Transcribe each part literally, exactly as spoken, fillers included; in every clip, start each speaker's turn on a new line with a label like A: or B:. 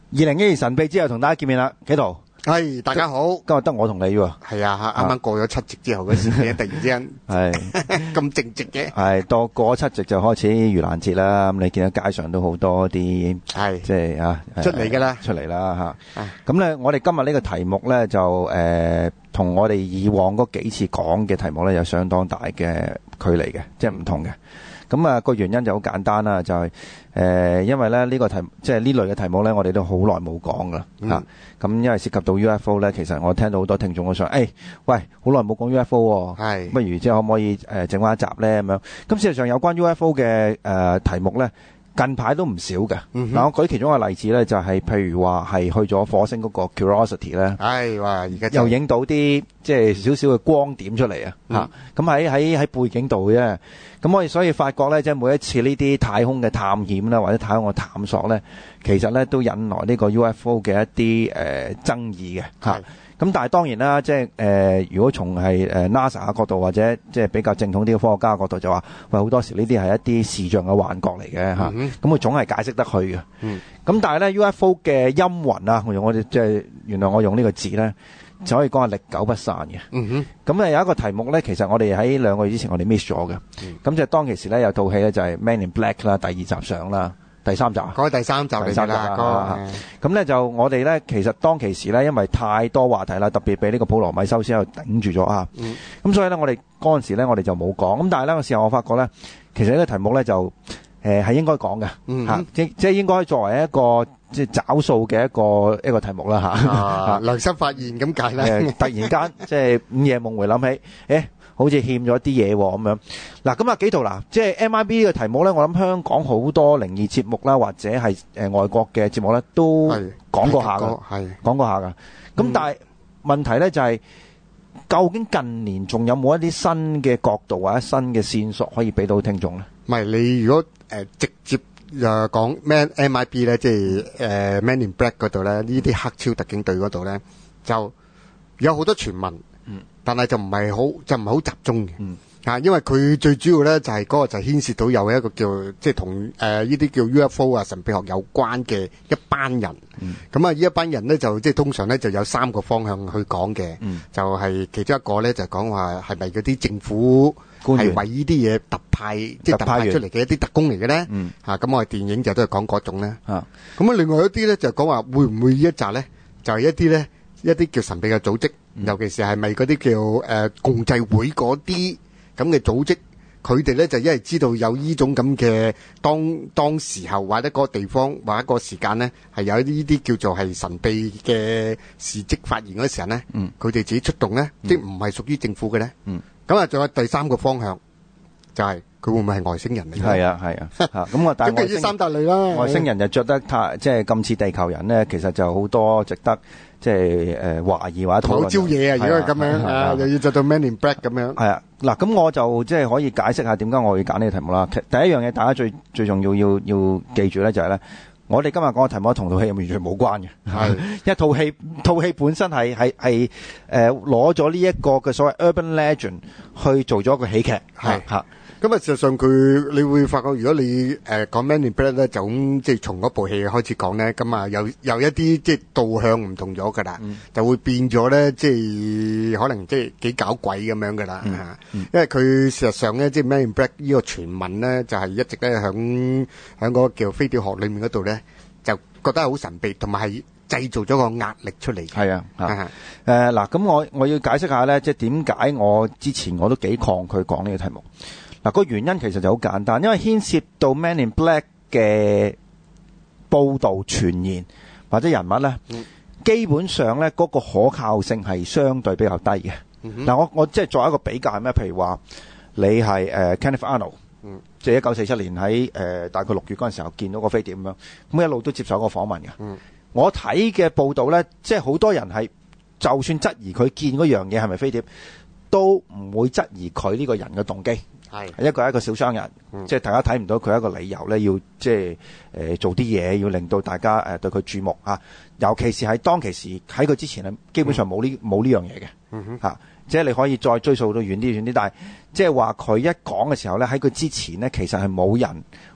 A: 二零一二神秘之後同大家見面啦，紀陶。
B: 係，大家好。
A: 今日得我同你喎。
B: 係啊，啱啱過咗七夕之後嗰時，突然之間
A: 係
B: 咁正直嘅。
A: 係到過咗七夕就開始盂蘭節啦。咁你見到街上都好多啲
B: 係
A: 即係啊
B: 出嚟㗎啦，
A: 出嚟啦嚇。咁咧，我哋今日呢個題目咧就誒同我哋以往嗰幾次講嘅題目咧有相當大嘅距離嘅，即係唔同嘅。咁啊個原因就好簡單啦，就係、是、誒、呃、因為咧呢、這個題即係呢類嘅題目咧，我哋都好耐冇講噶啦嚇。咁、嗯、因為涉及到 U F O 咧，其實我聽到好多聽眾都想，誒、欸、喂，好耐冇講 U F O 喎、哦，不如即係可唔可以誒整翻一集咧咁樣？咁事實上有關 U F O 嘅誒、呃、題目咧，近排都唔少嘅。嗱、嗯，我舉其中一個例子咧，就係、是、譬如話係去咗火星嗰個 Curiosity 咧，
B: 係哇，而家
A: 又影到啲即係少少嘅光點出嚟啊嚇。咁喺喺喺背景度啫。咁我哋所以發覺咧，即係每一次呢啲太空嘅探險啦，或者太空嘅探索咧，其實咧都引來呢個 U F O 嘅一啲誒、呃、爭議嘅嚇。咁但係當然啦，即係誒、呃，如果從係誒 NASA 嘅角度，或者即係比較正統啲嘅科學家嘅角度，就話喂，好多時呢啲係一啲視像嘅幻覺嚟嘅嚇。咁、嗯、佢總係解釋得去嘅。咁、嗯、但係咧 U F O 嘅陰魂啊，我用我哋即係原來我用呢個字咧，就可以講係歷久不散嘅。咁、嗯、咧有一個題目咧，其實我哋喺兩個月之前我哋 miss 咗嘅。咁、嗯、就當其時咧有套戲咧就係 Man in Black 啦，第二集上啦。第三集啊，
B: 嗰第三集嚟㗎啦。
A: 咁咧就我哋咧，其實當其時咧，因為太多話題啦，特別俾呢個普羅米修斯喺度頂住咗啊。咁、嗯、所以咧，我哋嗰陣時咧，我哋就冇講。咁但係咧，個時候我發覺咧，其實呢個題目咧就誒係、呃、應該講嘅嚇，即、嗯、即係應該作為一個即係找數嘅一個一個題目啦嚇。
B: 啊，良心發現咁解咧。
A: 突然間即係午夜夢回諗起，誒、欸。好似欠咗啲嘢喎咁樣。嗱咁啊紀陶嗱，即係 M I B 呢個題目咧，我諗香港好多靈異節目啦，或者係誒外國嘅節目咧，都講過下㗎，講過下㗎。咁但係問題咧就係、是，究竟近年仲有冇一啲新嘅角度或者新嘅線索可以俾到聽眾咧？
B: 唔係你如果誒、呃、直接誒講咩 M I B 咧，即係誒、呃、Man in Black 嗰度咧，呢啲黑超特警隊嗰度咧，就有好多傳聞。嗯，但係就唔係好，就唔係好集中嘅。嗯，啊，因為佢最主要咧就係、是、嗰個就牽涉到有一個叫即係同誒呢啲叫 U F O 啊神秘學有關嘅一班人。嗯，咁啊呢一班人咧就即係通常咧就有三個方向去講嘅。嗯，就係、是、其中一個咧就講話係咪嗰啲政府係為呢啲嘢特派，即係特派出嚟嘅一啲特工嚟嘅咧？嗯，啊咁我哋電影就都係講嗰種咧。啊，咁啊另外一啲咧就講話會唔會呢一集咧就係、是、一啲咧一啲叫神秘嘅組織。尤其是係咪嗰啲叫誒、呃、共濟會嗰啲咁嘅組織，佢哋咧就因為知道有呢種咁嘅當當時候或者嗰個地方或者個時間咧係有呢啲叫做係神秘嘅事蹟發現嗰時候咧，佢、嗯、哋自己出動咧，嗯、即係唔係屬於政府嘅咧。咁、嗯、啊，仲有第三個方向就係、是。佢會唔會係外星人嚟？係啊，係啊，嚇咁啊！但係外星三大類啦，外星人就著得太即係咁似地球人咧，其實就好多值得即係誒懷疑或者討論。好招嘢啊！如果係咁樣啊，又要著到 Man in Black 咁樣。係啊，嗱咁我就即係可以解釋下點解我要揀呢個題目啦。第一樣嘢，大家最最重要要要記住咧，就係咧，我哋今日講嘅題目同套戲完全冇關嘅。係一套戲，套戲本身係係係誒攞咗呢一個嘅所謂 urban legend 去做咗一個喜劇。係嚇。 咁啊，事實上佢你會發覺，如果你誒講 Man in Black 咧，就咁即係從嗰部戲開始講咧，咁啊有有一啲即係導向唔同咗噶啦，就會變咗咧，即係可能即係幾搞鬼咁樣噶啦嚇。因為佢事實上咧，即係 Man in Black 呢個傳聞咧，就係一直咧響響嗰個叫飛碟學裏面嗰度咧，就覺得係好神秘，同埋係製造咗個壓力出嚟。係啊，嚇誒嗱，咁我我要解釋下咧，即係點解我之前我都幾抗拒講呢個題目。嗱，個原因其實就好簡單，因為牽涉到 Man in Black 嘅報導傳言或者人物咧、嗯，基本上咧嗰個可靠性係相對比較低嘅。嗱、嗯，我我即係作為一個比較係咩？譬如話你係誒、uh, Kenneth Arnold，、嗯、即係一九四七年喺誒、呃、大概六月嗰陣時候見到個飛碟咁樣，咁一路都接受個訪問嘅、嗯。我睇嘅報導咧，即係好多人係就算質疑佢見嗰樣嘢係咪飛碟，都唔會質疑佢呢個人嘅動機。係一個係一個小商人，嗯、即係大家睇唔到佢一個理由咧，要即係誒、呃、做啲嘢，要令到大家誒、呃、對佢注目啊。尤其是喺當其時喺佢之前咧，基本上冇呢冇呢樣嘢嘅嚇。即係你可以再追溯到遠啲遠啲，但係即係話佢一講嘅時候咧，喺佢之前咧，其實係冇人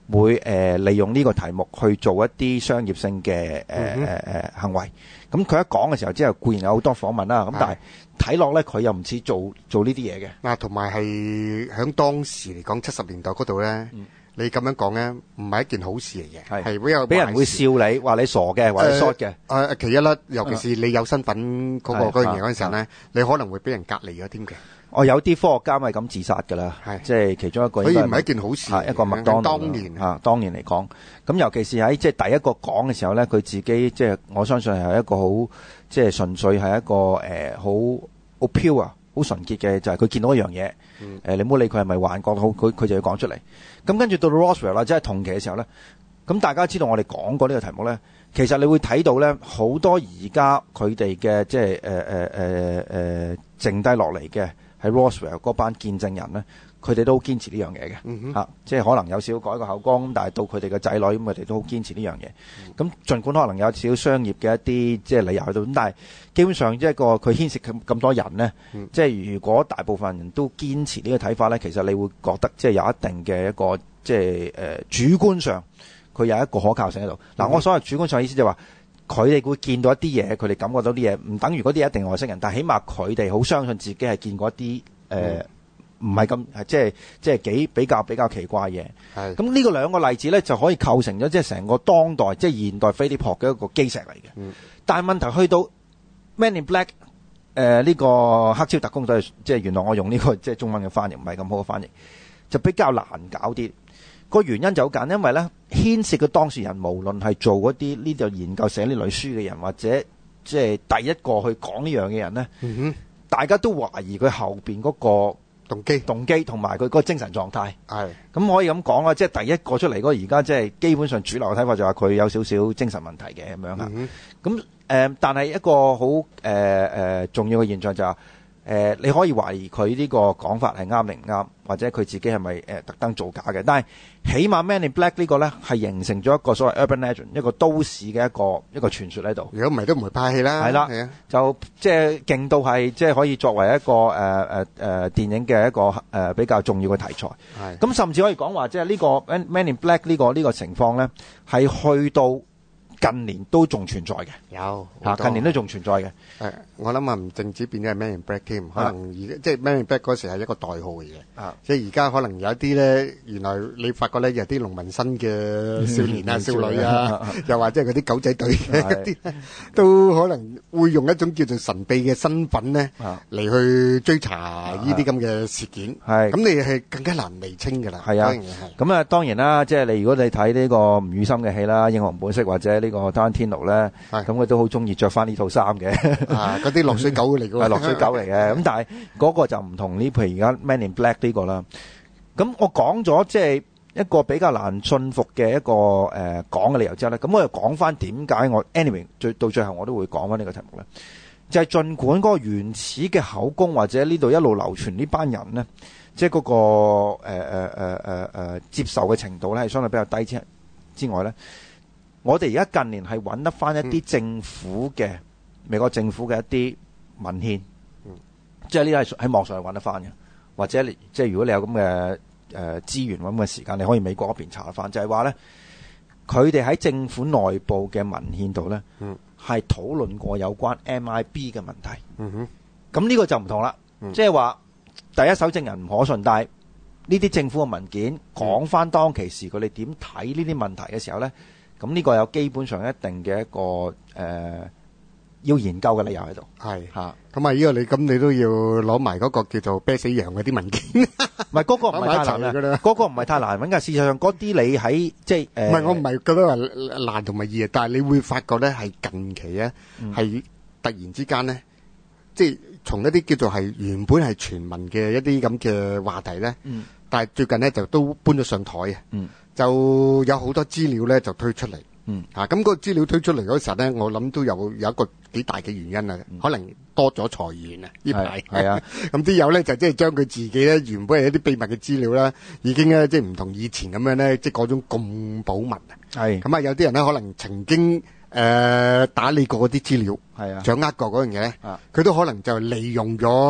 A: 會誒、呃、利用呢個題目去做一啲商業性嘅誒誒誒行為。咁佢一講嘅時候，之後固然有好多訪問啦。咁但係睇落咧，佢又唔似做做呢啲嘢嘅。
B: 嗱，同埋係喺當時嚟講，七十年代嗰度咧，你咁樣講咧，唔係一件好事嚟嘅，係會有
A: 俾人會笑你，話你傻嘅，話你 short 嘅。
B: 誒，其一啦，尤其是你有身份嗰個嗰樣嘢嗰陣時候咧，你可能會俾人隔離咗添嘅。
A: 我有啲科學家咪咁自殺㗎啦，即係其中一個。
B: 所以唔係一件好事。
A: 一個麥當勞當年啊，當年嚟講，咁尤其是喺即係第一個講嘅時候咧，佢自己即係我相信係一個好即係純粹係一個誒好好 pure 啊，好純潔嘅，就係佢見到一樣嘢。誒，你唔好理佢係咪幻覺好，佢佢就要講出嚟。咁跟住到到 Roswell 啦，即係同期嘅時候咧，咁大家知道我哋講過呢個題目咧，其實你會睇到咧好多而家佢哋嘅即係誒誒誒誒剩低落嚟嘅。喺 Roswell 嗰班見證人咧，佢哋都好堅持呢樣嘢嘅，嚇、嗯啊，即係可能有少少改個口供，但係到佢哋嘅仔女咁，佢哋都好堅持呢樣嘢。咁、嗯、儘管可能有少少商業嘅一啲即係理由喺度，咁但係基本上一個佢牽涉咁咁多人咧，嗯、即係如果大部分人都堅持呢個睇法咧，其實你會覺得即係有一定嘅一個即係誒、呃、主觀上佢有一個可靠性喺度。嗱、嗯，我所謂主觀上嘅意思就係話，佢哋會見到一啲嘢，佢哋感覺到啲嘢，唔等於嗰啲一定外星人，但係起碼佢哋好相信自己係見過一啲誒唔係咁即係即係幾比較比較奇怪嘅嘢。咁呢個兩個例子咧，就可以構成咗即係成個當代即係現代飛碟學嘅一個基石嚟嘅。嗯、但係問題去到 Men in Black 誒、呃、呢、呢個黑超特工隊，即係原來我用呢、呢個即係中文嘅翻譯唔係咁好嘅翻譯，就比較難搞啲。個原因就好簡單，因為咧牽涉嘅當事人，無論係做嗰啲呢度研究寫呢類書嘅人，或者即係第一個去講呢樣嘅人咧，嗯、哼大家都懷疑佢後邊嗰個動機、動機同埋佢嗰個精神狀態。係咁可以咁講啦，即係第一個出嚟嗰個而家即係基本上主流嘅睇法就話佢有少少精神問題嘅咁樣嚇。咁誒、嗯哼呃，但係一個好誒誒重要嘅現象就係、是。誒、呃，你可以懷疑佢呢個講法係啱定唔啱，或者佢自己係咪誒特登造假嘅？但係起碼 Men in Black 呢個咧係形成咗一個所謂 urban legend，一個都市嘅一個一個傳說喺度。如果唔係都唔會拍戲啦。係啦，係啊，就即係勁到係即係可以作為一個誒誒誒電影嘅一個誒、呃、比較重要嘅題材。係。咁甚至可以講話，即係呢個 Men in Black 呢、這個呢、這個情況咧，係去到近年都仲存在嘅。有嚇，近年都仲存在嘅。
B: 係，我諗啊，唔淨止變咗係 Man in Black 添，可能而家即係 Man in Black 嗰時係一個代號嚟嘅。啊，即係而家可能有一啲咧，原來你發覺咧有啲農民新嘅少年啊、少女啊，又或者係嗰啲狗仔隊嘅嗰啲咧，都可能會用一種叫做神秘嘅身份咧嚟去追查呢啲咁嘅事件。係，咁你係更加難釐清㗎啦。係啊，咁啊當然啦，即係你如果你睇呢個吳宇森嘅戲啦，《英雄本色》或者呢個《Tarantino》咧，咁佢都好中意着翻呢套衫嘅。啊！嗰啲落水狗嚟嘅，係落水狗嚟嘅。咁但係嗰個就唔同呢，譬如而家 Men in Black 呢個啦。咁我講咗即係一個比較難信服嘅一個誒講嘅理由之後咧，咁我又講翻點解我 anyway 最到最後我都會講翻呢個題目咧，就係儘管嗰個原始嘅口供或者呢度一路流傳呢班人咧，即係嗰個誒誒誒誒誒接受嘅程度咧係相對比較低之之外咧，我哋而家近年係揾得翻一啲政府嘅。嗯美國政府嘅一啲文獻，嗯、即係呢啲係喺網上揾得翻嘅，或者你即係如果你有咁嘅誒資源咁嘅時間，你可以美國嗰邊查得翻，就係話咧，佢哋喺政府內部嘅文獻度咧，係討論過有關 M I B 嘅問題。咁呢、嗯、哼個就唔同啦，嗯、即係話第一手證人唔可信，但係呢啲政府嘅文件講翻當其時佢哋點睇呢啲問題嘅時候咧，咁呢個有基本上一定嘅一個誒。呃要研究嘅理由喺度，係嚇，咁啊！呢個你咁你都要攞埋嗰個叫做啤死羊嗰啲文件，唔係嗰個唔係太難嘅，嗰個唔係太難揾㗎。事實上嗰啲你喺即係誒，唔係我唔係覺得話難同埋易啊，但係你會發覺咧係近期咧係突然之間咧，即係從一啲叫做係原本係傳聞嘅一啲咁嘅話題咧，但係最近咧就都搬咗上台啊，就有好多資料咧就推出嚟。嗯，嚇咁個資料推出嚟嗰時候咧，我諗都有有一個幾大嘅原因啊，可能多咗裁員啊呢排，係啊，咁啲友咧就即係將佢自己咧原本係一啲秘密嘅資料啦，已經咧即係唔同以前咁樣咧，即係嗰種咁保密啊，係咁啊，有啲人咧可能曾經誒打理過嗰啲資料，係啊，掌握過嗰樣嘢咧，佢都可能就利用咗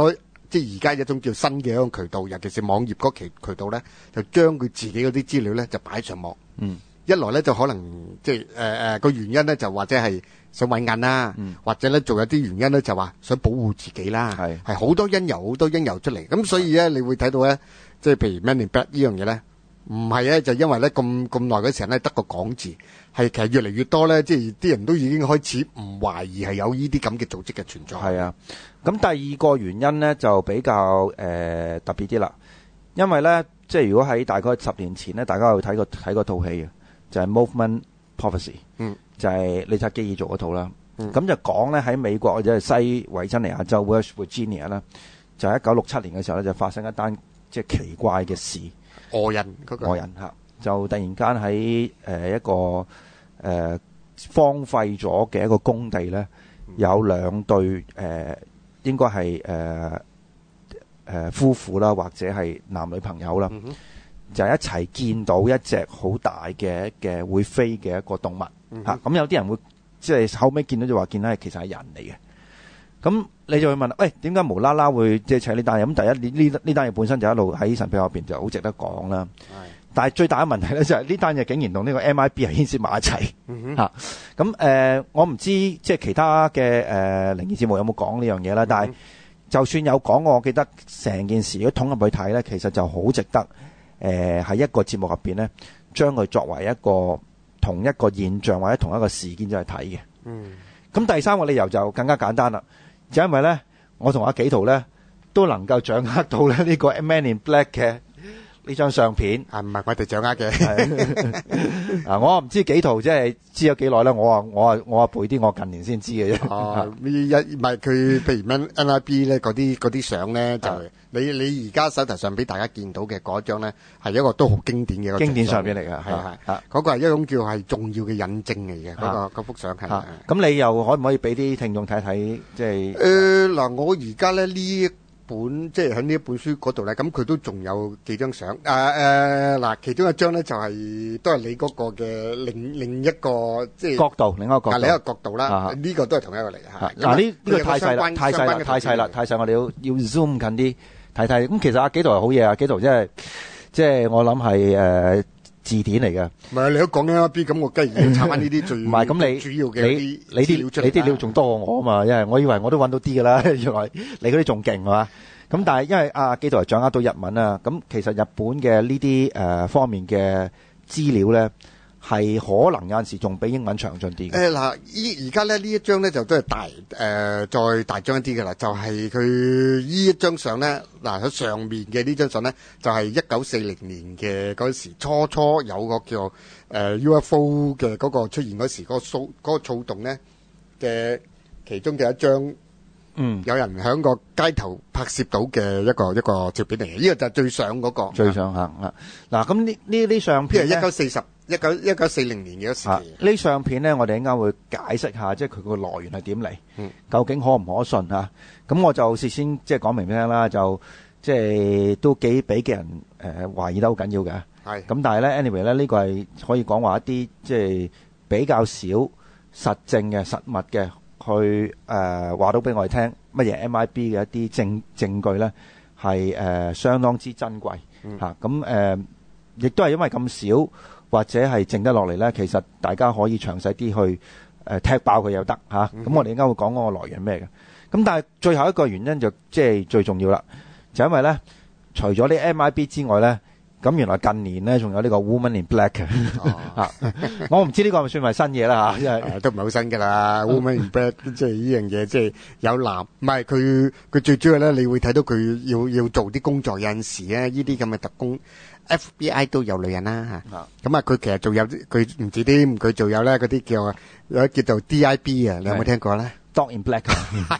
B: 即係而家一種叫新嘅一種渠道，尤其是網頁嗰渠渠道咧，就將佢自己嗰啲資料咧就擺上網。
A: 嗯，
B: 一來咧就可能即係誒誒個原因咧就或者係想揾銀啦，
A: 嗯
B: 或者咧仲有啲原因咧就話想保護自己啦，
A: 係
B: 係好多因由好多因由出嚟。咁所以咧你會睇到咧，即係譬如 Men in Black 呢樣嘢咧，唔係咧就因為咧咁咁耐嗰時候咧得個講字，係其實越嚟越多咧，即係啲人都已經開始唔懷疑係有呢啲咁嘅組織嘅存在。
A: 係啊，咁第二個原因咧就比較誒、呃、特別啲啦，因為咧即係如果喺大概十年前咧，大家有睇過睇過套戲嘅，就係、是、Movement Prophecy，
B: 嗯，
A: 就係理察基爾做嗰套啦。咁、
B: 嗯、
A: 就講咧喺美國或者係西維珍尼亞州 West Virginia 啦，就喺一九六七年嘅時候咧就發生一單即係奇怪嘅事。
B: 惡人嗰個
A: 惡人嚇，就突然間喺誒一個誒、呃、荒廢咗嘅一個工地咧，有兩對誒、呃、應該係誒誒夫婦啦，或者係男女朋友啦，
B: 嗯
A: 就一齊見到一隻好大嘅嘅會飛嘅一個動物嚇。咁、
B: 嗯、
A: 有啲人會即係後尾見到就話見到係其實係人嚟嘅。咁你就會問，喂，點解無啦啦會即係請呢單嘢？咁第一，呢呢呢單嘢本身就一路喺神秘學入邊就好值得講啦。但係最大嘅問題咧就係呢單嘢竟然同呢個 M I B 係牽涉埋一齊嚇。咁誒、呃，我唔知即係其他嘅誒、呃、靈異節目有冇講呢樣嘢啦。但係就算有講，我記得成件事如果統合去睇咧，其實就好值得誒喺、呃、一個節目入邊咧，將佢作為一個同一個現象或者同一個事件就去睇嘅。
B: 嗯。
A: 咁第三個理由就更加簡單啦。就因為咧，我同阿紀陶咧都能夠掌握到咧呢個 Man in Black 嘅呢張相片，
B: 係唔係我哋掌握嘅？
A: 啊，我唔知紀陶即係知咗幾耐啦。我啊我啊我啊背啲，我近年先知嘅啫。
B: 哦，呢一唔係佢，譬如 N I B 咧嗰啲嗰啲相咧，就你你而家手頭上俾大家見到嘅嗰張咧，係一個都好經典嘅
A: 經典相片嚟㗎，
B: 係係係嗰個係一種叫係重要嘅印證嚟嘅，嗰個嗰幅相係。
A: 咁你又可唔可以俾啲聽眾睇睇？即係
B: 誒嗱，我而家咧呢一本即係喺呢一本書嗰度咧，咁佢都仲有幾張相。誒誒嗱，其中一張咧就係都係你嗰個嘅另另一個即係
A: 角度，另一個角度，
B: 另一個角度啦。呢個都係同一個嚟嘅嚇。
A: 嗱呢呢個太細啦，太細啦，太細啦，太細，我哋要要 zoom 近啲睇睇。咁其實阿紀陶係好嘢啊，紀陶即係即係我諗係誒字典嚟嘅。
B: 唔係你都講緊一 B 咁，我梗係要查翻呢啲最
A: 唔係咁你
B: 主要嘅
A: 你你啲你啲料仲多過我啊嘛，因為我以為我都揾到啲㗎啦，原來你嗰啲仲勁係嘛？咁但係因為阿紀陶係掌握到日文啊，咁其實日本嘅呢啲誒方面嘅資料咧，係可能有陣時仲比英文詳盡啲嘅。
B: 誒嗱，依而家咧呢一張咧就都係大誒、呃、再大張一啲嘅啦，就係佢呢一張相咧，嗱喺上面嘅呢張相咧，就係一九四零年嘅嗰時初初有個叫誒、呃、U F O 嘅嗰個出現嗰時嗰、嗰個騷嗰、嗰個躁動咧嘅其中嘅一張。
A: 嗯，
B: 有人喺個街頭拍攝到嘅一個一個照片嚟嘅，呢、這個就係最上嗰個。
A: 最上行啊！嗱，咁呢呢啲相片
B: 咧，一九四十、一九一九四零年嘅時期。
A: 呢相片咧，我哋應該會解釋下，即係佢個來源係點嚟，
B: 嗯，究
A: 竟可唔可信啊？咁我就事先即係講明俾你聽啦，就即係都幾俾嘅人誒懷疑得好緊要嘅。
B: 係。
A: 咁但係咧 ，anyway 咧，呢個係可以講話一啲即係比較少實證嘅實物嘅。去誒話到俾我哋聽乜嘢 M I B 嘅一啲證證據咧，係誒、呃、相當之珍貴嚇。咁誒亦都係因為咁少或者係剩得落嚟咧，其實大家可以詳細啲去誒、呃、踢爆佢又得嚇。咁、啊嗯、我哋應該會講嗰個來源咩嘅。咁但係最後一個原因就即係最重要啦，就因為咧除咗啲 M I B 之外咧。咁原來近年咧仲有呢個 Woman in Black 嘅、哦啊，我唔知呢個係咪算係新嘢啦嚇，因為、
B: 啊、都唔係好新㗎啦。Woman in Black 即係呢樣嘢，即係有男，唔係佢佢最主要咧，你會睇到佢要要做啲工作，有陣時咧呢啲咁嘅特工 F B I 都有女人啦嚇。咁啊，佢其實仲有佢唔止啲，佢仲有咧嗰啲叫有叫做 D I B 啊，你有冇聽過咧？
A: Dog in Black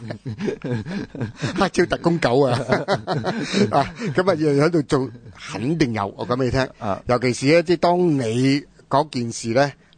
B: 黑超特工狗啊！啊，咁啊，又喺度做，肯定有。我講俾你聽，尤其是咧，即係當你嗰件事咧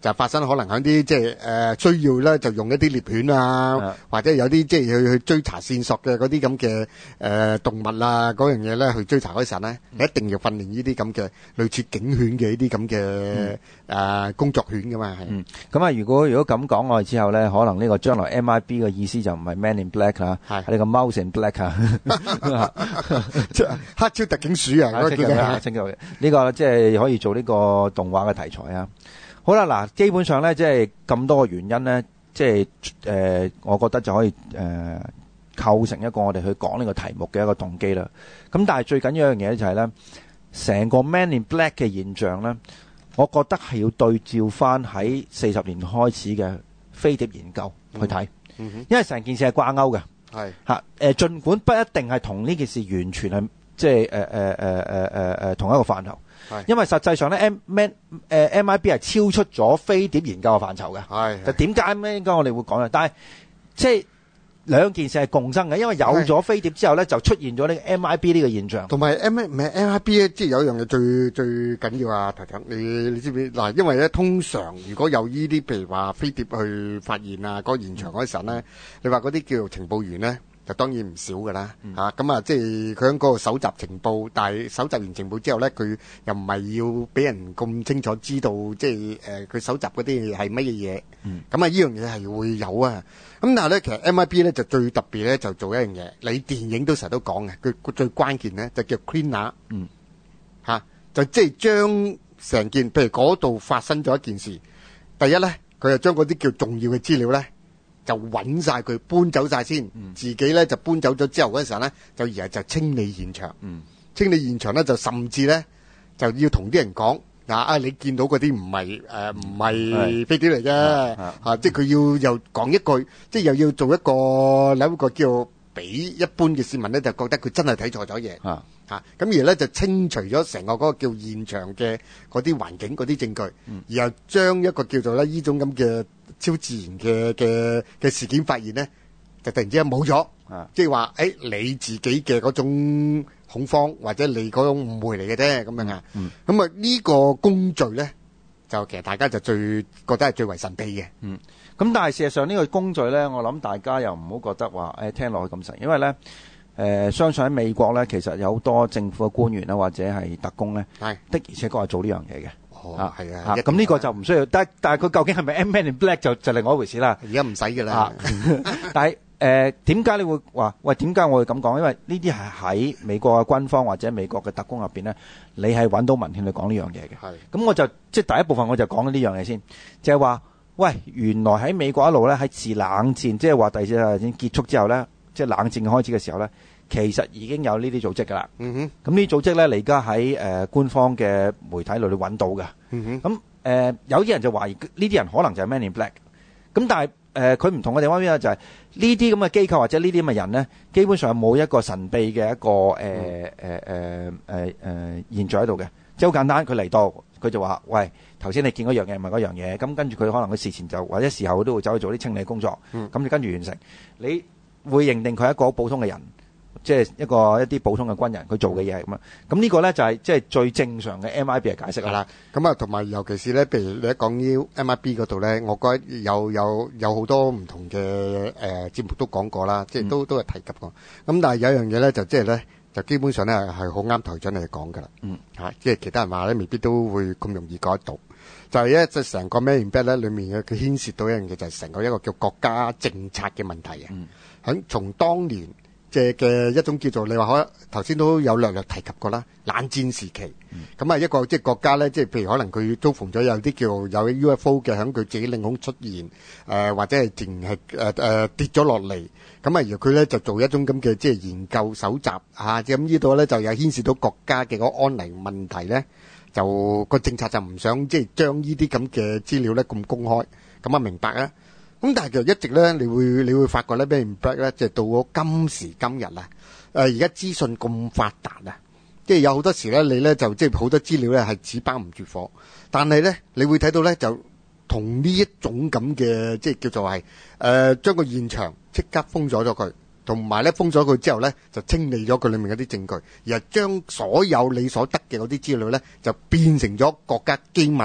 B: 就發生可能喺啲即係誒需要咧，就用一啲獵犬啊，或者有啲即係去去追查線索嘅嗰啲咁嘅誒動物啊嗰樣嘢咧去追查嗰陣咧，一定要訓練呢啲咁嘅類似警犬嘅呢啲咁嘅誒工作犬噶嘛係。
A: 嗯，咁啊，如果如果咁講我哋之後咧，可能呢個將來 M I B 嘅意思就唔係 Man in Black 啦，係呢個 Mouse in Black 啊，
B: 黑超特警鼠啊，嗰個叫做
A: 呢個即係可以做呢個動畫嘅題材啊。好啦，嗱，基本上咧，即係咁多個原因咧，即係誒，我覺得就可以誒、呃、構成一個我哋去講呢個題目嘅一個動機啦。咁但係最緊要一樣嘢咧就係咧，成個 Man in Black 嘅現象咧，我覺得係要對照翻喺四十年開始嘅飛碟研究去睇、嗯嗯，因為成件事係掛鈎嘅，係嚇誒，儘管不一定係同呢件事完全係即係誒誒誒誒誒誒同一個範疇。因為實際上咧 ，M Man 誒 M I B 係超出咗飛碟研究嘅範疇嘅。係，就點解咧？應該我哋會講啦。但係即係兩件事係共生嘅，因為有咗飛碟之後咧，就出現咗呢個 M I B 呢個現象。同埋
B: M 唔係 M I B 咧，即係有一樣嘢最最緊要啊！台長，你你知唔知嗱？因為咧，通常如果有呢啲譬如話飛碟去發現啊，嗰個現場嗰陣咧，你話嗰啲叫做情報員咧。就當然唔少噶啦，嚇咁啊！即係佢喺嗰個搜集情報，但係搜集完情報之後咧，佢又唔係要俾人咁清楚知道，即係誒佢搜集嗰啲嘢係乜嘢嘢。咁啊，呢樣嘢係會有啊。咁但係咧，其實 M I B 咧就最特別咧，就做一樣嘢，你電影都成日都講嘅，佢最關鍵咧就叫 cleaner，嗯，嚇就即係將成件譬如嗰度發生咗一件事，第一咧佢就將嗰啲叫重要嘅資料咧。就揾晒佢搬走晒先、嗯，自己咧就搬走咗之後嗰陣時候咧，就而係就清理現場。嗯、清理現場咧就甚至咧就要同啲人講嗱啊，你見到嗰啲唔係誒唔係飛碟嚟嘅嚇，即係佢要又講一句，即係又要做一個諗一個叫俾一般嘅市民咧就覺得佢真係睇錯咗嘢嚇嚇，咁而咧就清除咗成個嗰個叫現場嘅嗰啲環境嗰啲證據，嗯、然後將一個叫做咧呢種咁嘅超自然嘅嘅嘅事件發現咧，就突然之間冇咗，即係話誒你自己嘅嗰種恐慌或者你嗰種誤會嚟嘅啫咁樣啊。咁啊呢個工序咧，就其實大家就最覺得係最為神秘嘅。
A: 嗯，咁但係事實上呢個工序咧，我諗大家又唔好覺得話誒聽落去咁神，因為咧誒相信喺美國咧，其實有好多政府嘅官員啦或者係特工咧，係的而且確係做呢樣嘢嘅。
B: 啊，係啊，
A: 咁呢個就唔需要，但但係佢究竟係咪 Man in Black 就就另外一回事啦。
B: 而家唔使㗎啦。
A: 但係誒點解你會話喂點解我會咁講？因為呢啲係喺美國嘅軍方或者美國嘅特工入邊咧，你係揾到文獻去講呢樣嘢嘅。係。咁我就即係第一部分我就講呢樣嘢先，就係話喂原來喺美國一路咧喺自冷戰，即係話第二次大戰結束之後咧，即係冷戰開始嘅時候咧。其實已經有呢啲組織㗎啦，嗯哼，咁呢啲組織咧，你而家喺誒官方嘅媒體裏度揾到㗎，嗯哼，咁誒、呃、有啲人就懷疑呢啲人可能就係 Man in Black，咁但係誒佢唔同嘅地方邊咧就係呢啲咁嘅機構或者呢啲咁嘅人咧，基本上冇一個神秘嘅一個誒誒誒誒誒現象喺度嘅，即係好簡單，佢嚟到佢就話：喂，頭先你見嗰樣嘢唔係嗰樣嘢，咁跟住佢可能佢事前就或者事後都會走去做啲清理工作，咁、嗯、就跟住完成，你會認定佢係一個好普通嘅人。即係一個一啲普通嘅軍人，佢做嘅嘢係咁啊。咁呢個咧就係即係最正常嘅 M I B 嘅解釋啦。
B: 咁啊，同埋尤其是咧，譬如你一講呢 M I B 嗰度咧，我覺得有有有好多唔同嘅誒節目都講過啦，即係都都係提及過。咁但係有一樣嘢咧，就即係咧，就基本上咧係好啱台長嚟講噶啦。嗯，嚇，即係其他人話咧，未必都會咁容易改到。就係咧，即係成個 Man in Black 咧裡面嘅佢牽涉到一樣嘢，就係成個一個叫國家政策嘅問題啊。嗯，喺從當年。嘅嘅一種叫做你話可頭先都有略略提及過啦，冷戰時期，咁啊、嗯、一個即係國家咧，即係譬如可能佢遭逢咗有啲叫有 U F O 嘅喺佢自己領空出現，誒、呃、或者係淨係誒誒跌咗落嚟，咁啊而佢咧就做一種咁嘅即係研究搜集啊，咁呢度咧就有牽涉到國家嘅嗰個安寧問題咧，就個政策就唔想即係將呢啲咁嘅資料咧咁公開，咁啊明白啊。咁但係就一直咧，你會你會發覺咧 Man in Black 咧，即係到咗今時今日啊！誒而家資訊咁發達啊，即係有好多時咧，你咧就即係好多資料咧係紙包唔住火，但係咧你會睇到咧就同呢一種咁嘅即係叫做係誒將個現場即刻封咗咗佢，同埋咧封咗佢之後咧就清理咗佢裡面嗰啲證據，而係將所有你所得嘅嗰啲資料咧就變成咗國家機密。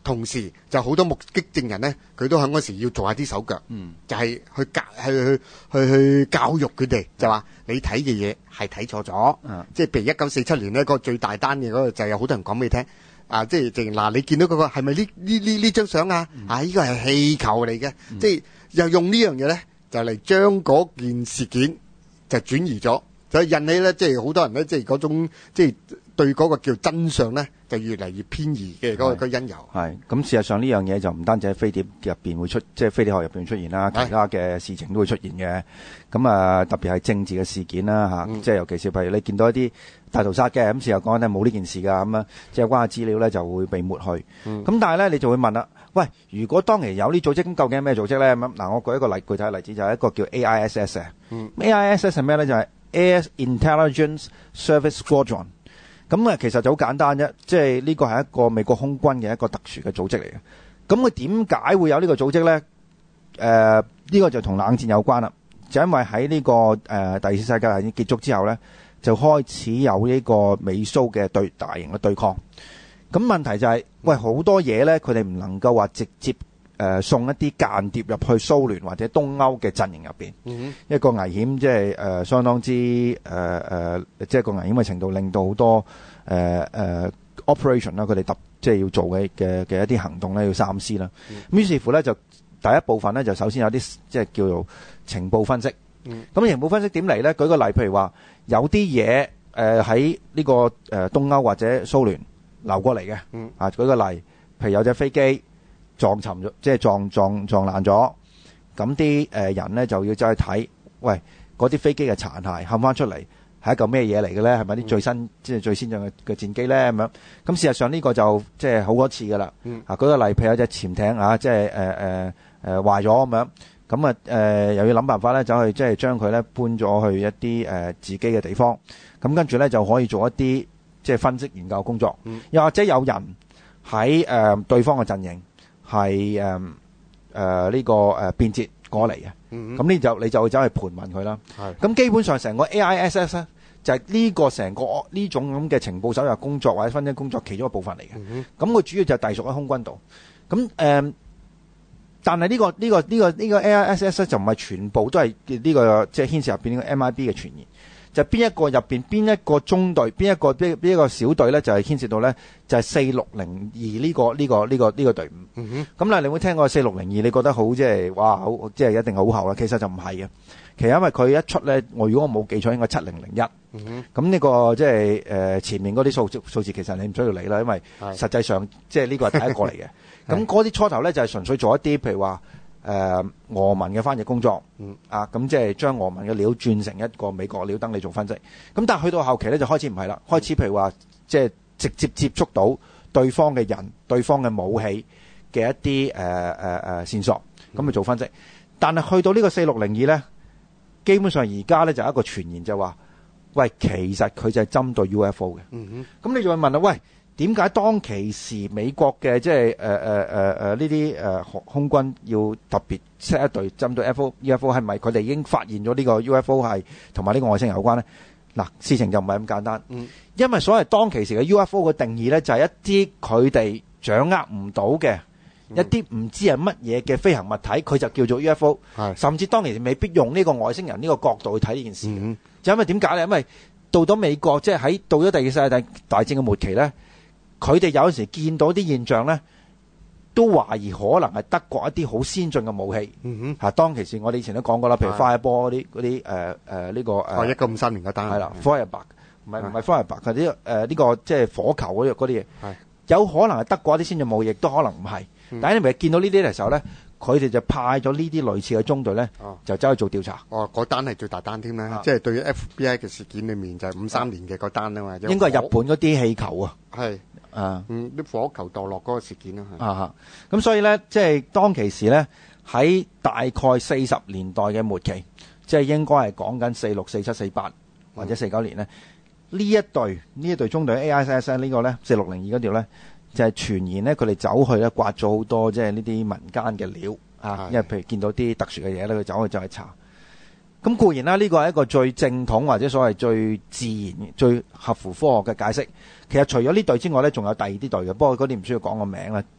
B: 同時就好多目擊證人咧，佢都喺嗰時要做下啲手腳，
A: 嗯，
B: 就係去教去去去去教育佢哋，就話你睇嘅嘢係睇錯咗，
A: 嗯
B: 即係譬如一九四七年咧，個最大單嘅嗰個就係有好多人講俾你聽，啊，即係淨嗱，你見到嗰個係咪呢呢呢呢張相啊？啊，呢個係氣球嚟嘅，即係又用呢樣嘢咧，就嚟將嗰件事件就轉移咗，就引起咧，即係好多人咧，即係嗰種即係對嗰個叫真相咧，就越嚟越偏移嘅嗰個個因由。
A: 係咁，事實上呢樣嘢就唔單止喺飛碟入邊會出，即係飛碟學入邊出現啦，其他嘅事情都會出現嘅。咁啊，特別係政治嘅事件啦嚇，即係尤其是譬如你見到一啲大屠殺嘅，咁事實講咧冇呢件事㗎，咁啊，即係有關嘅資料咧就會被抹去。咁但係咧，你就會問啦，喂，如果當年有呢組織，咁究竟係咩組織咧？咁嗱，我舉一個例具體嘅例子，就係一個叫 A I S S 嘅。A I S S 係咩咧？就係 Air Intelligence Service Squadron。咁啊，其實就好簡單啫，即係呢個係一個美國空軍嘅一個特殊嘅組織嚟嘅。咁佢點解會有呢個組織咧？誒、呃，呢、呢個就同冷戰有關啦。就因為喺呢、呢個誒、呃、第二次世界大戰結束之後咧，就開始有呢個美蘇嘅對大型嘅對抗。咁問題就係、是，喂，好多嘢咧，佢哋唔能夠話直接誒、呃、送一啲間諜入去蘇聯或者東歐嘅陣營入邊，嗯、一個危險，即係誒相當之誒誒、呃，即係個危險嘅程度，令到好多誒誒、呃呃、operation 啦，佢哋特即係要做嘅嘅嘅一啲行動咧，要三思啦。咁、嗯、於是乎咧，就第一部分咧，就首先有啲即係叫做情報分析。咁、嗯、情報分析點嚟咧？舉個例，譬如話有啲嘢誒喺呢個誒、呃、東歐或者蘇聯流過嚟嘅，嗯、啊，舉個例，譬如有隻飛機撞沉咗，即係撞撞撞爛咗，咁啲誒人咧就要走去睇，喂，嗰啲飛機嘅殘骸冚翻出嚟係一嚿咩嘢嚟嘅咧？係咪啲最新、嗯、即係最先進嘅嘅戰機咧？咁樣，咁事實上呢個就即係好多次噶啦。嗯、啊，舉個例，譬如有隻潛艇啊，即係誒誒誒壞咗咁樣，咁啊誒又要諗辦法咧，走去即係將佢咧搬咗去一啲誒、呃、自己嘅地方，咁跟住咧就可以做一啲即係分析研究工作，嗯、又或者有人喺誒、呃、對方嘅陣營係誒誒呢個誒變節過嚟嘅，咁呢、嗯嗯、就你就會走去盤問佢啦。咁基本上成個 A I S S 咧就係、是、呢個成個呢種咁嘅情報搜集工作或者分析工作其中一個部分嚟嘅。咁佢、嗯嗯、主要就係隸屬喺空軍度。咁誒、呃，但係呢、這個呢、這個呢、這個呢、這個 A I S S 就唔係全部都係呢、這個即係、就是、牽涉入邊呢個 M I B 嘅傳言。就邊一個入邊邊一個中隊邊一個邊邊一個小隊咧，就係、是、牽涉到咧，就係四六零二呢個呢、這個呢、這個呢、這個隊伍。咁、嗯、嗱，你會聽過四六零二，你覺得好即係哇，好即係一定好厚啦。其實就唔係嘅，其實因為佢一出咧，我如果我冇記錯，應該七零零一。咁呢、嗯、個即係誒前面嗰啲數數字，其實你唔需要理啦，因為實際上即係呢個係第一個嚟嘅。咁嗰啲初頭咧就係、是、純粹做一啲譬如話。誒、呃、俄文嘅翻譯工作，嗯、啊咁即係將俄文嘅料轉成一個美國料等你做分析。咁但係去到後期咧就開始唔係啦，開始譬如話即係直接接觸到對方嘅人、對方嘅武器嘅一啲誒誒誒線索，咁去做分析。嗯、但係去到呢個四六零二咧，基本上而家咧就有一個傳言就話，喂，其實佢就係針對 U F O 嘅。咁、嗯、哼你就會問啦，喂？點解當其時美國嘅即係誒誒誒誒呢啲誒空軍要特別 set 一隊針對 U F O？U F O 係咪佢哋已經發現咗呢個 U F O 係同埋呢個外星人有關呢？嗱，事情就唔係咁簡單，嗯、因為所謂當其時嘅 U F O 嘅定義呢，就係、是、一啲佢哋掌握唔到嘅、嗯、一啲唔知係乜嘢嘅飛行物體，佢就叫做 U F O。是甚至當其時未必用呢個外星人呢個角度去睇呢件事。嗯、就因為點解呢？因為到咗美國，即係喺到咗第二次世界大戰嘅末期呢。佢哋有時見到啲現象咧，都懷疑可能係德國一啲好先進嘅武器。嗯哼，嚇當其時我哋以前都講過啦，譬如 Fireball 嗰啲嗰啲誒誒呢個誒。哦，一九五三年嗰單。係啦 ，Feuerbach 唔係唔係 Feuerbach 嗰啲誒呢個即係火球嗰啲嗰啲嘢。係。有可能係德國一啲先進武器，亦都可能唔係。但係你咪見到呢啲嘅時候咧，佢哋就派咗呢啲類似嘅中隊咧，就走去做調查。哦，嗰單係最大單添啦，即係對於 F B I 嘅事件裏面就係五三年嘅嗰單啊嘛。應該係日本嗰啲氣球啊。係。啊，嗯，啲火球墮落嗰個事件啦，啊，咁所以咧，即係當其時咧，喺大概四十年代嘅末期，即係應該係講緊四六、四七、四八或者四九年咧，呢、嗯、一隊呢一隊中隊 A I S S 呢個咧四六零二嗰條咧，就係、是、傳言咧，佢哋走去咧刮咗好多即係呢啲民間嘅料啊，因為譬如見到啲特殊嘅嘢咧，佢走去就去查。咁固然啦，呢個係一個最正統或者所謂最自然、最合乎科學嘅解釋。其實除咗呢隊之外咧，仲有第二啲隊嘅，不過嗰啲唔需要講個名啦。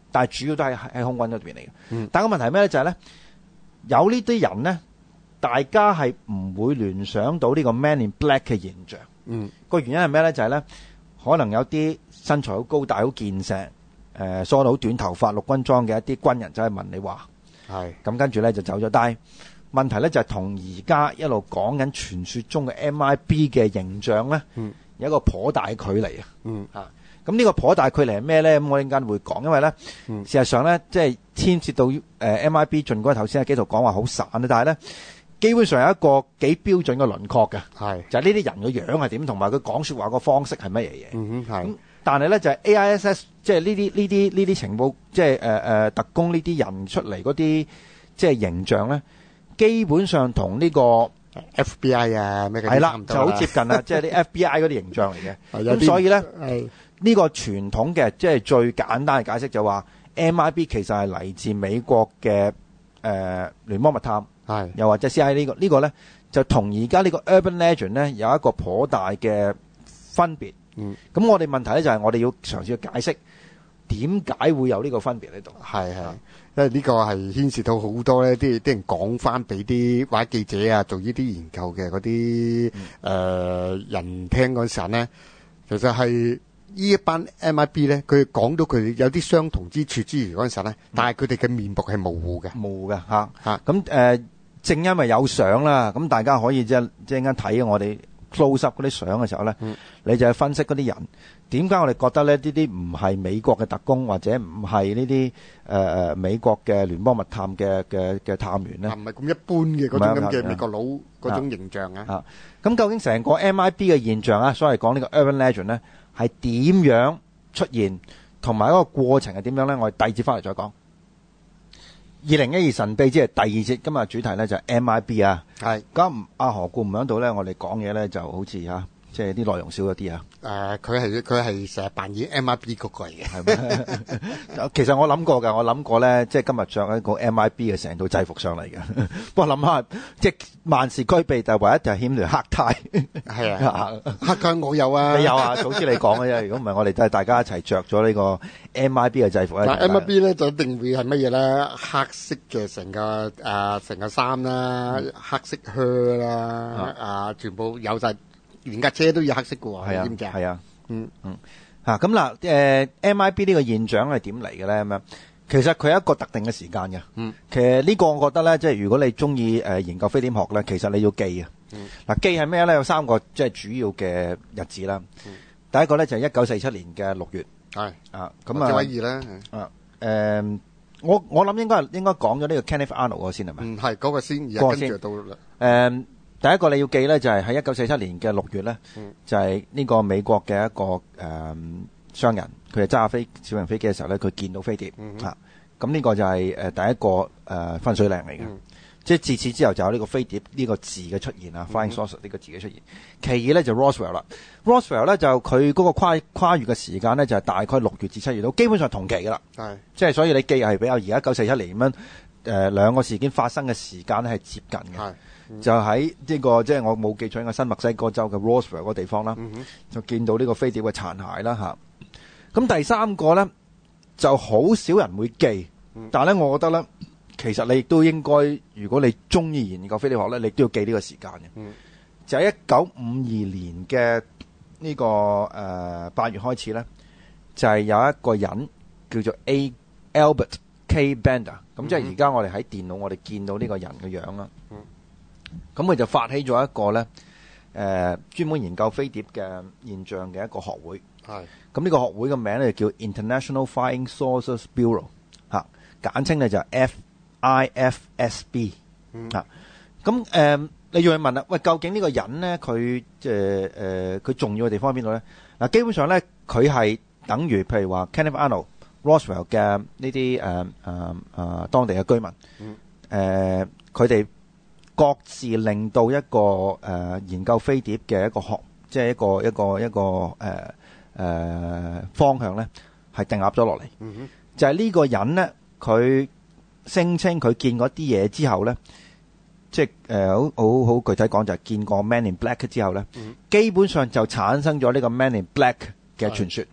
A: 但係主要都係喺空軍嗰邊嚟嘅。
B: 嗯
A: 但係個問題係咩咧？就係、是、咧，有呢啲人咧，大家係唔會聯想到呢個 Man in Black 嘅形象。
B: 嗯
A: 個原因係咩咧？就係、是、咧，可能有啲身材好高大、好健碩、誒梳到好短頭髮、陸軍裝嘅一啲軍人走去問你話，
B: 係
A: 咁跟住咧就走咗。但係問題咧就係同而家一路講緊傳說中嘅 M I B 嘅形象咧，
B: 嗯
A: 有一個頗大嘅距離啊。
B: 嗯
A: 啊，咁呢個頗大距離係咩咧？咁我陣間會講，因為咧，
B: 嗯
A: 事實上咧，即係牽涉到誒 M I B，盡管頭先喺幾度講話好散啊，但係咧，基本上有一個幾標準嘅輪廓嘅，
B: 係
A: 就係呢啲人嘅樣係點，同埋佢講說話個方式係乜嘢嘢。
B: 嗯哼係
A: 咁但係咧就係 A I S S，即係呢啲呢啲呢啲情報，即係誒誒特工呢啲人出嚟嗰啲即係形象咧，基本上同呢個
B: F B I 啊咩嘅
A: 係啦就
B: 差唔多啦
A: 好接近啦，即係啲 F B I 嗰啲形象嚟嘅。
B: 係有啲
A: 咁所以咧。
B: 係
A: 呢個傳統嘅即係最簡單嘅解釋就話 M I B 其實係嚟自美國嘅誒聯邦密探，
B: 係
A: 又或者 C I A 呢個呢個咧就同而家呢個 Urban Legend 咧有一個頗大嘅分別。
B: 嗯
A: 咁我哋問題咧就係我哋要嘗試去解釋點解會有呢個分別喺度。
B: 係係，因為呢個係牽涉到好多咧，啲啲人講翻俾啲或者記者啊做呢啲研究嘅嗰啲誒人聽嗰陣咧，其實係。呢一班 M I B 咧，佢講到佢有啲相同之處之餘嗰陣時咧，但係佢哋嘅面目係模糊嘅，
A: 模糊嘅嚇
B: 嚇
A: 咁誒，正因為有相啦，咁大家可以即係即係啱睇我哋 close up 嗰啲相嘅時候咧，
B: 嗯
A: 你就去分析嗰啲人點解我哋覺得咧呢啲唔係美國嘅特工或者唔係呢啲誒誒美國嘅聯邦密探嘅嘅嘅探員咧
B: 啊？唔係咁一般嘅嗰種咁嘅美國佬嗰種形象啊！
A: 啊，咁究竟成個 M I B 嘅現象啊，所謂講呢個 Urban Legend 咧，係點樣出現，同埋嗰個過程係點樣咧？我哋第二節翻嚟再講。二零一二神秘之夜第二節，今日主題咧就係 M I B 啊。
B: 係
A: 咁阿何故唔喺度咧？我哋講嘢咧就好似嚇，即係啲內容少咗啲啊。
B: 誒，佢係佢係成日扮演 M I B 嗰個嚟嘅，
A: 係咪？其實我諗過㗎，我諗過咧，即係今日着一個 M I B 嘅成套制服上嚟嘅。不過諗下，即係萬事俱備，但係唯一就係欠條黑呔。
B: 係啊，黑呔我有啊，
A: 你有啊？早知你講嘅啫。如果唔係，我哋都係大家一齊着咗呢個 M I B 嘅制服咧。
B: 嗱 M I B 咧就一定會係乜嘢咧？黑色嘅成個誒成個衫啦，黑色靴啦，啊全部有晒。連架車都要黑色嘅喎，
A: 係啊，
B: 知唔知啊？
A: 係啊，
B: 嗯
A: 嗯，嚇咁嗱，誒 M I B 呢個現象係點嚟嘅咧？咁樣其實佢係一個特定嘅時間嘅。
B: 嗯，
A: 其實呢個我覺得咧，即係如果你中意誒研究飛碟學咧，其實你要記啊。
B: 嗯，
A: 嗱記係咩咧？有三個即係主要嘅日子啦。
B: 嗯，
A: 第一個咧就係一九四七年嘅六月。
B: 係
A: 啊，咁啊，
B: 謝偉儀啦。
A: 啊誒，我我諗應該係應該講咗呢個 Kenneth Arnold 嗰先係咪？
B: 嗯，係嗰個先，而
A: 嗰個先
B: 家跟住到啦。
A: 誒。第一個你要記咧，就係喺一九四七年嘅六月咧，
B: 嗯、就
A: 係呢個美國嘅一個誒、呃、商人，佢係揸下飛小型飛機嘅時候咧，佢見到飛碟、嗯、啊，咁呢個就係誒第一個誒、呃、分水嶺嚟嘅，嗯、即係自此之後就有呢個飛碟呢個字嘅出現啊、嗯、，flying saucer 呢個字嘅出現。其二咧就 Roswell 啦 ，Roswell 咧就佢嗰個跨跨越嘅時間咧就係大概六月至七月到，基本上同期噶啦，
B: 係，
A: 即係所以你記係比較而家一九四七年咁樣誒兩個事件發生嘅時間咧係接近嘅。
B: 係。
A: 就喺呢個即係我冇記錯，應該新墨西哥州嘅 Roswell 嗰個地方啦，
B: 嗯、
A: 就見到呢個飛碟嘅殘骸啦嚇。咁第三個咧就好少人會記，嗯、但係咧我覺得咧，其實你亦都應該，如果你中意研究飛碟學咧，你都要記呢個時間嘅。嗯、就係一九五二年嘅呢、這個誒八、呃、月開始咧，就係、是、有一個人叫做 A Albert K Bender，咁、嗯、即係而家我哋喺電腦我哋見到呢個人嘅樣啦。嗯咁佢就發起咗一個咧，誒、呃、專門研究飛碟嘅現象嘅一個學會。係。咁呢個學會嘅名咧就叫 International Flying Saucers Bureau，嚇、啊，簡稱咧就 F I F S B。嗯。嚇、啊。咁誒、呃，你要去問啦，喂，究竟呢個人咧，佢即係誒佢重要嘅地方喺邊度咧？嗱、啊，基本上咧，佢係等於譬如話 Kenneth Arnold、Roswell 嘅呢啲誒誒誒當地嘅居民。嗯。誒，佢哋。各自令到一個誒、呃、研究飛碟嘅一個學，即係一個一個一個誒誒、呃呃、方向咧，係定立咗落嚟。嗯、哼就係呢個人咧，佢聲稱佢見嗰啲嘢之後咧，即係誒好好好具體講就係見過 Man in Black 之後咧，嗯、基本上就產生咗呢個 Man in Black 嘅傳說。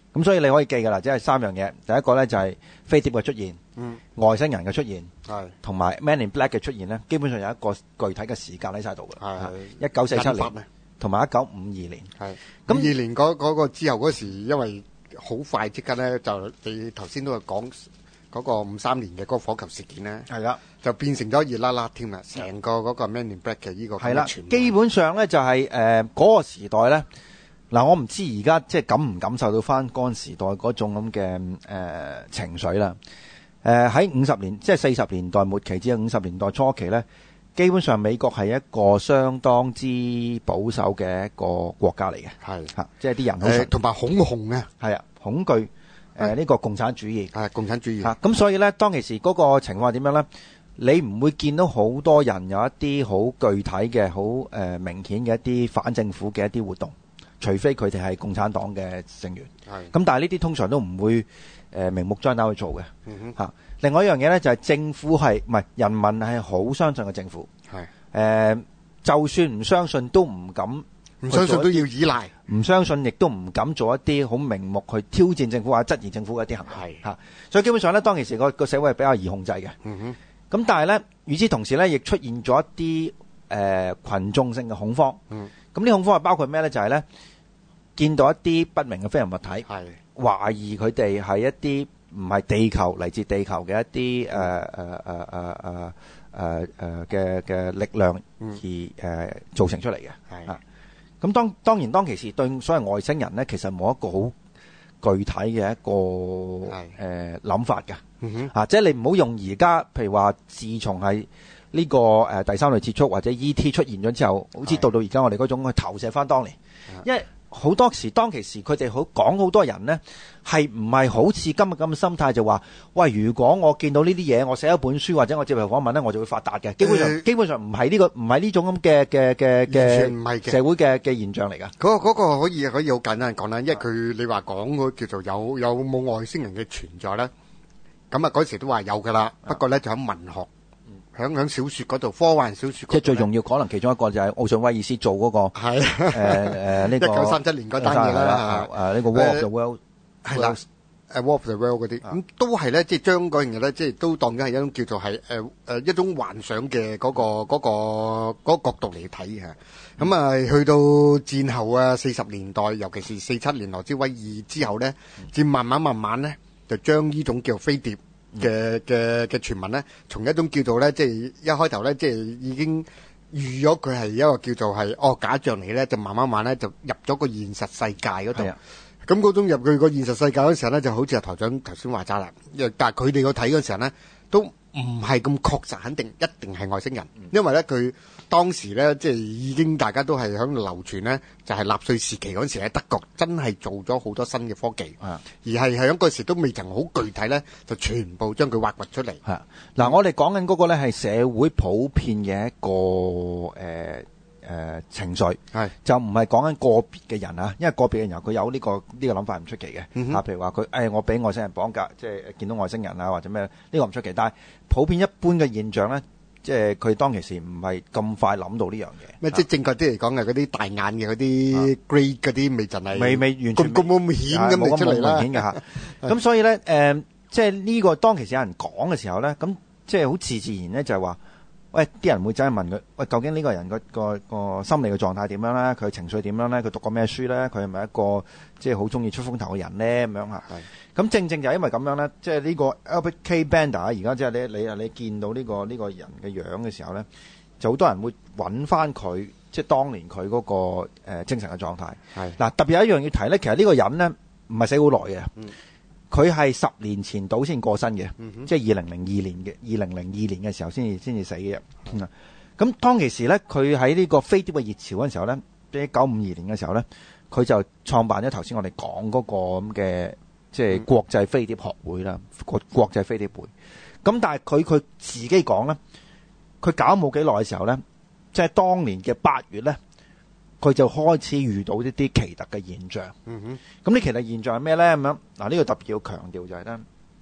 A: 咁所以你可以記㗎啦，即係三樣嘢。第一個咧就係飛碟嘅出現，
B: 嗯，
A: 外星人嘅出現，
B: 係
A: 同埋 Man in Black 嘅出現咧，基本上有一個具體嘅時間喺晒度嘅。
B: 係
A: 一九四七
B: 引發
A: 年，同埋一九五二年。
B: 係
A: 咁
B: 咁二年嗰嗰個之後嗰時，因為好快即刻咧，就你頭先都係講嗰個五三年嘅嗰個火球事件咧，
A: 係啦，
B: 就變成咗熱辣辣添啦，成個嗰個 Man in Black 嘅呢個
A: 係啦，
B: 傳聞
A: 基本上咧就係誒嗰個時代咧。嗱，我唔知而家即係感唔感受到翻嗰陣時代嗰種咁嘅誒情緒啦。誒喺五十年，即係四十年代末期至五十年代初期咧，基本上美國係一個相當之保守嘅一個國家嚟嘅，
B: 係
A: 嚇，即係啲人好
B: 誒同埋恐紅啊，
A: 係啊，恐懼誒呢個共產主義
B: 係共產主義
A: 嚇。咁所以咧，當其時嗰個情況係點樣咧？你唔會見到好多人有一啲好具體嘅、好誒明顯嘅一啲反政府嘅一啲活動。除非佢哋係共產黨嘅成員，咁但係呢啲通常都唔會誒、呃、明目張膽去做嘅嚇、
B: 嗯
A: 啊。另外一樣嘢咧就係、是、政府係唔係人民係好相信嘅政府，誒、呃、就算唔相信都唔敢，
B: 唔相信都要依賴，
A: 唔相信亦都唔敢做一啲好明目去挑戰政府或者質疑政府嘅一啲行為嚇、啊。所以基本上咧，當其時個個社會係比較易控制嘅。咁、
B: 嗯、
A: 但係咧，與此同時咧，亦出現咗一啲誒、呃、群眾性嘅恐慌。
B: 嗯
A: 咁呢恐慌係包括咩咧？就係、是、咧，見到一啲不明嘅飛行物體，懷疑佢哋係一啲唔係地球嚟自地球嘅一啲誒誒誒誒誒誒誒嘅嘅力量而誒、呃、造成出嚟嘅。係啊，咁當當然當其時對所謂外星人咧，其實冇一個好具體嘅一個誒諗、呃、法㗎。嗯、啊，即係你唔好用而家，譬如話，自從係呢、這個誒、呃、第三類接觸或者 E T 出現咗之後，好似到到而家我哋嗰種去投射翻當年，因為好多時當其時佢哋好講好多人呢，係唔係好似今日咁嘅心態就話，喂，如果我見到呢啲嘢，我寫一本書或者我接受訪問呢，我就會發達嘅。基本上、呃、基本上唔係呢個唔係呢種咁嘅嘅嘅嘅社會嘅嘅現象嚟㗎。
B: 嗰、那個嗰、那個可以可以好簡單講啦，因為佢你話講嗰叫做有有冇外星人嘅存在咧？咁啊嗰時都話有㗎啦，不過咧就喺文學，響響小説嗰度，科幻小説。即係
A: 最重要，可能其中一個就係奧遜威爾斯做嗰、那個係誒誒呢個
B: 一九三七年嗰單嘢啦，
A: 誒呢個 War of the World
B: 係啦，誒 War of the World 嗰啲，咁都係咧，即係將嗰樣嘢咧，即係都當緊係一種叫做係誒誒一種幻想嘅嗰個嗰個嗰個角度嚟睇嘅。咁啊，去到戰後啊，四十年代，尤其是四七年羅茲威爾之後咧，至慢慢慢慢咧。就將呢種叫做飛碟嘅嘅嘅傳聞咧，從一種叫做咧，即係一開頭咧，即係已經預咗佢係一個叫做係哦假象嚟咧，就慢慢慢咧就入咗個現實世界嗰度。咁嗰種入去個現實世界嗰時候咧，就好似阿台長頭先話齋啦。但係佢哋個睇嗰時候咧，都唔係咁確實肯定一定係外星人，因為咧佢當時咧即係已經大家都係喺度流傳咧，就係納粹時期嗰陣時喺德國真係做咗好多新嘅科技，而係喺嗰時都未曾好具體咧，就全部將佢挖掘出嚟。
A: 係嗱，我哋講緊嗰個咧係社會普遍嘅一個誒。呃誒、呃、情緒係就唔係講緊個別嘅人啊，因為個別嘅人佢有呢、這個呢、這個諗法唔出奇嘅、嗯、啊，譬如話佢誒我俾外星人綁架，即係見到外星人啊或者咩呢、這個唔出奇，但係普遍一般嘅現象咧，即係佢當其時唔係咁快諗到呢樣嘢。咩
B: 即係正確啲嚟講係嗰啲大眼嘅嗰啲 grade 嗰啲未就係
A: 未未完全
B: 咁咁咁顯咁嚟出嚟啦。
A: 明顯嘅嚇，咁所以咧誒、呃，即係呢個當其時有人講嘅時候咧，咁即係好自自然咧就係話。喂，啲人會真係問佢，喂，究竟呢個人個個個心理嘅狀態點樣咧？佢情緒點樣咧？佢讀過咩書咧？佢係咪一個即係好中意出風頭嘅人咧？咁樣嚇。咁正正就係因為咁樣咧，即係呢個 Albert K. Bender 而家即係你你啊你見到呢、呢個呢、呢個人嘅樣嘅時候咧，就好多人會揾翻佢，即係當年佢嗰、嗰個、呃、精神嘅狀態。係嗱，特別有一樣要提咧，其實呢個人咧唔係死好耐嘅。嗯。佢係十年前到先過身嘅、嗯，即係二零零二年嘅二零零二年嘅時候先至先至死嘅。咁、嗯、當其時咧，佢喺呢個飛碟嘅熱潮嗰陣時候咧，即係一九五二年嘅時候咧，佢就創辦咗頭先我哋講嗰個咁嘅即係國際飛碟學會啦，國、嗯、國際飛碟會。咁但係佢佢自己講咧，佢搞冇幾耐嘅時候咧，即係當年嘅八月咧。佢就開始遇到呢啲奇特嘅現象。嗯哼，咁呢奇特現象係咩咧？咁樣嗱，呢個特別要強調就係咧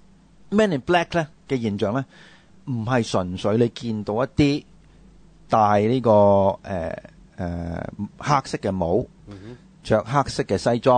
A: ，Man in Black 咧嘅現象咧，唔係純粹你見到一啲戴呢個誒誒黑色嘅帽，着黑色嘅西裝，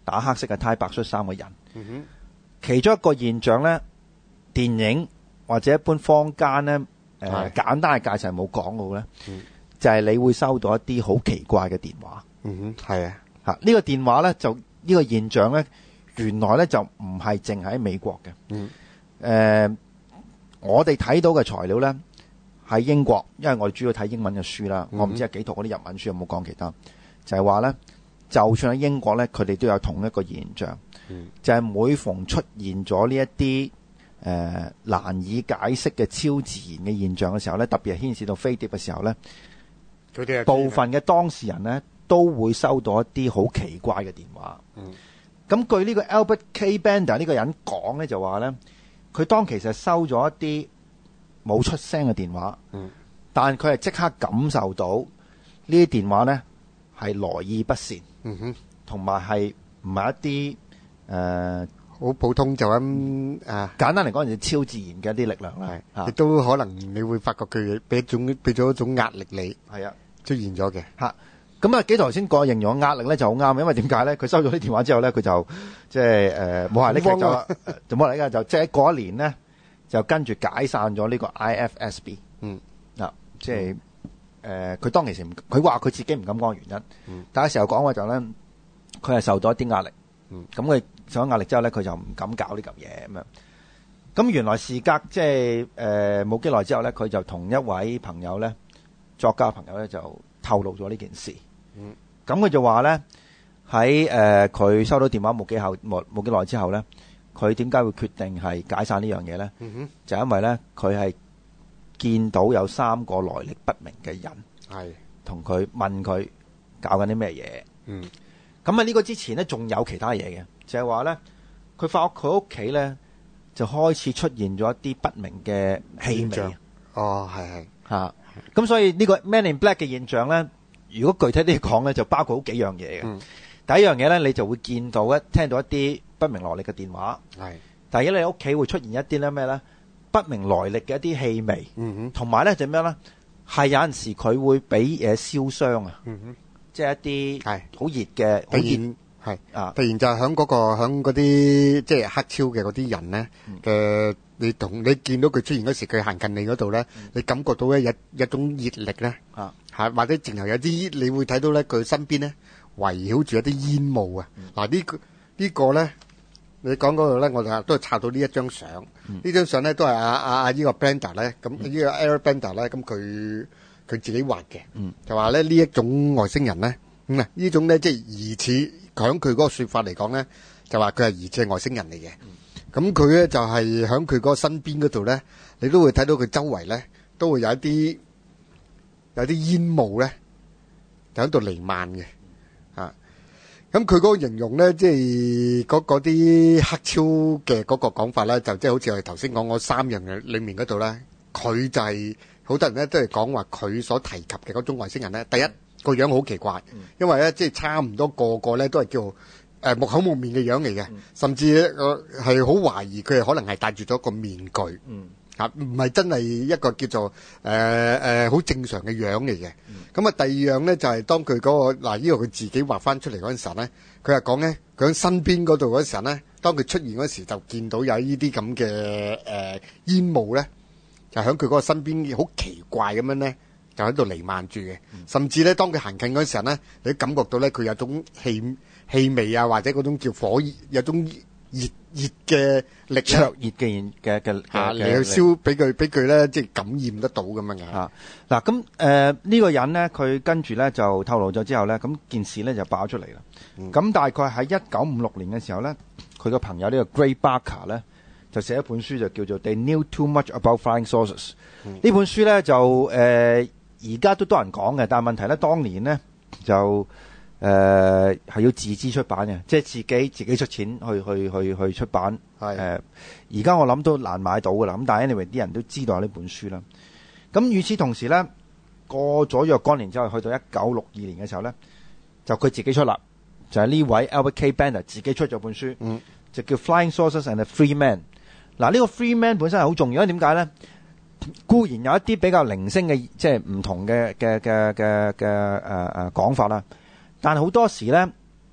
A: 打黑色嘅呔白恤衫嘅人。
B: 嗯哼，
A: 其中一個現象咧，電影或者一般坊間咧，誒、呃、簡單嘅介紹冇講到咧，
B: 嗯、
A: 就係、是、你會收到一啲好奇怪嘅電話。
B: 嗯哼，係啊，
A: 嚇、這、呢個電話咧就呢、這個現象咧，原來咧就唔係淨喺美國嘅。
B: 嗯，誒、
A: 呃，我哋睇到嘅材料咧喺英國，因為我哋主要睇英文嘅書啦。嗯、我唔知係幾套嗰啲日文書有冇講其他，就係話咧，就算喺英國咧，佢哋都有同一個現象。嗯、就係、是、每逢出現咗呢一啲誒難以解釋嘅超自然嘅現象嘅時候咧，特別係牽涉到飛碟嘅時候咧，部分嘅當事人咧都會收到一啲好奇怪嘅電話。咁、嗯、據呢個 Albert K. Bender 呢個人講咧，就話咧，佢當其實收咗一啲冇出聲嘅電話，嗯、但佢係即刻感受到呢啲電話咧係來意不善，同埋係唔係一啲誒，好、呃、普通就咁啊！簡單嚟講，就超自然嘅一啲力量啦。係，亦都可能你會發覺佢俾一種俾咗一種壓力你。係啊，出現咗嘅。嚇，咁啊，幾頭先個形容壓力咧就好啱，因為點解咧？佢收咗啲電話之後咧，佢就即係誒冇人拎就就冇人拎就即係過一年咧就跟住解散咗呢個 I F S B。嗯。嗱，即係誒，佢當其時唔，佢話佢自己唔敢講原因。嗯。但係時候講話就咧，佢係受到一啲壓力。嗯。咁佢。受咗壓力之後咧，佢就唔敢搞呢嚿嘢咁樣。咁原來事隔即係誒冇幾耐之後咧，佢就同一位朋友咧，作家朋友咧就透露咗呢件事。嗯。咁佢就話咧喺誒佢收到電話冇幾後冇冇幾耐之後咧，佢點解會決定係解散呢樣嘢咧？嗯哼。就因為咧佢係見到有三個來歷不明嘅人係同佢問佢搞緊啲咩嘢。嗯。咁啊呢個之前咧仲有其他嘢嘅。就係話咧，佢發覺佢屋企咧就開始出現咗一啲不明嘅氣味。哦，係係嚇。咁所以呢個 Man in Black 嘅現象咧，如果具體啲講咧，就包括好幾樣嘢嘅。嗯、第一樣嘢咧，你就會見到一聽到一啲不明來歷嘅電話。係。第一，你屋企會出現一啲咧咩咧？不明來歷嘅一啲氣味。嗯哼。同埋咧就咩咧？係有陣時佢會俾嘢燒傷啊。嗯哼。即係一啲係好熱嘅，好熱。係啊！突然就係響嗰個響嗰啲即係黑超嘅嗰啲人咧嘅，你同你見到佢出現嗰時，佢行近你嗰度咧，你感覺到咧一一種熱力咧，嚇或者淨係有啲你會睇到咧，佢身邊咧圍繞住一啲煙霧啊！嗱呢個呢個咧，你講嗰度咧，我就都係抄到呢一張相，呢張相咧都係阿阿阿呢個 Bender 咧，咁呢個 Eric Bender 咧，咁佢佢自己畫嘅，就話咧呢一種外星人咧，咁啊呢種咧即係疑似。響佢嗰個說法嚟講咧，就話佢係疑似外星人嚟嘅。咁佢咧就係響佢嗰個身邊嗰度咧，你都會睇到佢周圍咧都會有一啲有啲煙霧咧，就喺度彌漫嘅。啊，咁佢嗰個形容咧，即係嗰嗰啲黑超嘅嗰個講法咧，就即係好似我哋頭先講嗰三樣嘅裏面嗰度咧，佢就係好多人咧都係講話佢所提及嘅嗰種外星人咧，第一。個樣好奇怪，因為咧即係差唔多個個咧都係叫誒、呃、木口木面嘅樣嚟嘅，嗯、甚至誒係好懷疑佢係可能係戴住咗個面具，嚇唔係真係一個叫做誒誒好正常嘅樣嚟嘅。咁啊、嗯、第二樣咧就係、是、當佢嗰、那個嗱呢個佢自己畫翻出嚟嗰陣時候咧，佢係講咧佢喺身邊嗰度嗰時候咧，當佢出現嗰時就見到有呢啲咁嘅誒煙霧咧，就喺佢嗰個身邊好奇怪咁樣咧。就喺度彌漫住嘅，甚至咧，當佢行近嗰陣時候咧，你感覺到咧，佢有種氣氣味啊，或者嗰種叫火熱，有種熱熱嘅力，灼熱嘅嘅嘅嘅嚟去燒，俾佢俾佢咧，即係感染得到咁樣嘅。嚇嗱，咁誒呢個人咧，佢跟住咧就透露咗之後咧，咁件事咧就爆出嚟啦。咁、嗯、大概喺一九五六年嘅時候咧，佢個朋友呢個 Gray Barker 咧就寫一本書，就叫做《They Knew Too Much About Flying Saucers》。呢本書咧就誒。呃而家都多人講嘅，但係問題咧，當年咧就誒係、呃、要自資出版嘅，即係自己自己出錢去去去去出版。係誒，而家我諗都難買到㗎啦。咁但係 anyway 啲人都知道有呢本書啦。咁與此同時咧，過咗若干年之後，去到一九六二年嘅時候咧，就佢自己出啦，就係、是、呢位 Albert K. Bender 自己出咗本書，嗯、就叫 Flying Saucers and the Free Man。嗱，呢個 Free Man 本身係好重要，因為點解咧？固然有一啲比較零星嘅，即係唔同嘅嘅嘅嘅嘅誒誒講法啦，但係好多時咧，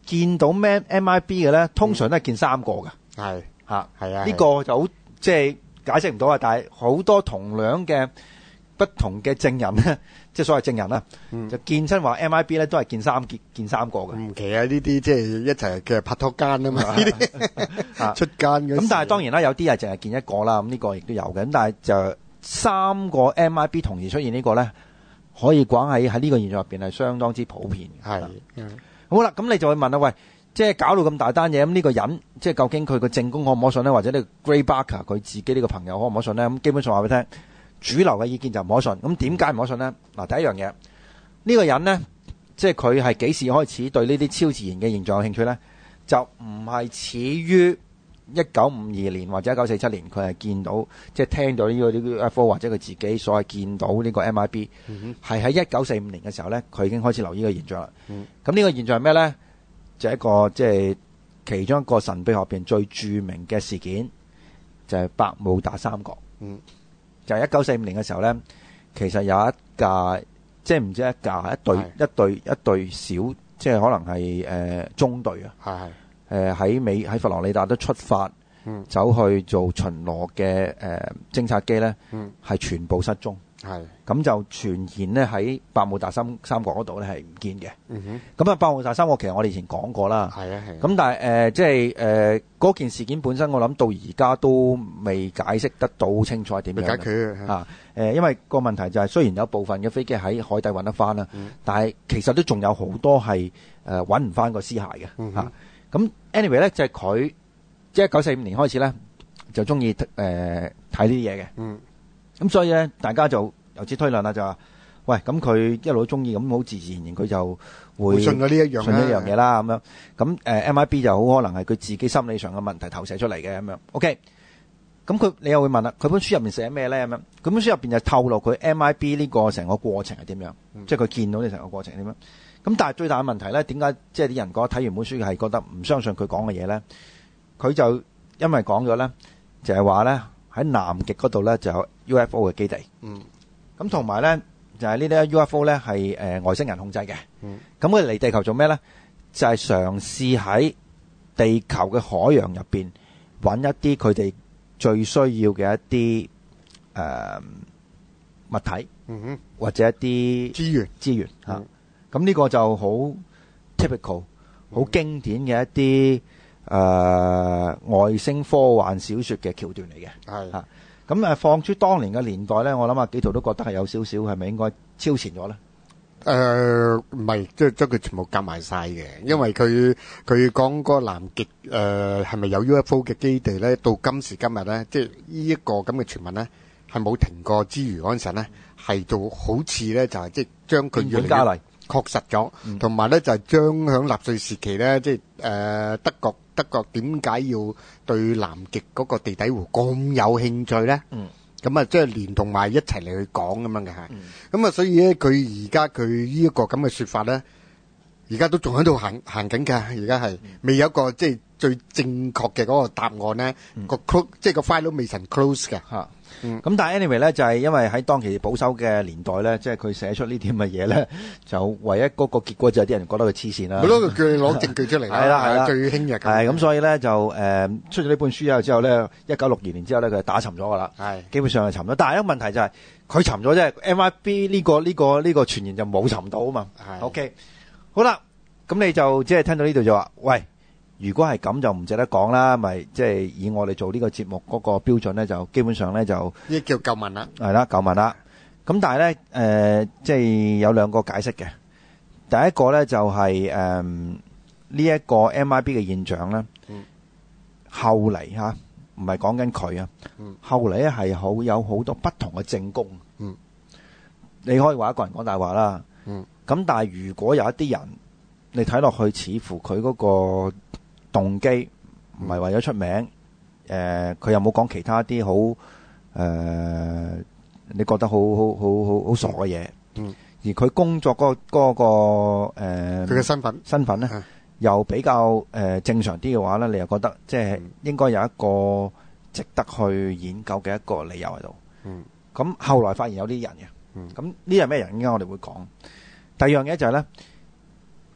A: 見到咩 M I B 嘅咧，通常都係見三個嘅。
B: 係
A: 嚇，
B: 係啊，
A: 呢個就好即係解釋唔到啊！但係好多同樣嘅不同嘅證人咧，即係所謂證人啦，就見親話 M I B 咧都係見三見見三個嘅。
B: 唔奇啊！呢啲即係一齊嘅拍拖奸啊嘛，呢啲出奸嘅。
A: 咁但係當然啦，有啲係淨係見一個啦。咁呢個亦都有嘅。咁但係就三個 M I B 同時出現呢個咧，可以講喺喺呢個現象入邊係相當之普遍嘅。
B: 係，
A: 好啦，咁你就會問啦，喂，即係搞到咁大單嘢，咁呢個人即係究竟佢個證供可唔可信咧？或者呢個 Gray Barker 佢自己呢個朋友可唔可信咧？咁基本上話俾你聽，主流嘅意見就唔可信。咁點解唔可信咧？嗱，第一樣嘢，呢個人咧，即係佢係幾時開始對呢啲超自然嘅現象有興趣咧？就唔係始於一九五二年或者一九四七年，佢係見到即係聽到呢個呢個 U F O 或者佢自己所謂見到呢個 M I B，係喺一九四五年嘅時候咧，佢已經開始留意呢個現象啦。咁呢個現象係咩咧？就係一個即係其中一個神秘學入邊最著名嘅事件，就係百慕達三角。
B: 嗯，
A: 就係一九四五年嘅時候咧，其實有一架即係唔知一架一隊一隊一隊小，即係可能係誒中隊啊。
B: 係係。
A: 誒喺美喺佛羅里達都出發，
B: 嗯、
A: 走去做巡邏嘅誒偵察機咧，係、嗯、全部失蹤。係咁就傳言咧喺百慕達三三角嗰度咧係唔見嘅。咁、嗯、啊，百慕達三角其實我哋以前講過啦。係啊係。咁但係誒、呃、即係誒嗰件事件本身，我諗到而家都未解釋得到清楚係點樣。未解決啊！誒、呃，因為個問題就係、是、雖然有部分嘅飛機喺海底揾得翻啦、嗯，但係其實都仲有好多係誒揾唔翻個屍骸嘅嚇。嗯啊咁 anyway 咧就係佢即係一九四五年開始咧就中意誒睇呢啲嘢嘅。嗯。咁所以咧大家就由此推論啦，就話喂咁佢一路都中意，咁好自然然佢就會
B: 信咗呢一樣
A: 信呢一樣嘢啦咁樣。咁誒 M I B 就好可能係佢自己心理上嘅問題投射出嚟嘅咁樣。OK。咁佢你又會問啦，佢本書入面寫咩咧咁樣？佢本書入邊就透露佢 M I B 呢個成個過程係點樣？嗯、即係佢見到呢成個過程點樣？咁但係最大嘅問題咧，點解即係啲人覺得睇完本書係覺得唔相信佢講嘅嘢咧？佢就因為講咗咧，就係話咧喺南極嗰度咧就有 U F O 嘅基地。嗯。咁同埋咧就係呢啲 U F O 咧係誒外星人控制嘅。嗯。咁佢嚟地球做咩咧？就係、是、嘗試喺地球嘅海洋入邊揾一啲佢哋最需要嘅一啲誒、呃、物體。嗯哼。或者一啲資源資源嚇。嗯。咁呢個就好 typical、好經典嘅一啲誒、呃、外星科幻小說嘅橋段嚟嘅。係嚇，咁誒放諸當年嘅年代咧，我諗阿紀陶都覺得係有少少係咪應該超前咗咧？
B: 誒唔係，即係將佢全部夾埋晒嘅，因為佢佢講個南極誒係咪有 U F O 嘅基地咧？到今時今日咧，即係呢一個咁嘅傳聞咧，係冇停過之餘嗰陣時咧，係到好似咧就係即係將佢越嚟越加厲。確實咗，同埋咧就係將響納粹時期咧，即係誒德國德國點解要對南極嗰個地底湖咁有興趣咧？咁啊，即係連同埋一齊嚟去講咁樣嘅係。咁啊，所以咧佢而家佢呢一個咁嘅説法咧，而家都仲喺度行行緊㗎。而家係未有一個即係最正確嘅嗰個答案咧，個 close 即係個 file 都未曾 close 嘅嚇。嗯，咁
A: 但係 anyway 咧，就係因為喺當期保守嘅年代咧，即係佢寫出呢啲咁嘅嘢咧，就唯一嗰個結果就係啲人覺得佢黐線啦。
B: 咪咯，佢叫你攞證據出嚟啦，
A: 係啦係啦，
B: 最興嘅。
A: 係咁，所以咧就誒出咗呢本書之後咧，一九六二年之後咧，佢就打沉咗噶啦。係基本上係沉咗，但係一個問題就係佢沉咗啫 ，M I B 呢個呢個呢個傳言就冇沉到啊嘛。係 OK，好啦，咁你就即係聽到呢度就話，喂。如果係咁就唔值得講啦，咪即係以我哋做呢個節目嗰個標準咧，就基本上咧就
B: 呢叫舊聞啦，
A: 係啦舊聞啦。咁但係咧誒，即係有兩個解釋嘅。第一個咧就係誒呢一個 M I B 嘅現象咧，嗯、後嚟嚇唔係講緊佢啊，嗯、後嚟咧係好有好多不同嘅證供。嗯，你可以話一個人講大話啦。嗯，咁但係如果有一啲人你睇落去，似乎佢嗰個動機唔係為咗出名，誒、呃，佢又冇講其他啲好誒，你覺得好好好好好傻嘅嘢。嗯。而佢工作嗰、嗰個誒，佢、呃、
B: 嘅身份
A: 身份咧，又比較誒、呃、正常啲嘅話咧，你又覺得即係應該有一個值得去研究嘅一個理由喺度。嗯。咁後來發現有啲人嘅。嗯。咁呢係咩人？應該我哋會講。第二樣嘢就係咧。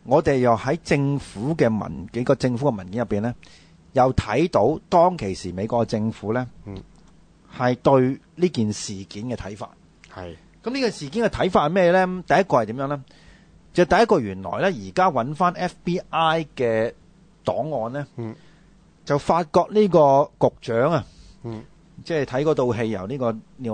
A: 我哋又喺政府嘅文幾個政府嘅文件入邊咧，又睇到當其時美國嘅政府咧，
B: 嗯，
A: 係對呢件事件嘅睇法。
B: 係。
A: 咁呢個事件嘅睇法係咩咧？第一個係點樣咧？就第一個原來咧，而家揾翻 F B I 嘅檔案咧，
B: 嗯，
A: 就發覺呢個局長啊，
B: 嗯，
A: 即係睇嗰套戲由呢個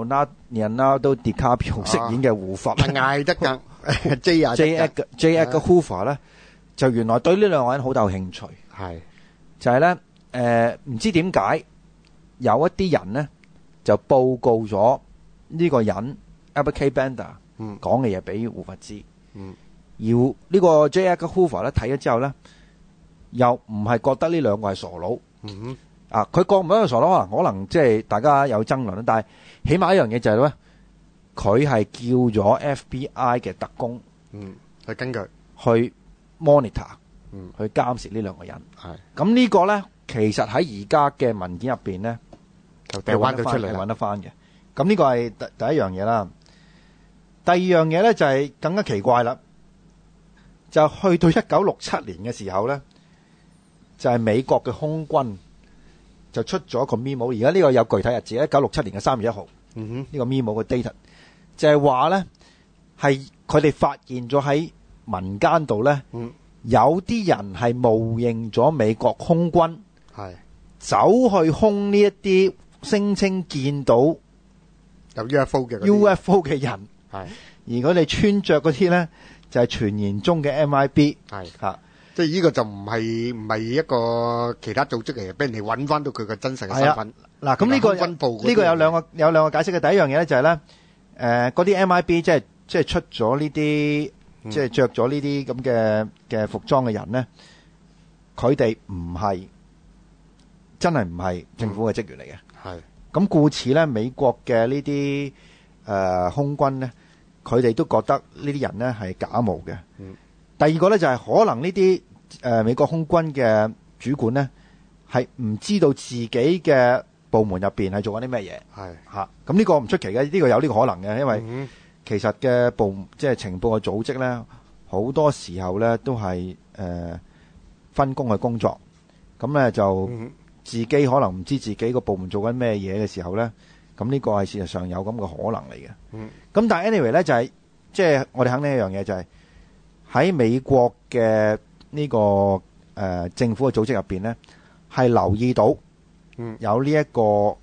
A: Leonardo DiCaprio 飾演嘅胡佛，
B: 嗌得㗎 J 啊
A: J. Edgar J. Edgar Hoover 咧，就原來對呢兩個人好有興趣，
B: 係
A: 就係咧誒，唔知點解有一啲人咧就報告咗呢個人 Albert K. Bender
B: 嗯
A: 講嘅嘢俾胡佛知，
B: 嗯，
A: 而呢個 J. Edgar Hoover 咧睇咗之後咧，又唔係覺得呢兩個係傻佬。
B: 嗯
A: 啊！佢覺唔覺得傻佬？可能可能即係大家有爭論啦。但係起碼一樣嘢就係咧，佢係叫咗 F B I 嘅特工，
B: 嗯，去根據，
A: 去 monitor，
B: 嗯，
A: 去監視呢兩個人。
B: 係。
A: 咁呢個咧，其實喺而家嘅文件入邊咧，
B: 就掉翻佢出嚟
A: 係
B: 啦。
A: 揾得翻嘅。咁呢個係第第一樣嘢啦。第二樣嘢咧就係更加奇怪啦，就去到一九六七年嘅時候咧，就係美國嘅空軍。就出咗一個 memo， 而家呢個有具體日子，一九六七年嘅三月一號，
B: 嗯哼，
A: 呢個 memo 嘅 data 就係話咧，係佢哋發現咗喺民間度咧，
B: 嗯，
A: 有啲人係冒認咗美國空軍，
B: 係
A: 走去空呢一啲聲稱見到
B: 有 U F O 嘅嗰啲
A: U F O 嘅人，
B: 係
A: 而佢哋穿着嗰啲咧就係傳言中嘅 M I B，
B: 係
A: 嚇。
B: 即係呢個就唔係唔係一個其他組織嚟嘅，俾人哋揾翻到佢個真實嘅身份。
A: 嗱，咁呢個
B: 軍部嗰啲
A: 呢個有兩個有兩個解釋嘅。第一樣嘢咧就係咧，誒嗰啲 M I B 即係即係出咗呢啲即係着咗呢啲咁嘅嘅服裝嘅人咧，佢哋唔係真係唔係政府嘅職員嚟嘅。
B: 係
A: 咁故此咧，美國嘅呢啲誒空軍咧，佢哋都覺得呢啲人咧係假冒嘅。
B: 嗯。
A: 第二個咧就係可能呢啲誒美國空軍嘅主管咧係唔知道自己嘅部門入邊係做緊啲咩嘢，
B: 係
A: 嚇。咁呢個唔出奇嘅，呢個有呢個可能嘅，因為
B: 嗯
A: 其實嘅部即係情報嘅組織咧，好多時候咧都係誒分工去工作，咁咧就
B: 嗯
A: 自己可能唔知自己個部門做緊咩嘢嘅時候咧，咁呢個係事實上有咁嘅可能嚟嘅。
B: 嗯
A: 咁但係 anyway 咧就係即係我哋肯定一樣嘢就係。喺美國嘅呢、這個誒、呃、政府嘅組織入邊咧，係留意到有呢一個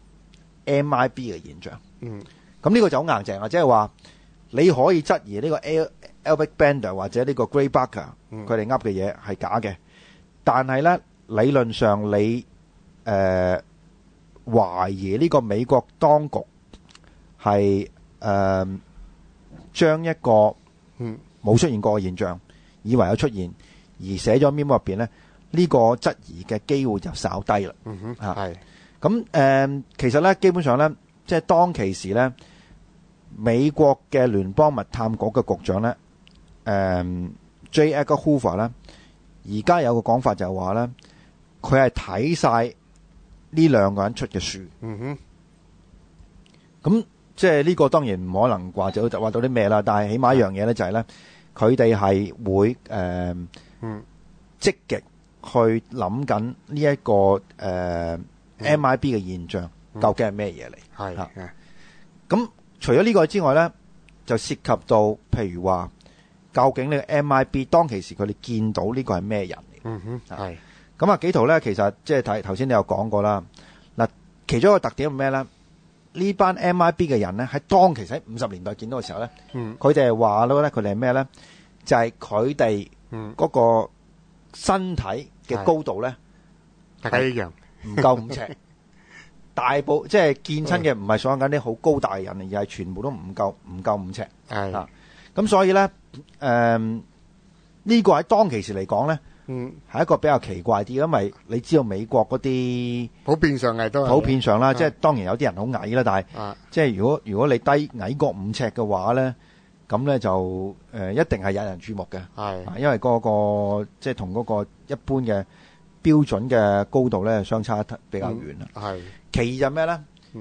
A: M I B 嘅現象。
B: 嗯，
A: 咁呢個就好硬淨啊，即係話你可以質疑呢個 Albert Bender 或者呢個 Gray Barker 佢哋噏嘅嘢係假嘅，但係咧理論上你誒、呃、懷疑呢個美國當局係誒將一個
B: 嗯。
A: 冇出現過嘅現象，以為有出現，而寫咗 memo 入邊咧，呢、這個質疑嘅機會就稍低啦。
B: 嗯哼，
A: 嚇
B: 係。
A: 咁誒、呃，其實咧，基本上咧，即係當其時咧，美國嘅聯邦密探局嘅局長咧，誒、呃、J. Edgar Hoover 咧，而家有個講法就係話咧，佢係睇晒呢兩個人出嘅書。
B: 嗯哼。
A: 咁即係呢個當然唔可能話就話到啲咩啦，但係起碼一樣嘢咧就係咧，佢哋係會誒、呃
B: 嗯、
A: 積極去諗緊呢一個誒、呃嗯、M I B 嘅現象、嗯、究竟係咩嘢嚟？
B: 係
A: 嚇。咁除咗呢個之外咧，就涉及到譬如話，究竟呢個 M I B 當其時佢哋見到呢個係咩人嚟？
B: 嗯哼，係。
A: 咁啊幾圖咧，其實即係睇頭先你有講過啦。嗱，其中一個特點係咩咧？呢班 M I B 嘅人咧，喺當其實喺五十年代見到嘅時候咧，佢哋係話咯咧，佢哋係咩咧？就係佢哋嗰個身體嘅高度咧，
B: 大家一樣，
A: 唔夠五尺。大部即係見親嘅唔係所講緊啲好高大嘅人，而係全部都唔夠唔夠五尺。
B: 係啊，
A: 咁所以咧，誒呢個喺當其時嚟講咧。嗯，係一個比較奇怪啲，因為你知道美國嗰啲
B: 普遍上係都係
A: 普遍上啦，即係當然有啲人好矮啦，但係、
B: 啊、即
A: 係如果如果你低矮過五尺嘅話咧，咁咧就誒、呃、一定係引人注目嘅，係，因為嗰、嗰個即係同嗰個一般嘅標準嘅高度咧相差比較遠啦。係、嗯，其二就咩咧？嗯，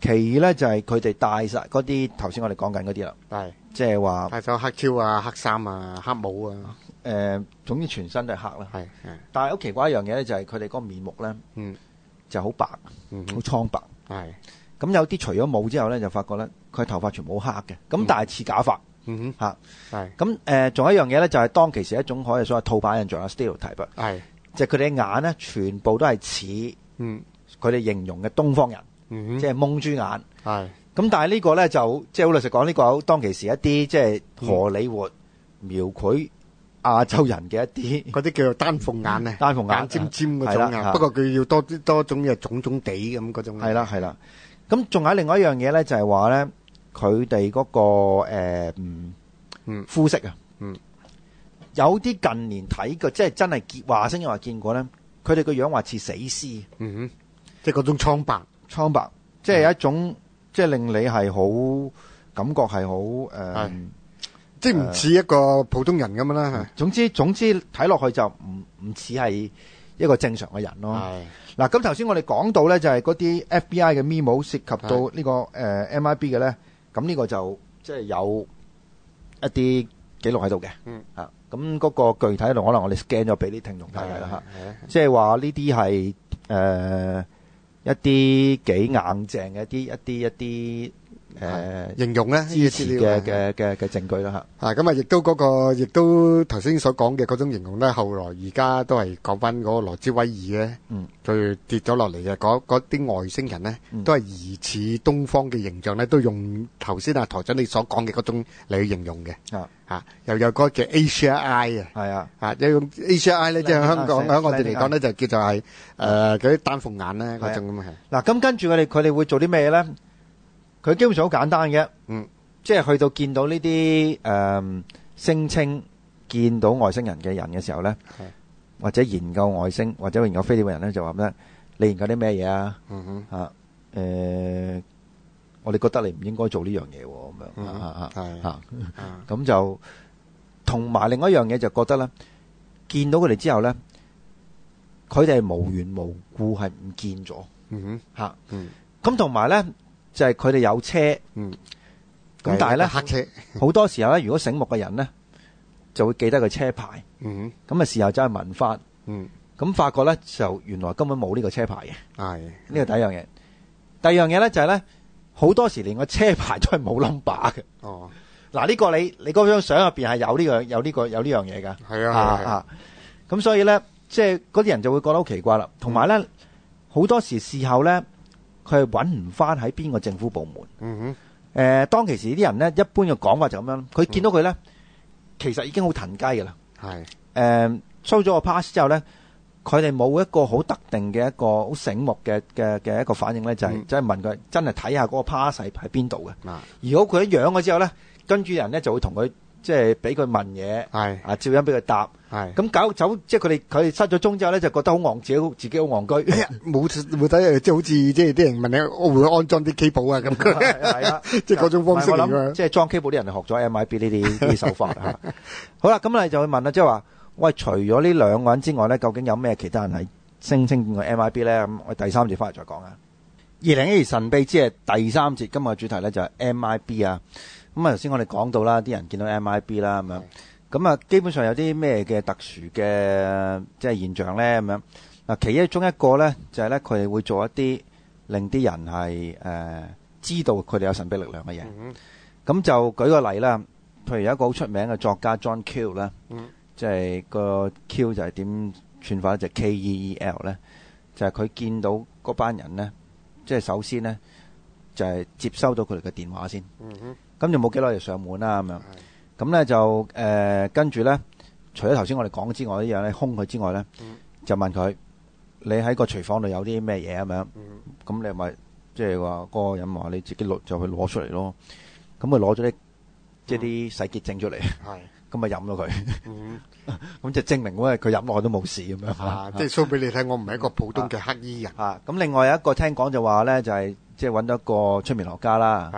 A: 其二咧就係佢哋帶晒嗰啲頭先我哋講緊嗰啲啦，
B: 係
A: 即係話
B: 帶咗黑超啊、黑衫啊、黑帽啊，
A: 誒、呃，總之全身都係黑啦。
B: 係係，
A: 但係好奇怪一樣嘢咧，就係佢哋嗰個面目咧，
B: 嗯，
A: 就好白，
B: 嗯
A: 好蒼白。
B: 係，
A: 咁有啲除咗帽之後咧，就發覺咧佢頭髮全部好黑嘅，咁但係似假髮
B: 嗯
A: 嚇。
B: 哼，係
A: 咁誒，仲、有一樣嘢咧，就係當其時一種可以所謂套版印象啊 stereotype，
B: 係，
A: 就係佢哋嘅眼咧，全部都係似
B: 嗯
A: 佢哋形容嘅東方人，
B: 嗯哼，
A: 即係蒙豬眼。
B: 係
A: 咁但係呢個咧就即係好老實講，呢、個當其時一啲即係荷里活描繪亞洲人嘅一啲
B: 嗰啲叫做單鳳眼啊，
A: 單鳳眼
B: 眼尖尖嗰
A: 係啦
B: 種啊，不過佢要多啲多種嘅腫腫地咁嗰種。
A: 係啦係啦。咁仲有另外一樣嘢咧，就係話咧佢哋嗰個誒嗯
B: 嗯
A: 膚色啊，
B: 嗯
A: 有啲近年睇過，即係真係見話聲又話見過咧，佢哋個樣話似死屍，
B: 嗯哼，即係嗰種蒼白。
A: 蒼白，即係一種即係令你係好感覺係好誒。
B: 係即係唔似一個普通人咁樣啦。
A: 總之總之睇落去就唔唔似係一個正常嘅人咯。
B: 係
A: 嗱，咁頭先我哋講到咧，就係嗰啲 F B I 嘅 memo 涉及到呢個誒 M I B 嘅咧，咁呢個就即係有一啲記錄喺度嘅。
B: 嗯
A: 啊，咁嗰個具體喺度，可能我哋 scan 咗俾啲聽眾睇睇啦嚇。
B: 係
A: 即係話呢啲係誒一啲幾硬淨嘅一啲一啲一啲誒
B: 形容咧
A: 支持嘅嘅嘅嘅證據啦嚇。
B: 啊，咁啊，亦都嗰個，亦都頭先所講嘅嗰種形容咧，後來而家都係講翻嗰個羅茲威爾咧，
A: 嗯，
B: 佢跌咗落嚟嘅嗰嗰啲外星人咧，都係疑似東方嘅形象咧，都用頭先啊台長你所講嘅嗰種嚟去形容嘅。
A: 啊
B: 嚇，又有嗰個叫 Asia Eye 啊。
A: 係啊，
B: 啊，有用 Asia Eye 咧，即係香港
A: 靚
B: 喺我哋嚟講咧，就叫做係誒嗰啲單鳳眼咧嗰種咁啊係。
A: 嗱，咁跟住佢哋佢哋會做啲咩咧？佢基本上好簡單嘅，
B: 嗯，
A: 即係去到見到呢啲誒聲稱見到外星人嘅人嘅時候咧，
B: 係
A: 或者研究外星或者研究飛碟嘅人咧，就話咩？你研究啲咩嘢啊？
B: 嗯哼，
A: 啊誒，我哋覺得你唔應該做呢樣嘢喎，咁樣
B: 嗯
A: 啊啊
B: 係
A: 啊，
B: 啊
A: 咁就同埋另外一樣嘢就覺得咧，見到佢哋之後咧，佢哋係無緣無故係唔見咗
B: 嗯哼，
A: 嚇。
B: 嗯
A: 咁同埋咧就係佢哋有車，
B: 嗯，
A: 咁但係咧
B: 黑車，
A: 好多時候咧，如果醒目嘅人咧就會記得佢車牌，
B: 嗯
A: 咁啊事後走去問翻，
B: 嗯，
A: 咁發覺咧就原來根本冇呢個車牌嘅，
B: 係
A: 呢個第一樣嘢。第二樣嘢咧就係咧，好多時連個車牌都係冇 number 嘅。
B: 哦，
A: 嗱，呢個你你嗰張相入邊係有呢個有呢個有呢樣嘢㗎。
B: 係啊係啊，
A: 啊啊，咁所以咧，即係嗰啲人就會覺得好奇怪啦。同埋咧，好多時事後咧，佢係揾唔翻喺邊個政府部門。
B: 嗯哼，
A: 誒，當其時啲人咧，一般嘅講法就咁樣，佢見到佢咧，其實已經好騰雞㗎啦。
B: 係
A: 誒，收咗個 pass 之後咧，佢哋冇一個好特定嘅一個好醒目嘅嘅嘅一個反應咧，就係
B: 嗯
A: 即係問佢真係睇下嗰個 pass 喺喺邊度嘅。
B: 嗱
A: 如果佢一樣咗之後咧，跟住人咧就會同佢即係俾佢問嘢，
B: 係
A: 啊照樣俾佢答。
B: 係，
A: 咁搞走，即係佢哋佢哋失咗蹤之後咧，就覺得好戇，自己好自己好戇居。
B: 冇冇睇即係好似即係啲人問你，我會安裝啲 cable 啊咁，
A: 係啊，
B: 即係嗰種方式
A: 我諗
B: 嚟㗎。
A: 即係裝 cable 啲人就學咗 M I B 呢啲呢啲手法嚇。好啦，咁你就會問啦，即係話，喂，除咗呢兩個人之外咧，究竟有咩其他人係聲稱見過 M I B 咧？咁我第三節翻嚟再講啊。二零一二神秘之夜第三節，今日嘅主題咧就係 M I B 啊。咁啊，頭先我哋講到啦，啲人見到 M I B 啦咁樣。咁啊，基本上有啲咩嘅特殊嘅即係現象咧咁樣。嗱，其一中一個咧就係咧，佢哋會做一啲令啲人係誒知道佢哋有神秘力量嘅嘢。咁就舉個例啦，譬如有一個好出名嘅作家 John Keel 咧，即係個 Keel 就係點串法咧，就 K E E L 咧，就係佢見到嗰班人咧，即係首先咧就係接收到佢哋嘅電話先。咁就冇幾耐就上門啦咁樣。咁咧就誒跟住咧，除咗頭先我哋講之外呢樣咧，兇佢之外咧，就問佢：你喺個廚房度有啲咩嘢咁樣？咁你咪即係話嗰個人話你自己攞就去攞出嚟咯。咁佢攞咗啲即係啲洗潔精出嚟，咁咪飲咗佢。咁就證明嗰佢飲落去都冇事咁樣。
B: 啊，即係 show 俾你睇，我唔係一個普通嘅黑衣人。
A: 啊，咁另外有一個聽講就話咧，就係即係揾到一個催眠學家啦。
B: 係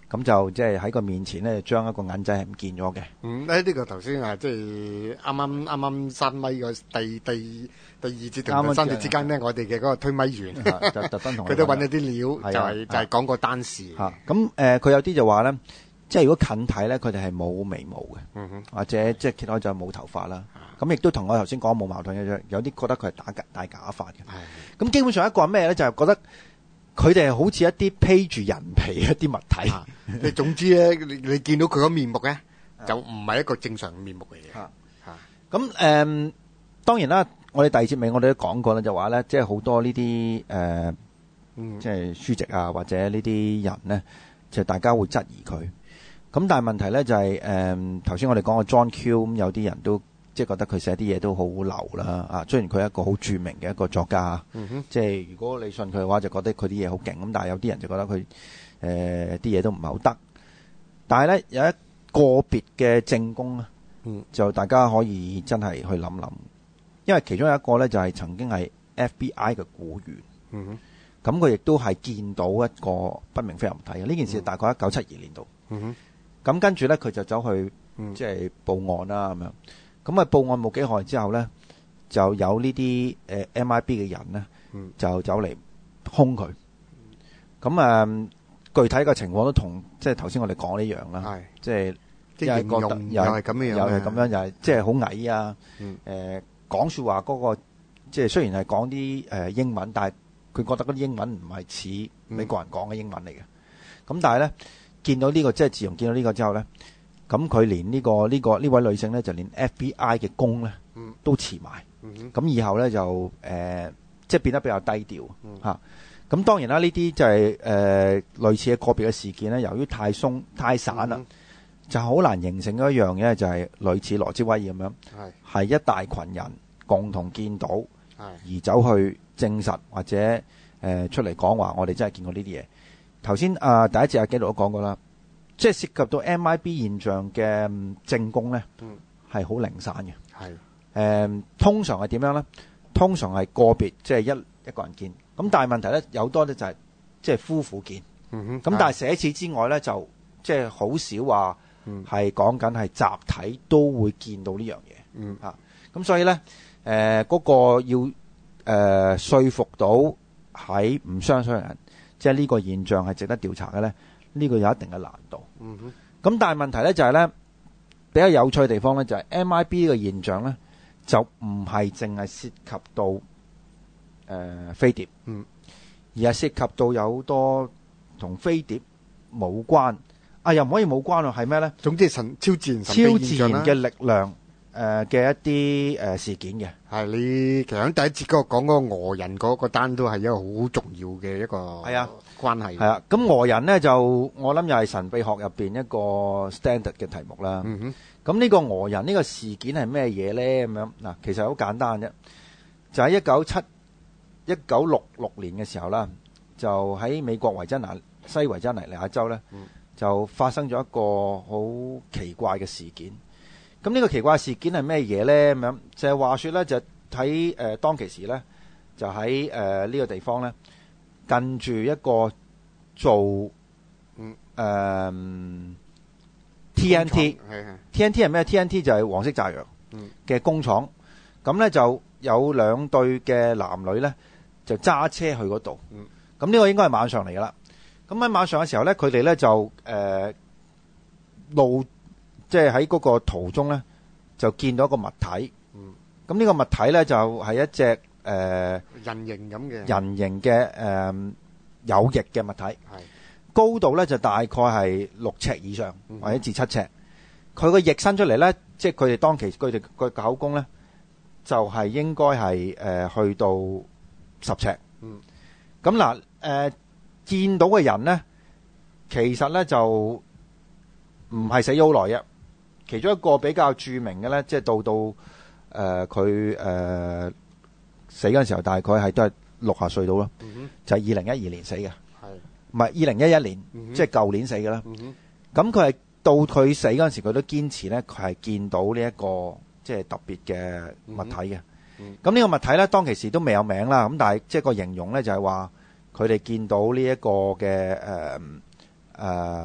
A: 咁就即係喺個面前咧，將一個銀仔係唔見咗嘅。
B: 嗯，誒呢個頭先啊，即係啱啱啱啱閂咪個第第第二節同第三節之間咧，我哋嘅嗰個推咪員，
A: 就特登同
B: 佢都揾咗啲料，就係就係講個單事。
A: 嚇咁誒，佢有啲就話咧，即係如果近睇咧，佢哋係冇眉毛嘅，
B: 嗯哼，
A: 或者即係揭開就冇頭髮啦。咁亦都同我頭先講冇矛盾嘅啫。有啲覺得佢係打假戴假髮嘅。咁基本上一個係咩咧？就係覺得佢哋係好似一啲披住人皮嘅一啲物體。
B: 你總之咧，你你見到佢個面目咧，就唔係一個正常面目嚟嘅。
A: 嚇嚇咁誒，當然啦，我哋第二節尾我哋都講過啦，就話咧，即係好多呢啲誒，即係書籍啊，或者呢啲人咧，就大家會質疑佢。咁但係問題咧就係誒頭先我哋講過 John Q， 咁有啲人都即係覺得佢寫啲嘢都好流啦啊！雖然佢係一個好著名嘅一個作家，
B: 嗯哼，
A: 即係如果你信佢嘅話，就覺得佢啲嘢好勁。咁但係有啲人就覺得佢誒啲嘢都唔係好得。但係咧有一個別嘅證供咧，
B: 嗯，
A: 就大家可以真係去諗諗，因為其中有一個咧就係曾經係 F B I 嘅僱員，
B: 嗯哼，
A: 咁佢亦都係見到一個不明飛行物體嘅。呢件事大概一九七二年度，
B: 嗯哼，
A: 咁跟住咧佢就走去即係報案啦咁樣。咁啊報案冇幾耐之後咧，就有呢啲誒 M I B 嘅人咧，就走嚟兇佢。咁誒具體嘅情況都同即係頭先我哋講呢樣啦，
B: 係
A: 即係
B: 即係
A: 覺得
B: 又係咁樣樣，
A: 又係咁樣，又係即係好矮啊！
B: 嗯，
A: 誒講説話嗰個即係雖然係講啲誒英文，但係佢覺得嗰啲英文唔係似美國人講嘅英文嚟嘅。咁但係咧見到呢個即係自從見到呢個之後咧。咁佢連呢、這個呢、這個呢位女性咧，就連 F B I 嘅工咧，都辭埋。咁、嗯、以後咧就誒、呃，即係變得比較低調嚇。咁、嗯啊、當然啦，呢啲就係、是、誒、呃、類似嘅個別嘅事件咧，由於太鬆太散啦、嗯，就好難形成一樣嘢，就係、是、類似羅茲威爾咁樣，係一大群人共同見到，而走去證實或者誒、呃、出嚟講話，我哋真係見過呢啲嘢。頭先啊第一節阿紀錄都講過啦。即係涉及到 M I B 現象嘅證供咧，係好零散嘅。係誒、呃，通常係點樣咧？通常係個別，即係一一個人見。咁但係問題咧，有多咧就係即係夫婦見。嗯哼。咁但係寫字之外咧，就即係好少話係講緊係集體都會見到呢樣嘢。嗯。嚇、啊，咁所以咧，誒、呃、嗰、那個要誒、呃、說服到喺唔相信嘅人，即係呢個現象係值得調查嘅咧。呢、這個有一定嘅難度。嗯哼。咁但係問題咧就係咧比較有趣嘅地方咧就係 M I B 呢個現象咧就唔係淨係涉及到誒、呃、飛碟，嗯，而係涉及到有好多同飛碟冇關啊，又唔可以冇關喎，係咩咧？
B: 總之神超自然神
A: 超自然嘅力量誒嘅、呃、一啲誒、呃、事件嘅。係
B: 你其實喺第一節嗰個講嗰個俄人嗰個單都係一個好重要嘅一個係啊。關係
A: 係啊，咁俄人咧就我諗又係神秘學入邊一個 standard 嘅題目啦。嗯哼，咁呢個俄人呢個事件係咩嘢咧？咁樣嗱，其實好簡單啫，就喺一九七一九六六年嘅時候啦，就喺美國維珍拿西維珍尼亞州咧，就發生咗一個好奇怪嘅事件。咁呢個奇怪嘅事件係咩嘢咧？咁樣就係話說咧，就喺誒當其時咧，就喺誒呢個地方咧。近住一個做嗯誒、呃、T N T，T N T 係咩 ？T N T 就係黃色炸藥嘅工廠。咁咧就有兩對嘅男女咧，就揸車去嗰度。咁呢個應該係晚上嚟噶啦。咁喺晚上嘅時候咧，佢哋咧就誒、呃、路，即係喺嗰個途中咧，就見到一個物體。咁呢個物體咧就係、是、一隻。誒、呃、
B: 人形咁嘅
A: 人形嘅誒、呃、有翼嘅物體，高度咧就大概係六尺以上、嗯、或者至七尺。佢個翼伸出嚟咧，即係佢哋當其佢哋個口供咧，就係、是、應該係誒、呃、去到十尺。嗯，咁嗱誒見到嘅人咧，其實咧就唔係死咗好耐嘅。其中一個比較著名嘅咧，即係到到誒佢誒。呃死嗰陣時候大概係都係六十歲到咯，就係二零一二年死嘅，唔係二零一一年，嗯、即係舊年死嘅啦。咁佢係到佢死嗰陣時，佢都堅持咧，佢係見到呢、這、一個即係特別嘅物體嘅。咁、嗯、呢、嗯、個物體咧，當其時都未有名啦。咁但係即係個形容咧，就係話佢哋見到呢一個嘅誒誒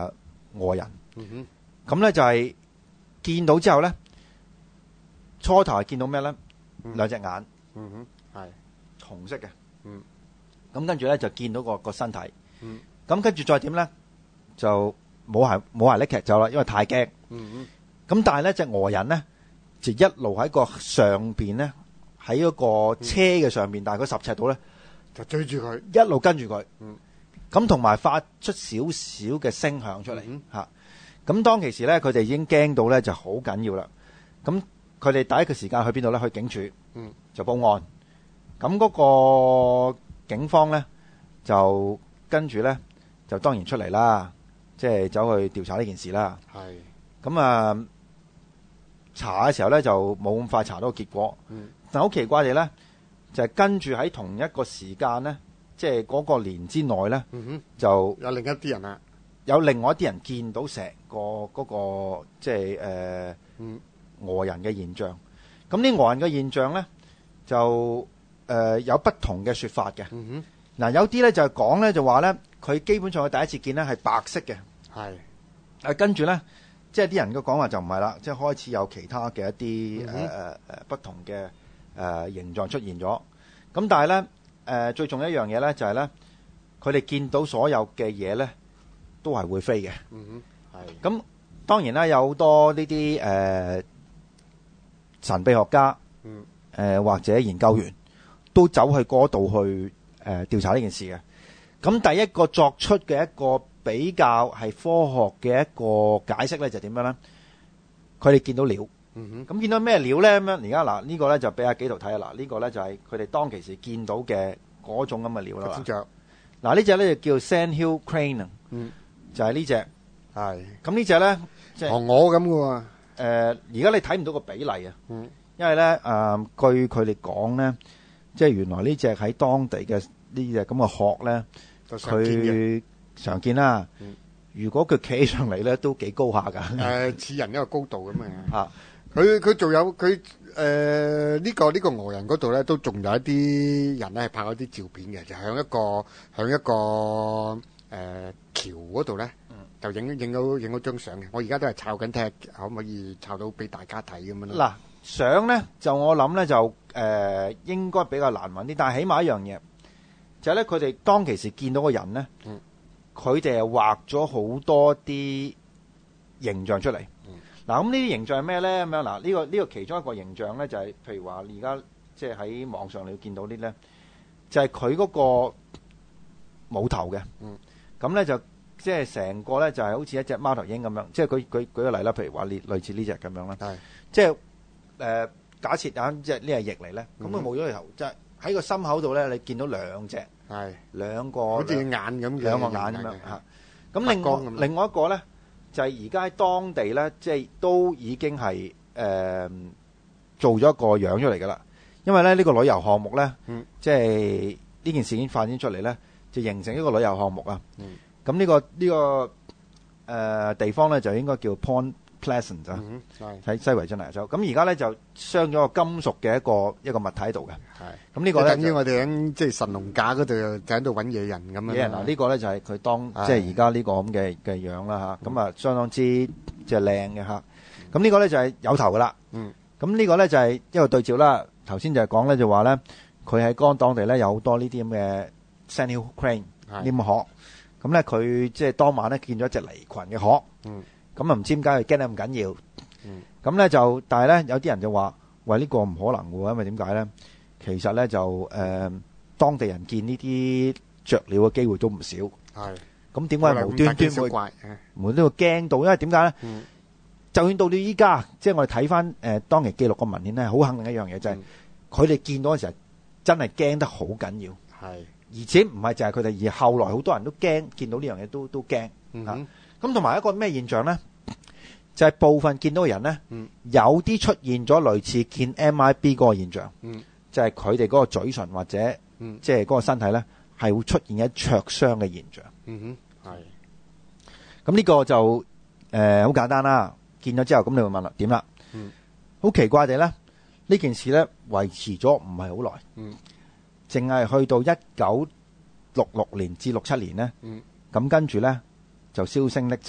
A: 俄人。
B: 嗯哼，
A: 咁咧就係見到之後咧，初頭係見到咩咧？
B: 嗯
A: 兩隻眼
B: 嗯哼，係，
A: 紅色嘅。
B: 嗯，
A: 咁跟住咧就見到個個身體。
B: 嗯，
A: 咁跟住再點咧？就冇鞋冇鞋拎劇走啦，因為太驚。
B: 嗯
A: 咁但係咧隻俄人咧就一路喺個上邊咧，喺嗰個車嘅上邊，大概十尺度咧，
B: 就追住佢，
A: 一路跟住佢。
B: 嗯，
A: 咁同埋發出少少嘅聲響出嚟
B: 嗯
A: 嚇。咁當其時咧，佢哋已經驚到咧就好緊要啦。咁佢哋第一個時間去邊度咧？去警署，
B: 嗯，
A: 就報案。咁嗰個警方咧就跟住咧就當然出嚟啦，即係走去調查呢件事啦。
B: 係，
A: 咁啊查嘅時候咧就冇咁快查到個結果。
B: 嗯，
A: 但好奇怪地咧，就係跟住喺同一個時間咧，即係嗰個年之內咧，
B: 嗯哼，
A: 就
B: 有另一啲人啊，
A: 有另外一啲人見到成個嗰個即係誒
B: 嗯
A: 俄人嘅現象。咁啲俄人嘅現象咧就誒有不同嘅說法嘅。
B: 嗯
A: 嗱有啲咧就係講咧就話咧，佢基本上佢第一次見咧係白色嘅。
B: 哼，係，
A: 誒跟住咧，即係啲人嘅講話就唔係啦，即係開始有其他嘅一啲誒
B: 嗯
A: 誒誒不同嘅誒、呃、形狀出現咗。咁但係咧誒最重要一樣嘢咧就係咧，佢哋見到所有嘅嘢咧都係會飛嘅。
B: 嗯哼，係，
A: 咁當然啦，有好多呢啲誒神秘學家，誒、
B: 嗯
A: 呃、或者研究員都走去嗰度去誒、呃、調查呢件事嘅。咁第一個作出嘅一個比較係科學嘅一個解釋咧，就點樣咧？佢哋見到料，
B: 嗯哼，
A: 咁見到咩料咧？咁樣而家嗱呢個咧就俾阿紀陶睇下嗱，呢個咧就係佢哋當其時見到嘅嗰種咁嘅料啦。
B: 隻雀，
A: 嗱呢只咧就叫 Sandhill Crane，
B: 嗯，
A: 就係呢只。
B: 係，
A: 咁呢只咧即係
B: 學我咁嘅喎，
A: 誒，而家你睇唔到個比例啊，
B: 嗯
A: 因為咧誒、呃，據佢哋講咧，即係原來呢只喺當地嘅呢只咁嘅殼咧，
B: 就常見嘅，
A: 佢常見啦。
B: 嗯
A: 如果佢企起上嚟咧，都幾高下㗎。
B: 誒似人一個高度咁嘅。
A: 啊，
B: 佢佢仲有佢誒呢個呢、個俄人嗰度咧，都仲有一啲人咧係拍咗啲照片嘅，就響一個響一個誒、呃、橋嗰度咧，就影影到影到張相嘅。我而家都係抄緊睇下可唔可以抄到俾大家睇咁樣啦。
A: 嗱，相咧就我諗咧就誒、呃、應該比較難揾啲，但係起碼一樣嘢就係咧，佢哋當其時見到個人咧，
B: 嗯
A: 佢哋係畫咗好多啲形象出嚟。嗱、咁呢啲形象係咩咧？咁樣嗱，呢個呢個其中一個形象咧，就係、譬如話而家即係喺網上你會見到啲咧，就係佢嗰個冇頭嘅。
B: 嗯
A: 咁咧就即係成個咧就係好似一隻貓頭鷹咁樣。即係舉舉舉個例啦，譬如話類類似呢只咁樣啦。
B: 係
A: 即係誒、呃，假設啊，即係呢係翼嚟咧，咁
B: 嗯
A: 佢冇咗個頭，即係喺個心口度咧，你見到兩隻
B: 係，
A: 兩個
B: 好似眼咁嘅
A: 兩個眼咁樣
B: 嘅
A: 嚇。咁另外
B: 白光咁樣
A: 另外一個咧，就係而家喺當地咧，即係都已經係誒、呃、做咗一個樣出嚟噶啦。因為咧呢、呢個旅遊項目咧，
B: 嗯
A: 即係呢件事已經發展出嚟咧，就形成一個旅遊項目啊。
B: 嗯
A: 咁呢、呢個呢、呢個誒、呃、地方咧就應該叫 Point Pleasant 啊。
B: 嗯哼係
A: 喺西維珍尼州，咁而家咧就鑲咗個金屬嘅一個一個物體喺度嘅。
B: 係。
A: 咁呢個咧就
B: 等於我哋喺即係神農架嗰度就喺度揾野人咁樣。
A: 嘢人嗱，呢個咧就係佢當
B: 係
A: 即係而家呢個咁嘅嘅樣啦嚇，咁啊相當之即係靚嘅嚇。咁呢個咧就係有頭噶啦。
B: 嗯。
A: 咁呢個咧就係一個對照啦。頭先就係講咧就話咧，佢喺江當地咧有好多呢啲咁嘅 Sandhill Crane 呢咁嘅殼。咁咧佢即係當晚咧見咗一隻離群嘅殼。
B: 嗯。
A: 咁啊唔知點解佢驚得咁緊要。
B: 嗯。
A: 咁咧就，但係咧有啲人就話：喂，呢個唔可能喎，因為點解咧？其實咧就誒、呃，當地人見呢啲雀鳥嘅機會都唔少。
B: 係。
A: 咁點解無端端會
B: 怪？
A: 無端端會驚到？因為點解咧？
B: 嗯。
A: 就算到到依家，即係我哋睇翻誒當期記錄個文獻咧，好肯定一樣嘢就係佢哋見到嘅時候真係驚得好緊要。
B: 係。而
A: 且唔係淨係佢哋，而後來好多人都驚見到呢樣嘢都都驚。
B: 嗯
A: 啊咁同埋一個咩現象咧？就係、是、部分見到嘅人咧、
B: 嗯，
A: 有啲出現咗類似見 M I B 嗰個現象，
B: 嗯、就係
A: 佢哋嗰個嘴唇或者即係嗰個身體咧，係會出現一灼傷嘅現象。
B: 嗯哼，係。
A: 咁呢個就誒好、呃、簡單啦。見咗之後，咁你會問啦，點啦？
B: 嗯，好
A: 奇怪地咧，呢件事咧維持咗唔係好耐，
B: 嗯，
A: 淨係去到一九六六年至六七年咧，
B: 嗯，
A: 咁跟住咧就銷聲匿跡。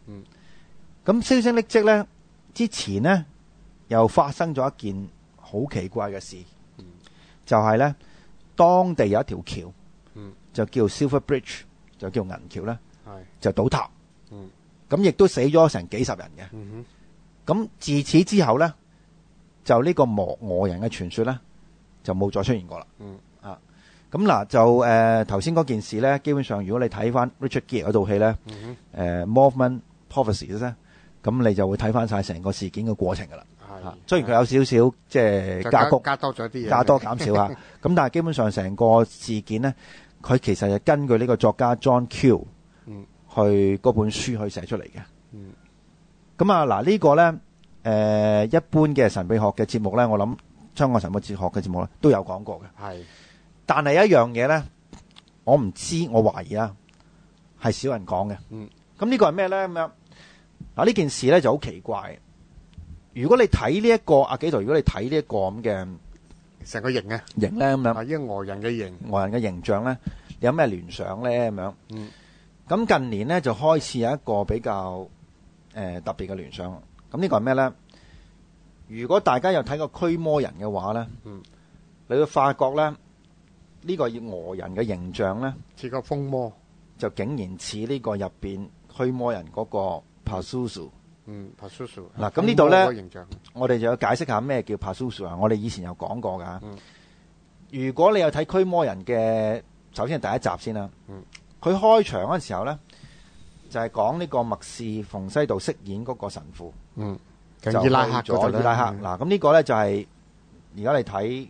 B: 嗯。
A: 咁銷聲匿跡咧，之前咧又發生咗一件好奇怪嘅事，
B: 嗯、
A: 就係、是、咧當地有一條橋，
B: 嗯、
A: 就叫 Silver Bridge， 就叫銀橋咧，
B: 係
A: 就倒塌。
B: 嗯。
A: 咁亦都死咗成幾十人嘅。
B: 嗯
A: 咁自此之後咧，就呢個俄俄人嘅傳說咧，就冇再出現過啦。
B: 嗯。
A: 啊，咁嗱就誒頭先嗰件事咧，基本上如果你睇翻 Richard Gere 嗰套戲咧，
B: 嗯
A: 誒 Mothman Prophecies 咧，咁你就會睇翻晒成個事件嘅過程噶啦。
B: 係。
A: 雖然佢有少少即係加工，
B: 加多咗啲嘢，
A: 加多減少嚇。咁但係基本上成個事件咧，佢其實係根據呢個作家 John Q
B: 嗯
A: 去嗰本書去寫出嚟嘅。
B: 嗯。
A: 咁啊嗱呢個咧誒、呃、一般嘅神秘學嘅節目咧，我諗香港神秘哲學嘅節目咧都有講過嘅。
B: 係。但
A: 但係一樣嘢咧，我唔知，我懷疑啦，係少人講嘅。
B: 嗯。
A: 咁呢個係咩咧？咁樣嗱呢件事咧就好奇怪。如果你睇呢一個阿紀陶，如果你睇呢一個咁嘅
B: 成個形啊，
A: 形咧咁樣，
B: 啊，呢個俄人嘅形，
A: 俄人嘅形象咧，你有咩聯想咧？咁樣。
B: 嗯。
A: 咁近年咧就開始有一個比較誒、呃、特別嘅聯想。咁呢個係咩咧？如果大家有睇過驅魔人嘅話咧，
B: 嗯，
A: 你會發覺咧呢、呢個俄人嘅形象咧，
B: 似個風魔，
A: 就竟然似呢個入邊驅魔人嗰個 Pazuzu。
B: 嗯 Pazuzu
A: 嗱，咁呢度咧，
B: 形象
A: 我哋就要解釋下咩叫 Pazuzu 啊！我哋以前有講過噶。
B: 嗯。
A: 如果你有睇驅魔人嘅，首先係第一集先啦。
B: 嗯。
A: 佢開場嗰陣時候咧，就係講呢個麥士馮西道飾演嗰個神父。
B: 嗯。
A: 就
B: 伊拉克
A: 去咗伊拉克。嗱，咁呢個咧就係而家你睇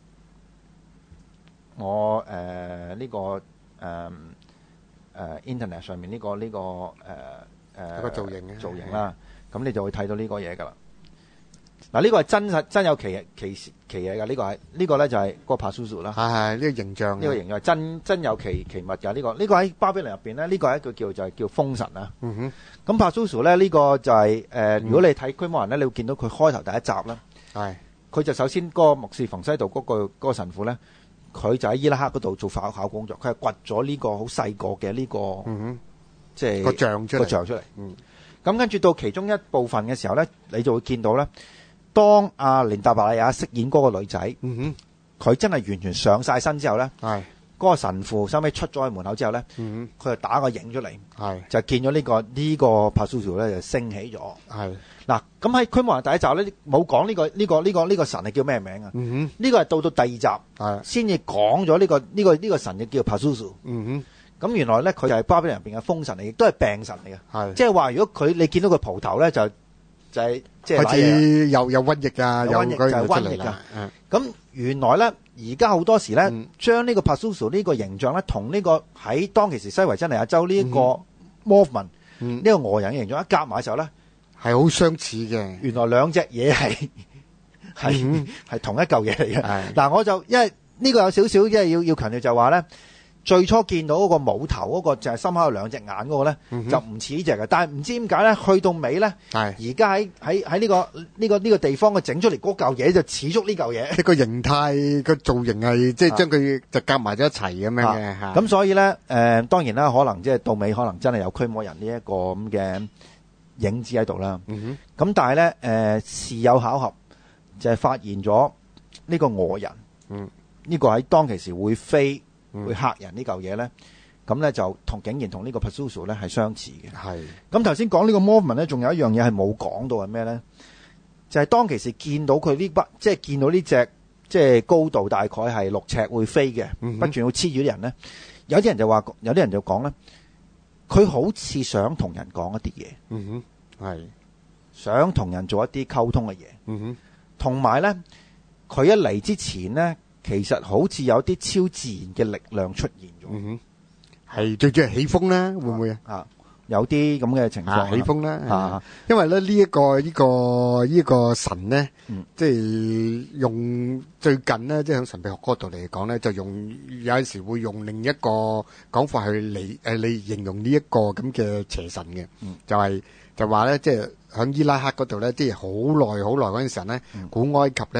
A: 我誒呢、呃這個誒誒、呃呃、Internet 上面呢、這個呢、這個誒誒
B: 個造型嘅
A: 造型啦。咁你就會睇到呢個嘢噶啦。嗱，呢個係真實真有其其其嘢噶。呢、這個係呢、這個咧就係個 Pazuzu 啦。
B: 係係呢個形象，
A: 呢個形象係真真有其其物噶。呢、這個呢、這個喺巴比倫入邊咧，呢、這個係一個叫就係叫風神啊。
B: 嗯哼。
A: 咁 Pazuzu 咧呢、這個就係、是、誒、呃嗯，如果你睇驅魔人咧，你會見到佢開頭第一集啦。係。佢就首先嗰個牧師馮西道嗰、那個嗰、那個神父咧，佢就喺伊拉克嗰度做考考工作，佢係掘咗呢個好細個嘅呢個，嗯哼，即係個像出嚟，個像出嚟。嗯。咁跟住到其中一部分嘅時候咧，你就會見到咧，當阿連達白利亞飾演嗰個女仔，嗯哼，佢真係完全上晒身之後咧，係嗰個神父收尾出咗去門口之後咧，嗯哼，佢就打個影出嚟，係就見咗呢個呢個 Pazuzu 咧就升起咗，係嗱咁喺驅魔人第一集咧冇講呢個呢個呢個呢個神係叫咩名啊？嗯哼，呢個係到到第二集係先至講咗呢個呢個呢個神嘅叫 Pazuzu，嗯哼。咁原來咧佢就係巴比倫入邊嘅風神嚟，亦都係病神嚟嘅。係，即係話如果佢你見到佢蒲頭咧，就就係即係好似有有瘟疫啊，有瘟疫就係瘟疫啊。咁原來咧，而家好多時咧，將呢個 Pazuzu 呢個形象咧，同呢個喺當其時西維珍尼亞州呢一個 Mothman 呢個俄人嘅形象一夾埋嘅時候咧，係好相似嘅。原來兩隻嘢係係係同一嚿嘢嚟嘅。嗱，我就因為呢個有少少，即係要要強調就話咧。最初見到嗰個冇頭嗰個就係心口有兩隻眼嗰個咧，嗯、就唔似呢隻嘅。但係唔知點解咧，去到尾咧，而家喺喺喺呢個呢、呢個呢、呢個地方嘅整出嚟嗰嚿嘢就似足呢嚿嘢。一個形態個造型係即係將佢就夾埋咗一齊咁樣嘅嚇。咁所以咧誒、呃，當然啦，可能即係到尾可能真係有驅魔人呢一個咁嘅影子喺度啦。咁、嗯、但係咧誒，事有巧合就係發現咗呢個俄人，呢、嗯呢個喺當其時會飛。會嚇人呢嚿嘢咧，咁咧就同竟然同呢個 Pazuzu 咧係相似嘅。係。咁頭先講呢個 Mothman 咧，仲有一樣嘢係冇講到係咩咧？就係、是、當其時見到佢呢筆，即係見到呢隻即係高度大概係六尺會飛嘅，嗯、不斷會黐住啲人咧。有啲人就話，有啲人就講咧，佢好似想同人講一啲嘢。嗯哼，係想同人做一啲溝通嘅嘢。嗯哼，同埋咧，佢一嚟之前咧。其實好似有啲超自然嘅力量出現咗，嗯哼，係最主要係起風啦，會唔會啊？啊，有啲咁嘅情況，啊、起風啦，啊，因為咧呢一個呢、這個呢、這個神咧，嗯、即係用最近咧，即係喺神秘學嗰度嚟講咧，就用有陣時會用另一個講法去嚟誒嚟形容呢一個咁嘅邪神嘅，嗯、就係、是、就話咧，即係喺伊拉克嗰度咧，即係好耐好耐嗰陣時候咧，嗯、古埃及咧。嗯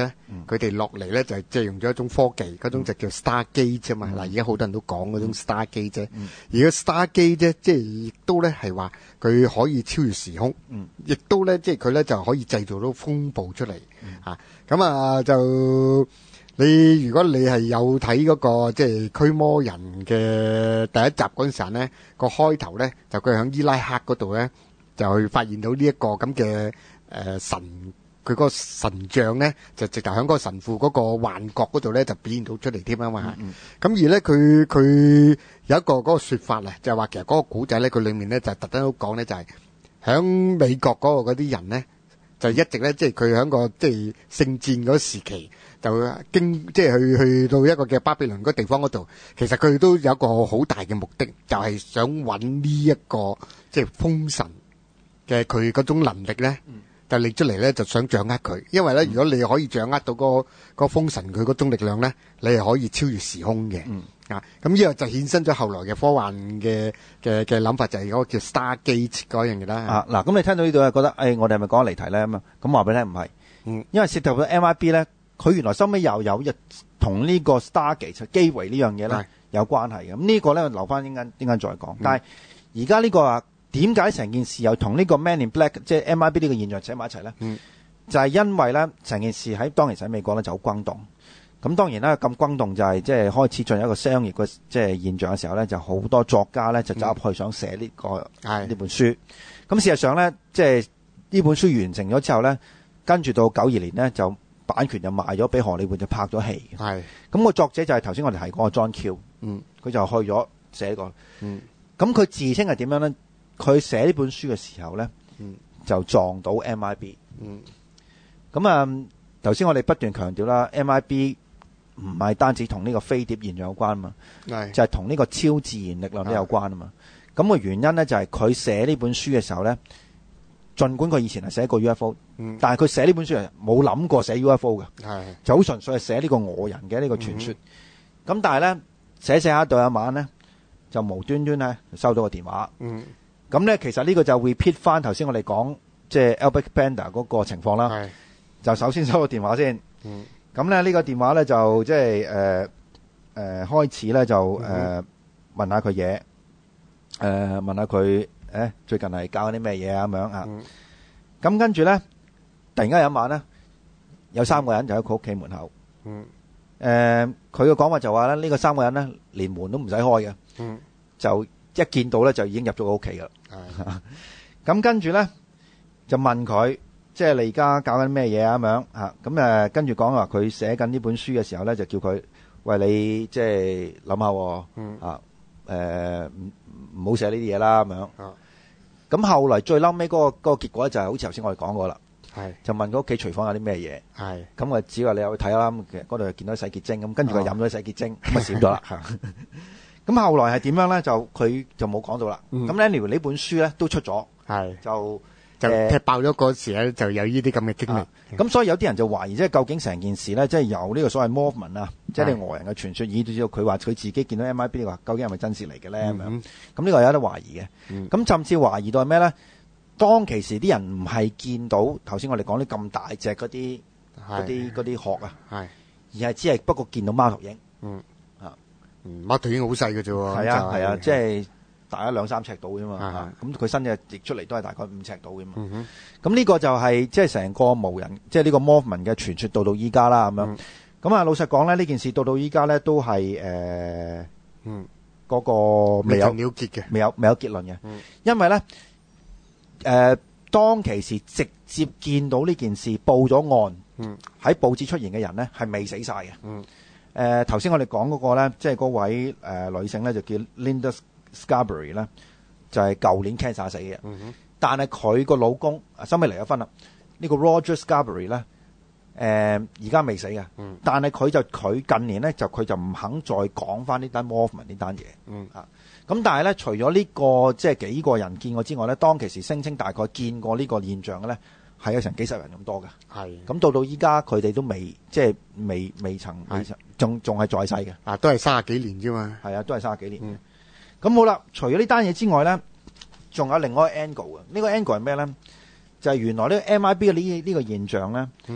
B: 佢哋落嚟咧就係即係用咗一種科技，嗰種就叫 Stargate 啫嘛。嗱，而家好多人都講嗰種 Stargate 啫。而個 Stargate 啫，即係亦都咧係話佢可以超越時空，亦都咧即係佢咧就可以製造到風暴出嚟嚇。咁啊就你如果你係有睇嗰個即係驅魔人嘅第一集嗰陣時候咧，個開頭咧就佢喺伊拉克嗰度咧就去發現到呢一個咁嘅誒神。佢個神像咧，就直頭喺嗰個神父嗰個幻覺嗰度咧，就表現到出嚟添啊嘛。咁、嗯嗯、而咧，佢佢有一個嗰個説法啊，就係話其實嗰個古仔咧，佢裡面咧就特登都講咧，就係喺美國嗰個嗰啲人咧，就一直咧，即係佢喺個即係聖戰嗰時期，就經即係去去到一個嘅巴比倫嗰個地方嗰度，其實佢都有一個好大嘅目的，就係、是、想揾呢一個即係風神嘅佢嗰種能力咧。嗯就拎出嚟咧，就想掌握佢，因為咧，如果你可以掌握到嗰個嗰風神佢嗰種力量咧，你係可以超越時空嘅。嗯啊，咁呢個就衍生咗後來嘅科幻嘅嘅嘅諗法，就係嗰個叫 Stargate 嗰樣嘢啦。
A: 啊，嗱，咁你聽到呢度係覺得，誒、哎，我哋係咪講離題咧咁啊？咁話俾你聽唔係，嗯，因為涉及到 M I B 咧，佢原來收尾又有一同呢個 Stargate 機維呢樣嘢咧有關係嘅。咁呢個咧留翻陣間陣間再講。嗯、但係而家呢個啊。點解成件事又同呢個 Man in Black 即係 M I B 呢個現象扯埋一齊咧？嗯、就係因為咧，成件事喺當其時喺美國咧就好轟動。咁當然啦，咁轟動就係即係開始進入一個商業嘅即係現象嘅時候咧，就好多作家咧就走入去想寫呢、呢個呢、嗯、本書。咁事實上咧，即係呢本書完成咗之後咧，跟住到九二年咧就版權就賣咗俾荷里活，就拍咗戲。係咁、個作者就係頭先我哋提過嘅 John Q。嗯，佢就去咗寫呢個。嗯，咁佢自稱係點樣咧？佢寫呢本書嘅時候咧，嗯、就撞到 M I B。嗯，咁啊，頭先我哋不斷強調啦 ，M I B 唔係單止同呢個飛碟現象有關啊嘛，係就係同呢個超自然力量都有關啊嘛。咁個原因咧就係佢寫呢本書嘅時候咧，儘管佢以前係寫過 U F O，嗯、但係佢寫呢本書係冇諗過寫 U F O 嘅，係就好純粹係寫呢個俄人嘅呢個傳說。咁、嗯、但係咧寫寫下到一晚咧，就無端端咧收到個電話。嗯。咁咧，其實呢個就 repeat 翻頭先我哋講即係 Albert Bender 嗰個情況啦。就首先收個電話先。嗯。咁咧呢個電話咧就即係誒誒開始咧就誒、呃嗯、問下佢嘢，誒、呃、問下佢誒最近係教緊啲咩嘢啊咁樣啊。咁、嗯、跟住咧，突然間有一晚咧，有三個人就喺佢屋企門口。嗯。誒，佢嘅講法就話咧，呢、這個三個人咧連門都唔使開嘅。嗯。就一見到咧就已經入咗個屋企噶啦。咁跟住咧就問佢，即係你而家搞緊咩嘢啊咁樣吓，咁誒跟住講話佢寫緊呢本書嘅時候咧，就叫佢喂，你即係諗下，嗯啊誒唔唔好寫呢啲嘢啦咁樣。咁後來最嬲尾嗰個嗰個結果咧就係好似頭先我哋講過啦，係就問佢屋企廚房有啲咩嘢，係咁我只話你有去睇啦，咁其實嗰度見到洗潔精，咁跟住佢飲咗洗潔精，咁啊閃咗啦吓。咁後來係點樣咧？就佢就冇講到啦。咁 anyway 呢本書咧都出咗，係就
B: 就踢爆咗嗰時咧，就有呢啲咁嘅經歷。
A: 咁所以有啲人就懷疑，即係究竟成件事咧，即係由呢個所謂 Mothman 啊，即係俄人嘅傳說，以至到佢話佢自己見到 M I B 呢個，究竟係咪真事嚟嘅咧？咁樣咁呢個有得懷疑嘅。咁甚至懷疑到係咩咧？當其時啲人唔係見到頭先我哋講啲咁大隻嗰啲嗰啲嗰啲殼啊，係而係只係不過見到貓頭鷹。嗯。
B: 貓頭鷹好細嘅啫喎，
A: 係啊係啊，即係大概兩三尺度啫嘛。咁佢身嘅直出嚟都係大概五尺度嘅嘛。咁呢個就係即係成個無人，即係呢個 Mothman 嘅傳說到到依家啦咁樣。咁啊老實講咧，呢件事到到依家咧都係誒，嗯，嗰個未有了結嘅，未有未有結論嘅。因為咧誒，當其時直接見到呢件事報咗案，喺報紙出現嘅人咧係未死晒嘅。誒頭先我哋講嗰個咧，即係嗰位誒、呃、女性咧，就叫 Linda Scarberry 咧，就係、是、舊年 cancer 死嘅。嗯、哼但係佢個老公啊，收尾離咗婚啦。呢、這個 Roger Scarberry 咧，誒而家未死嘅。嗯、但係佢就佢近年咧，就佢就唔肯再講翻呢單 Mothman 呢單嘢。嗯啊，咁但係咧，除咗呢、這個即係幾個人見過之外咧，當其時聲稱大概見過呢個現象嘅咧，係有成幾十人咁多嘅。係咁到到依家佢哋都未即係未未曾未曾。仲仲係在世嘅，
B: 啊，都係三十幾年啫嘛，
A: 係啊，都係三十幾年。咁、嗯、好啦，除咗呢單嘢之外咧，仲有另外一個 angle 嘅。呢個 angle 係咩咧？就係、是、原來呢個 M I B 嘅呢呢個現象咧，嗯、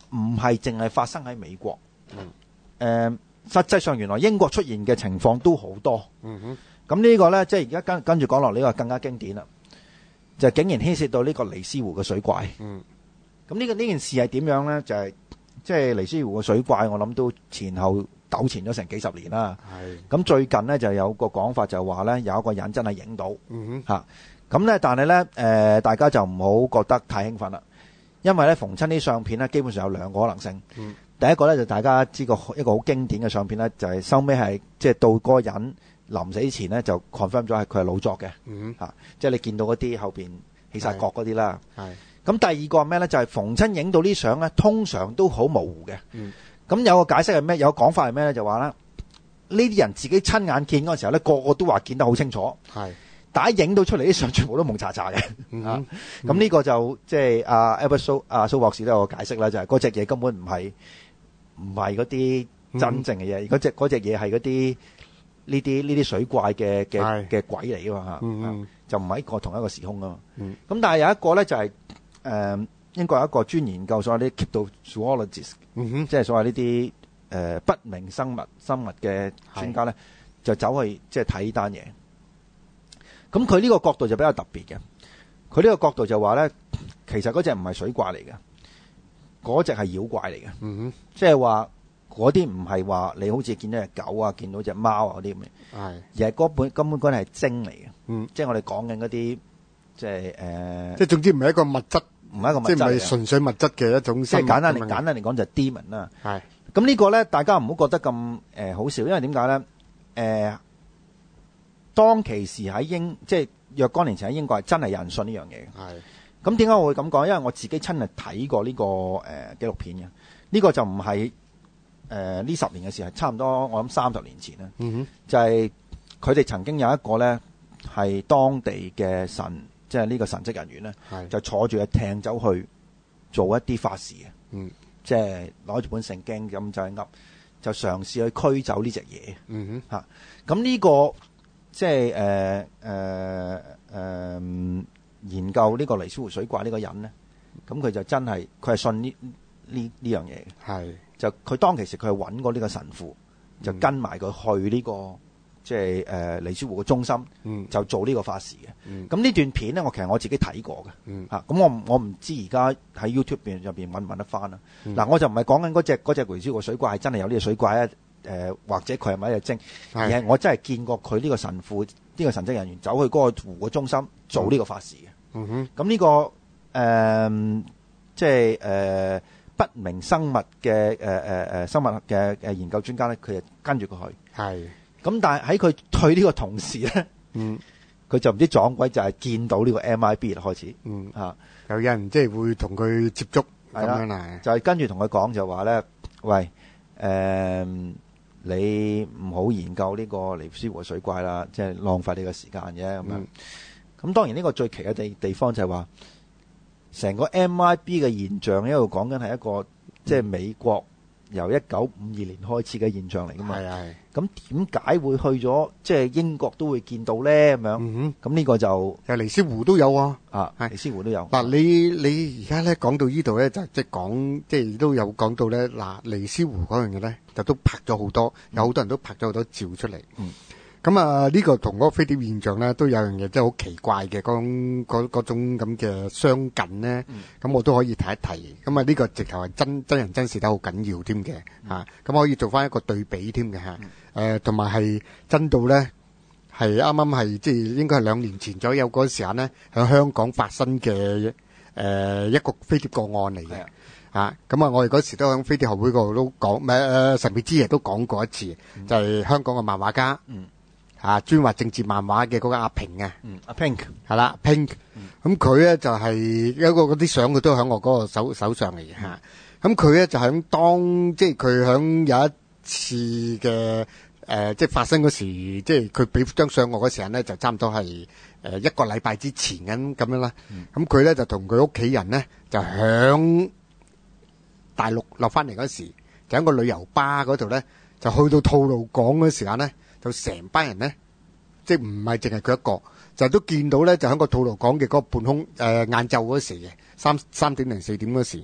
A: 唔係淨係發生喺美國。
B: 嗯。
A: 誒，實際上原來英國出現嘅情況都好多。
B: 嗯哼。
A: 咁呢個咧，即係而家跟跟住講落呢個更加經典啦，就竟然牽涉到呢個尼斯湖嘅水怪。
B: 嗯。
A: 咁呢個呢件事係點樣咧？就係即係尼斯湖嘅水怪，我諗都前後糾纏咗成幾十年啦。
B: 係。
A: 咁最近咧就有個講法就話咧，有一個人真係影到。
B: 嗯哼。
A: 嚇。咁咧，但係咧，誒，大家就唔好覺得太興奮啦，因為咧逢親啲相片咧，基本上有兩個可能性。
B: 嗯。
A: 第一個咧就大家知個一個好經典嘅相片咧，就係收尾係即係到嗰個人臨死前咧就 confirm 咗係佢係老作嘅。
B: 嗯。
A: 嚇，即係你見到嗰啲後邊起晒角嗰啲啦。
B: 係。
A: 咁第二個係咩咧？就係逢親影到啲相咧，通常都好模糊嘅。
B: 嗯。
A: 咁有個解釋係咩？有個講法係咩咧？就話啦，呢啲人自己親眼見嗰個時候咧，個個都話見得好清楚。
B: 係。
C: 但係影到出嚟啲相全部都蒙查查嘅。
B: 嗯。
A: 啊，咁呢個就即係阿 Albert 蘇阿蘇博士都有個解釋啦，就係嗰隻嘢根本唔係唔係嗰啲真正嘅嘢，嗰隻嗰隻嘢係嗰啲呢啲呢啲水怪嘅嘅
B: 係
A: 嘅鬼嚟噶嘛嚇。
B: 嗯嗯。
A: 就唔係一個同一個時空啊嘛。
B: 嗯。
A: 咁但係有一個咧就係、誒、英國有一個專研究所謂啲 cryptozoologist，
B: 嗯哼。
A: 即係所謂呢啲誒不明生物生物嘅專家咧，就走去即係睇呢單嘢。咁佢呢個角度就比較特別嘅。佢呢個角度就話咧，其實嗰隻唔係水怪嚟嘅，嗰隻係妖怪嚟嘅。
B: 嗯哼。
A: 即係話嗰啲唔係話你好似見到隻狗啊，見到隻貓啊嗰啲咁嘅，
B: 係。
A: 而係嗰本根本嗰啲係精嚟嘅。
B: 嗯。
A: 即係我哋講緊嗰啲，即係誒，
B: 即係總之唔係一個物質，
A: 唔係一個物質
B: 即係唔係
A: 嚟嘅。
B: 純粹物質嘅一種
A: 即
B: 生物。
A: 係簡單嚟簡單嚟講就係 demon 啦。
B: 係。
A: 咁呢個咧，大家唔好覺得咁誒、呃、好笑，因為點解咧？誒、呃，當其時喺英，即係若干年前喺英國係真係有人信呢樣嘢嘅。
B: 係。
A: 咁點解我會咁講？因為我自己親日睇過呢、這個誒、呃、紀錄片嘅。呢、這個就唔係誒呢十年嘅事，係差唔多我諗三十年前啦。
B: 嗯哼。
A: 就係佢哋曾經有一個咧係當地嘅神，即係呢個神職人員咧，
B: 係。
A: 就坐住隻艇走去做一啲法事嘅。
B: 嗯。
A: 即係攞住本聖經咁就係噏，就嘗試去驅走呢隻嘢。
B: 嗯哼。
A: 嚇，咁呢個即係誒誒誒研究呢個尼斯湖水怪呢個人咧，咁佢就真係佢係信呢呢呢樣嘢嘅。
B: 係。
A: 就佢當其時佢係揾過呢個神父，就跟埋佢去呢、這個即係誒尼斯湖嘅中心，
B: 嗯。
A: 就做呢個法事嘅。
B: 嗯。
A: 咁呢段片咧，我其實我自己睇過嘅。
B: 嗯。
A: 嚇，咁我唔我唔知而家喺 YouTube 入邊入邊揾唔揾得翻啦。嗱、
B: 嗯，
A: 我就唔係講緊嗰隻嗰隻尼斯湖水怪係真係有呢隻水怪啊，誒、呃、或者佢係咪一隻精，而係我真係見過佢呢個神父呢、呢個神職人員走去嗰個湖嘅中心做呢個法事嘅。
B: 嗯哼。
A: 咁呢、呢個誒、呃、即係誒、呃、不明生物嘅誒誒誒生物嘅誒研究專家咧，佢就跟住佢去。
B: 係。
A: 咁但係喺佢去呢個同時咧，
B: 嗯，
A: 佢就唔知撞鬼就係見到呢個 M I B 啦開始。
B: 嗯。
A: 嚇，
B: 有人即係會同佢接觸咁
A: 係啦
B: 樣啊。
A: 就係跟住同佢講就話咧，喂，誒、呃，你唔好研究呢個尼斯湖水怪啦，即係浪費你個時間嘅咁樣。咁、
B: 嗯、
A: 當然呢個最奇嘅地地方就係話，成個 M I B 嘅現象一路講緊係一個即係美國由一九五二年開始嘅現象嚟噶嘛。
B: 係係。
A: 咁點解會去咗即係英國都會見到咧？咁樣。
B: 嗯哼。
A: 咁呢個就
B: 有尼斯湖都有啊。
A: 啊，
B: 係
A: 尼斯湖都有。
B: 嗱，你你而家咧講到呢度咧，就即係講，即係都有講到咧。嗱，尼斯湖嗰樣嘢咧，就都拍咗好多，有好多人都拍咗好多照出嚟。
A: 嗯。
B: 咁啊，呢個同嗰個飛碟現象咧，都有樣嘢真係好奇怪嘅，嗰種嗰嗰種咁嘅相近咧。咁、嗯、我都可以提一提。咁啊，呢個直頭係真真人真事得好緊要添嘅嚇。咁、嗯、可以做翻一個對比添嘅嚇。誒同埋係真到咧，係啱啱係即係應該係兩年前左右嗰陣時候咧，喺香港發生嘅誒、呃、一個飛碟個案嚟嘅。啊，咁啊，我哋嗰時都喺飛碟學會嗰度都講，咩、呃、誒神秘之夜都講過一次，嗯、就係、是、香港嘅漫畫家。嗯。啊，專畫政治漫畫嘅嗰個阿平啊，
A: 嗯，阿 Pink
B: 係啦 ，Pink，咁佢咧就係一個嗰啲相，佢都喺我嗰個手手上嚟嘅吓。咁佢咧就喺當即係佢喺有一次嘅誒，即係發生嗰時，即係佢俾張相我嗰時候咧，就差唔多係誒一個禮拜之前咁咁樣啦。咁佢咧就同佢屋企人咧就響大陸落翻嚟嗰時，就喺個旅遊巴嗰度咧，就去到吐露港嗰時間咧。就成班人咧，即係唔係淨係佢一個，就都見到咧，就喺個吐露港嘅嗰個半空誒晏晝嗰時嘅三三點零四點嗰時，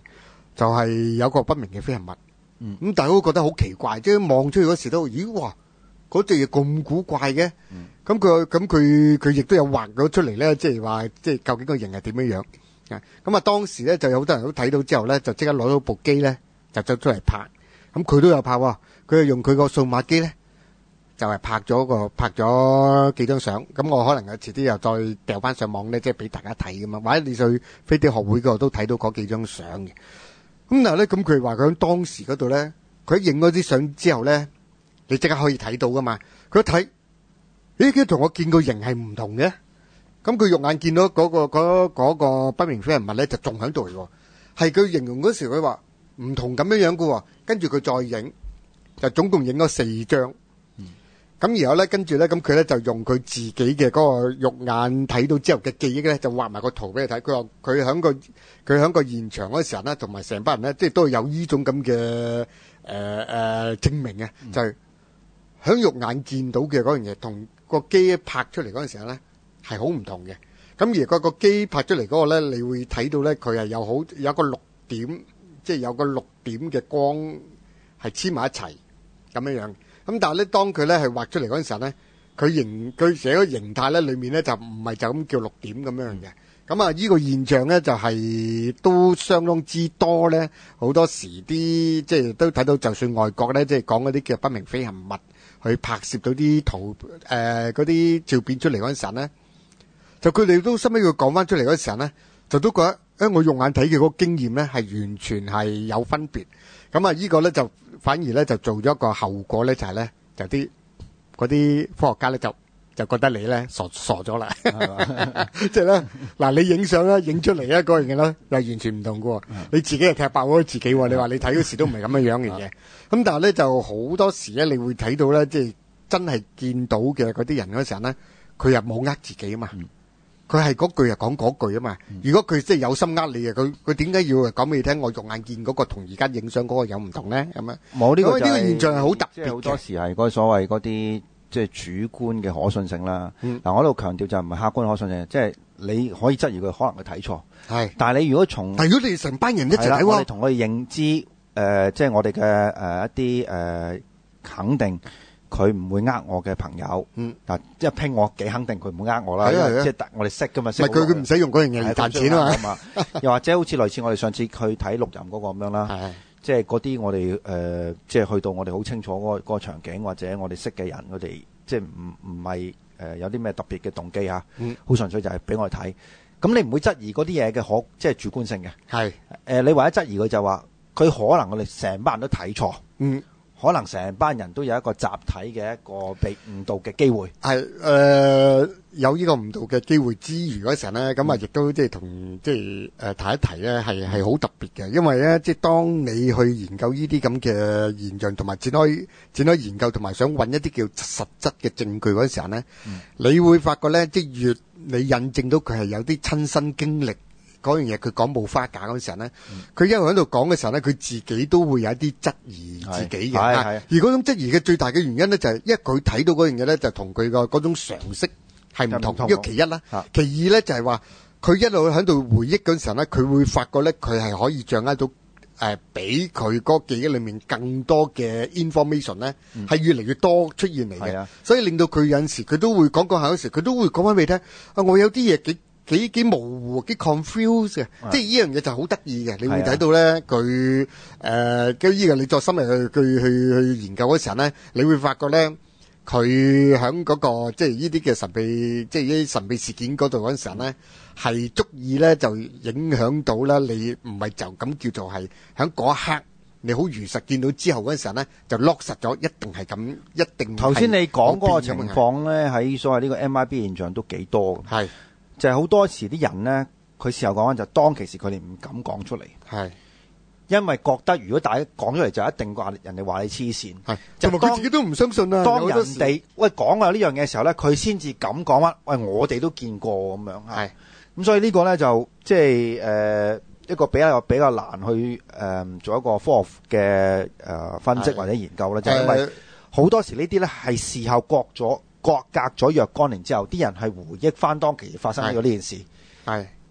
B: 就係有個不明嘅飛行物。
A: 嗯
B: 咁大家都覺得好奇怪，即係望出去嗰時都，咦哇，嗰隻嘢咁古怪嘅。咁佢咁佢佢亦都有畫咗出嚟咧，即係話即係究竟個形係點樣樣。啊，咁啊當時咧就有好多人都睇到之後咧，就即刻攞到部機咧就走出嚟拍。咁佢都有拍喎，佢係用佢個數碼機咧，就係拍咗個拍咗幾張相。咁我可能有遲啲又再掉翻上網咧，即係俾大家睇咁嘛。或者你去飛碟學會嗰度都睇到嗰幾張相嘅。咁但係咧，咁佢話佢喺當時嗰度咧，佢影嗰啲相之後咧，你即刻可以睇到噶嘛。佢一睇，咦，佢同我見個形係唔同嘅。咁佢肉眼見到嗰個嗰嗰個不明飛行物咧，就仲喺度喎。係佢形容嗰時，佢話唔同咁樣樣噶喎。跟住佢再影，就總共影咗四張。咁然後咧，跟住咧，咁佢咧就用佢自己嘅嗰個肉眼睇到之後嘅記憶咧，就畫埋個圖俾你睇。佢話佢喺個佢喺個現場嗰時候咧，同埋成班人咧，即係都有呢種咁嘅誒誒證明嘅，就係喺肉眼見到嘅嗰樣嘢，同個機拍出嚟嗰陣時候咧係好唔同嘅。咁而個個機拍出嚟嗰個咧，你會睇到咧，佢係有好有一個六點，即係有個六點嘅光係黐埋一齊咁樣樣。咁但係咧，當佢咧係畫出嚟嗰陣時候咧，佢形佢寫個形態咧，裏面咧就唔係就咁叫六點咁樣嘅。咁啊，呢個現象咧就係都相當之多咧。好多時啲即係都睇到，就算外國咧，即係講嗰啲叫不明飛行物去拍攝到啲圖誒嗰啲照片出嚟嗰陣時候咧，就佢哋都收尾佢講翻出嚟嗰陣時候咧，就都覺得誒我用眼睇嘅嗰個經驗咧係完全係有分別。咁啊，呢個咧就反而咧就做咗一個後果咧，就係咧就啲嗰啲科學家咧就就覺得你咧傻傻咗啦，即係咧嗱你影相咧影出嚟咧嗰樣嘢咧又完全唔同嘅喎，你自己係踢爆咗自己喎，你話你睇嗰時都唔係咁樣樣嘅嘢，咁但係咧就好多時咧你會睇到咧，即係真係見到嘅嗰啲人嗰時候咧，佢又冇呃自己啊嘛。佢係嗰句就講嗰句啊嘛。如果佢即係有心呃你嘅，佢佢點解要講俾你聽？我肉眼見嗰個同而家影相嗰個有唔同咧？咁樣
A: 冇呢個就係
B: 呢個現象係好特別嘅，
A: 即係好多時係嗰所謂嗰啲即係主觀嘅可信性啦。嗱，我喺度強調就唔係客觀可信性，即係你可以質疑佢可能佢睇錯。係，但係你如果從
B: 但係如果你成班人一齊睇喎，
A: 我哋同我哋認知誒，即係我哋嘅誒一啲誒肯定。佢唔會呃我嘅朋友，嗯，嗱，即係拼我幾肯定佢唔會呃我啦，
B: 係啊係啊，
A: 即係我哋識噶嘛，
B: 唔係佢佢唔使用嗰樣嘢嚟賺錢啊嘛，
A: 又或者好似類似我哋上次去睇錄音嗰個咁樣啦，即係嗰啲我哋誒，即係去到我哋好清楚嗰個嗰個場景，或者我哋識嘅人，我哋即係唔唔係誒有啲咩特別嘅動機嚇，嗯，好純粹就係俾我哋睇，咁你唔會質疑嗰啲嘢嘅可即係主觀性嘅，係誒你唯一質疑佢就話佢可能我哋成班人都睇錯，嗯。可能成班人都有一個集體嘅一個被誤導嘅機會，係誒、
B: 呃、有呢個誤導嘅機會之餘嗰陣咧，咁啊亦都即係同即係誒提一提咧，係係好特別嘅，因為咧即係當你去研究呢啲咁嘅現象，同埋展開展開研究，同埋想揾一啲叫實質嘅證據嗰陣時候咧，嗯、你會發覺咧，即係越你印證到佢係有啲親身經歷。嗰樣嘢佢講冇花假嗰陣時候咧，佢、嗯、一路喺度講嘅時候咧，佢自己都會有一啲質疑自己嘅。而嗰種質疑嘅最大嘅原因咧，就係因為佢睇到嗰樣嘢咧，就同佢個嗰種常識係唔同。呢個其一啦，其二咧就係話佢一路喺度回憶嗰陣時候咧，佢會發覺咧佢係可以掌握到誒，俾佢嗰個記憶裏面更多嘅 information 咧，係、嗯、越嚟越多出現嚟嘅。所以令到佢有陣時佢都會講講下嗰時，佢都會講翻俾你聽。啊，我有啲嘢幾。幾幾模糊，幾 confuse 嘅，即係呢樣嘢就好得意嘅。你會睇到咧，佢誒，跟依個你再深入去去去去研究嗰時候咧，你會發覺咧，佢喺嗰個即係呢啲嘅神秘，即係呢啲神秘事件嗰度嗰陣時候咧，係足以咧就影響到啦。你唔係就咁叫做係喺嗰一刻，你好如實見到之後嗰陣時候咧，就落實咗，一定係咁，一定。頭先你講嗰個情況咧，喺所謂呢個 M I B 現象都幾多嘅。係。就係好多時啲人咧，佢事後講翻就當其時佢哋唔敢講出嚟，係因為覺得如果大家講出嚟就一定話人哋話你黐線，係就佢自己都唔相信啦。當人哋喂講啊呢樣嘢嘅時候咧，佢先至敢講翻。喂，我哋都見過咁樣，係咁，所以呢個咧就即係誒一個比較比較難去誒、呃、做一個科學嘅誒、呃、分析或者研究啦，就係、是、因為好多時呢啲咧係事後割咗。割隔咗若干年之後，啲人係回憶翻當期發生咗呢件事，係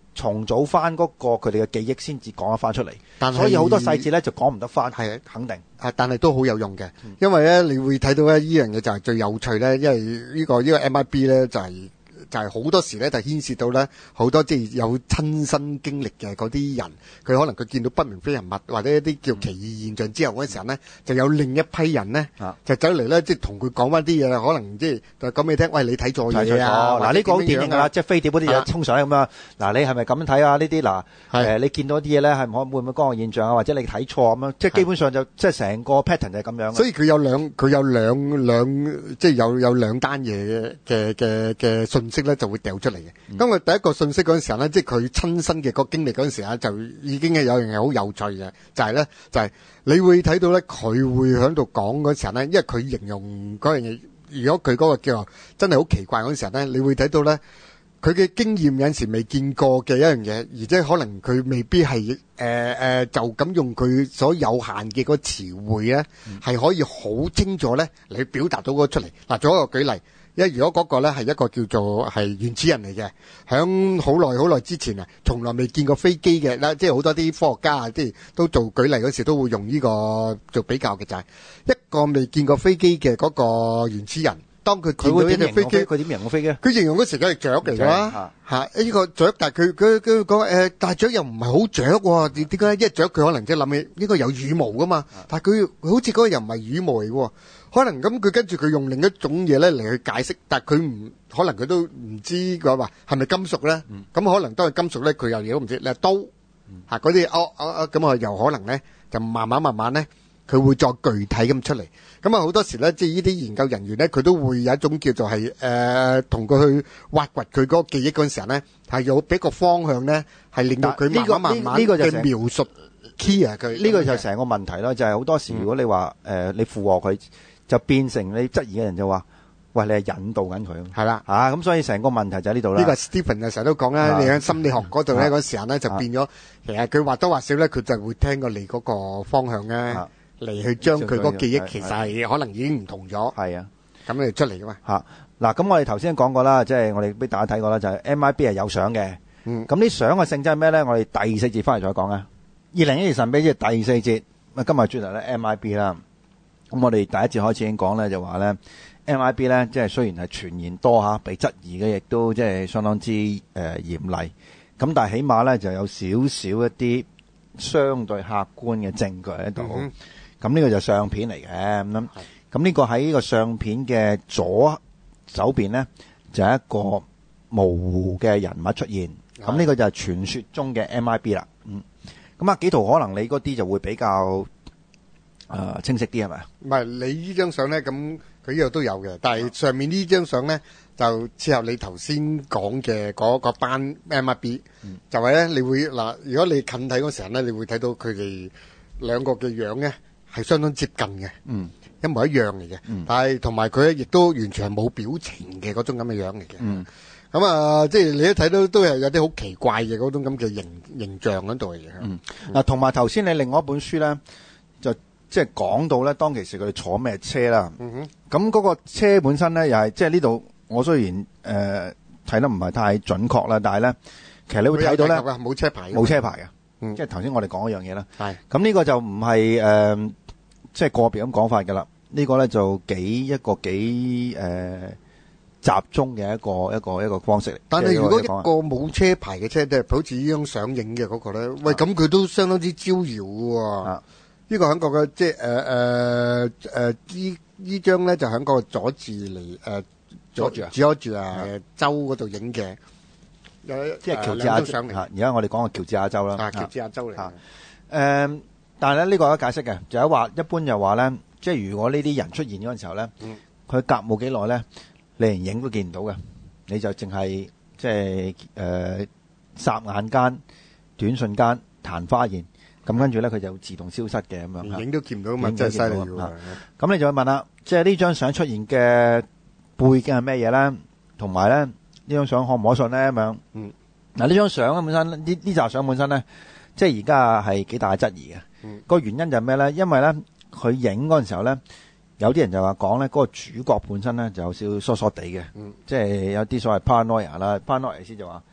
A: 重組翻嗰個佢哋嘅記憶先至講得翻出嚟。
B: 但係
A: 所以好多細節咧就講唔得翻，
B: 係啊
A: 肯定。
B: 啊，但係都好有用嘅，因為咧你會睇到咧呢樣嘢就係最有趣咧，因為呢個呢個 M I B 咧就係就係好多時咧就牽涉到咧好多即係有親身經歷嘅嗰啲人，佢可能佢見到不明飛行物或者一啲叫奇異現象之後嗰陣時候咧，就有另一批人咧就走嚟咧即係同佢講翻啲嘢，可能即係就講俾你聽，喂，你睇錯嘢啊！
A: 嗱呢個好典型㗎啦，即係飛碟嗰啲嘢通常係咁樣。嗱你係咪咁樣睇啊？呢啲嗱誒你見到啲嘢咧係唔可會唔會光學現象啊？或者你睇錯咁樣，即係基本上就即係成個 pattern 就係咁樣。
B: 所以佢有兩佢有兩兩即係有有兩單嘢嘅嘅嘅信息咧就會掉出嚟。咁佢第一個信息嗰陣時候咧，即係佢親身嘅個經歷嗰陣時候咧，就已經係有樣嘢好有趣嘅，就係咧，就係你會睇到咧，佢會喺度講嗰陣時候咧，因為佢形容嗰樣嘢，如果佢嗰個叫做真係好奇怪嗰陣時候咧，你會睇到咧，佢嘅經驗有陣時未見過嘅一樣嘢，而且可能佢未必係誒誒就咁用佢所有限嘅個詞彙咧，係可以好清楚咧嚟表達到嗰個出嚟。嗱，做一個舉例。因為如果嗰個咧係一個叫做係原始人嚟嘅，響好耐好耐之前啊，從來未見過飛機嘅啦，即係好多啲科學家啊，即係都做舉例嗰時都會用呢個做比較嘅，就係一個未見過飛機嘅嗰個原始人，當佢見到一隻飛機，
A: 佢點形容飛機？
B: 佢形容嗰時佢係雀嚟㗎啦，嚇呢個雀，但係佢佢佢講誒，但係雀又唔係好雀喎，點點解？因為雀佢可能即係諗起應該有羽毛噶嘛，但係佢好似嗰個又唔係羽毛嚟喎。可能咁佢跟住佢用另一種嘢咧嚟去解釋，但係佢唔可能佢都唔知佢話係咪金屬咧？咁、嗯、可能當係金屬咧，佢又嘢都唔知。你刀嚇嗰啲哦哦哦咁啊，又可能咧就慢慢慢慢咧，佢會再具體咁出嚟。咁啊好多時咧，即係呢啲研究人員咧，佢都會有一種叫做係誒同佢去挖掘佢嗰個記憶嗰陣時候咧，係有俾個方向咧，係令到佢慢慢慢慢嘅描述 key 啊佢。呢個就係成個問題啦，就係好多時如果你話誒你附和佢。就變成你質疑嘅人就話，喂，你係引導緊佢，係啦，嚇咁所以成個問題就喺呢度啦。呢個 Stephen 啊成日都講啦，你喺心理學嗰度咧嗰時候咧就變咗，其實佢或多或少咧佢就會聽過你嗰個方向咧嚟去將佢個記憶其實係可能已經唔同咗。係啊，咁嚟出嚟噶嘛。嚇嗱，咁我哋頭先講過啦，即係我哋俾大家睇過啦，就係 M I B 係有相嘅。嗯。咁啲相嘅性質係咩咧？我哋第四節翻嚟再講啊。二零一二神秘即係第四節，咁今日專題咧 M I B 啦。咁我哋第一節開始已經講咧，就話咧 M I B 咧，即係雖然係傳言多嚇，被質疑嘅，亦都即係相當之誒、呃、嚴厲。咁但係起碼咧就有少少一啲相對客觀嘅證據喺度。咁呢、嗯、個就係相片嚟嘅咁。咁呢個喺呢個相片嘅左手邊咧，就係、是、一個模糊嘅人物出現。咁呢個就係傳說中嘅 M I B 啦。嗯。咁啊，紀陶可能你嗰啲就會比較。誒、呃，清晰啲係咪？唔係，你呢張相咧，咁佢呢度都有嘅，但係上面呢張相咧，就切合你頭先講嘅嗰個班 M I B，、嗯、就係咧，你會嗱，如果你近睇嗰時候咧，你會睇到佢哋兩個嘅樣咧係相當接近嘅，嗯，一模一樣嚟嘅，嗯、但係同埋佢咧亦都完全係冇表情嘅嗰種咁嘅樣嚟嘅，嗯，咁啊，即係你一睇到都係有啲好奇怪嘅嗰種咁嘅形形象喺度嚟嘅，嗯，嗱、嗯，同埋頭先你另外一本書咧就。即係講到咧，當其時佢哋坐咩車啦？咁嗰、嗯、哼個車本身咧，又係即係呢度。我雖然誒睇、呃、得唔係太準確啦，但係咧，其實你會睇到咧，冇車牌，冇車牌嘅。嗯、即係頭先我哋講嗰樣嘢啦。係咁呢個就唔係誒，即係個別咁講法㗎啦。呢、這個咧就幾一個幾誒、呃、集中嘅一個一個一個方式嚟。但係如果一個冇車牌嘅車，即係好似呢張相影嘅嗰個咧，喂咁佢都相當之招搖㗎喎。啊呢個喺個嘅即係誒誒誒呢呢張咧就喺個佐治尼誒佐治啊佐治啊州嗰度影嘅，即係喬治亞州嚇。而家我哋講個喬治亞州啦，啊喬治亞州嚟嚇。誒，但係咧呢個有得解釋嘅，就係話一般就話咧，即係如果呢啲人出現嗰陣時候咧，佢隔冇幾耐咧，你連影都見唔到嘅，你就淨係即係誒霎眼間、短瞬間曇花現。咁跟住咧，佢就自動消失嘅咁樣，影都見唔到咁真係犀利喎！咁你就會問啦，即係呢張相出現嘅背景係咩嘢咧？同埋咧，呢張相可唔可信咧？咁樣，嗯，嗱呢張相本身呢呢集相本身咧，即係而家係幾大質疑嘅。嗯，個原因就係咩咧？因為咧，佢影嗰陣時候咧，有啲人就話講咧，嗰個主角本身咧就有少少疏疏地嘅，嗯，即係有啲所謂 paranoia 啦，paranoia 意思就話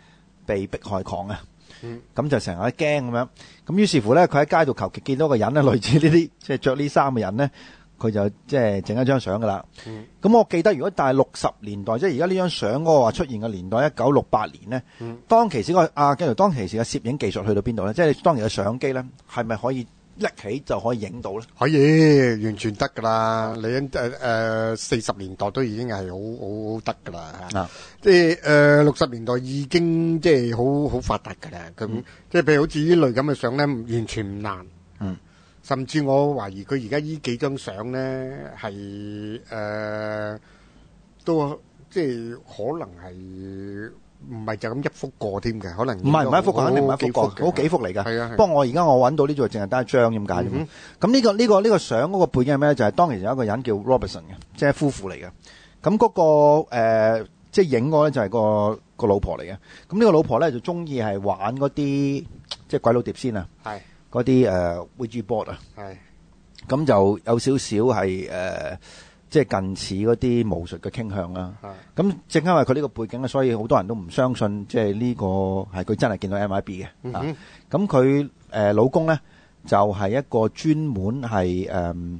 A: 被迫害狂啊。
B: 嗯
A: 咁就成日驚咁樣。咁於是乎咧，佢喺街度求其見到個人咧，類似呢啲即係着呢衫嘅人咧，佢就即係整一張相噶啦。
B: 嗯
A: 咁我記得，如果大六十年代，即係而家呢張相嗰個話出現嘅年代，一九六八年咧，
B: 嗯
A: 當其時個啊，跟住當其時嘅攝影技術去到邊度咧？即係當年嘅相機咧，係咪可以拎起就可以影到咧？
B: 可以完全得噶啦，你誒誒四十年代都已經係好好好得噶啦嚇，
A: 啊
B: 即係誒六十年代已經即係好好發達噶啦，咁、
A: 嗯
B: 即係譬如好似呢類咁嘅相咧，完全唔難，
A: 嗯，
B: 甚至我懷疑佢而家呢幾張相咧係誒都即係可能係。唔係就咁一幅過添嘅，可能
A: 唔係唔係一幅過，肯定唔係一幅過，
B: 嘅
A: 好幾幅嚟㗎。
B: 係啊係啊
A: 不過我而家我揾到呢度淨係得一張咁解啫嘛。咁呢個呢個呢個相嗰個背景係咩咧？就係當其時有一個人叫 Robertson 嘅，即係夫婦嚟嘅。咁嗰個誒即係影嗰咧就係個個老婆嚟嘅。咁呢個老婆咧就中意係玩嗰啲即係鬼佬碟仙啊，
B: 係
A: 嗰啲誒 Ouija board 啊。
B: 係
A: 咁就有少少係誒。即係近似嗰啲巫術嘅傾向啦。咁正因為佢呢個背景咧，所以好多人都唔相信，即係呢個係佢真係見到 M I B 嘅。
B: 嗯
A: 咁佢誒老公咧就係、是、一個專門係誒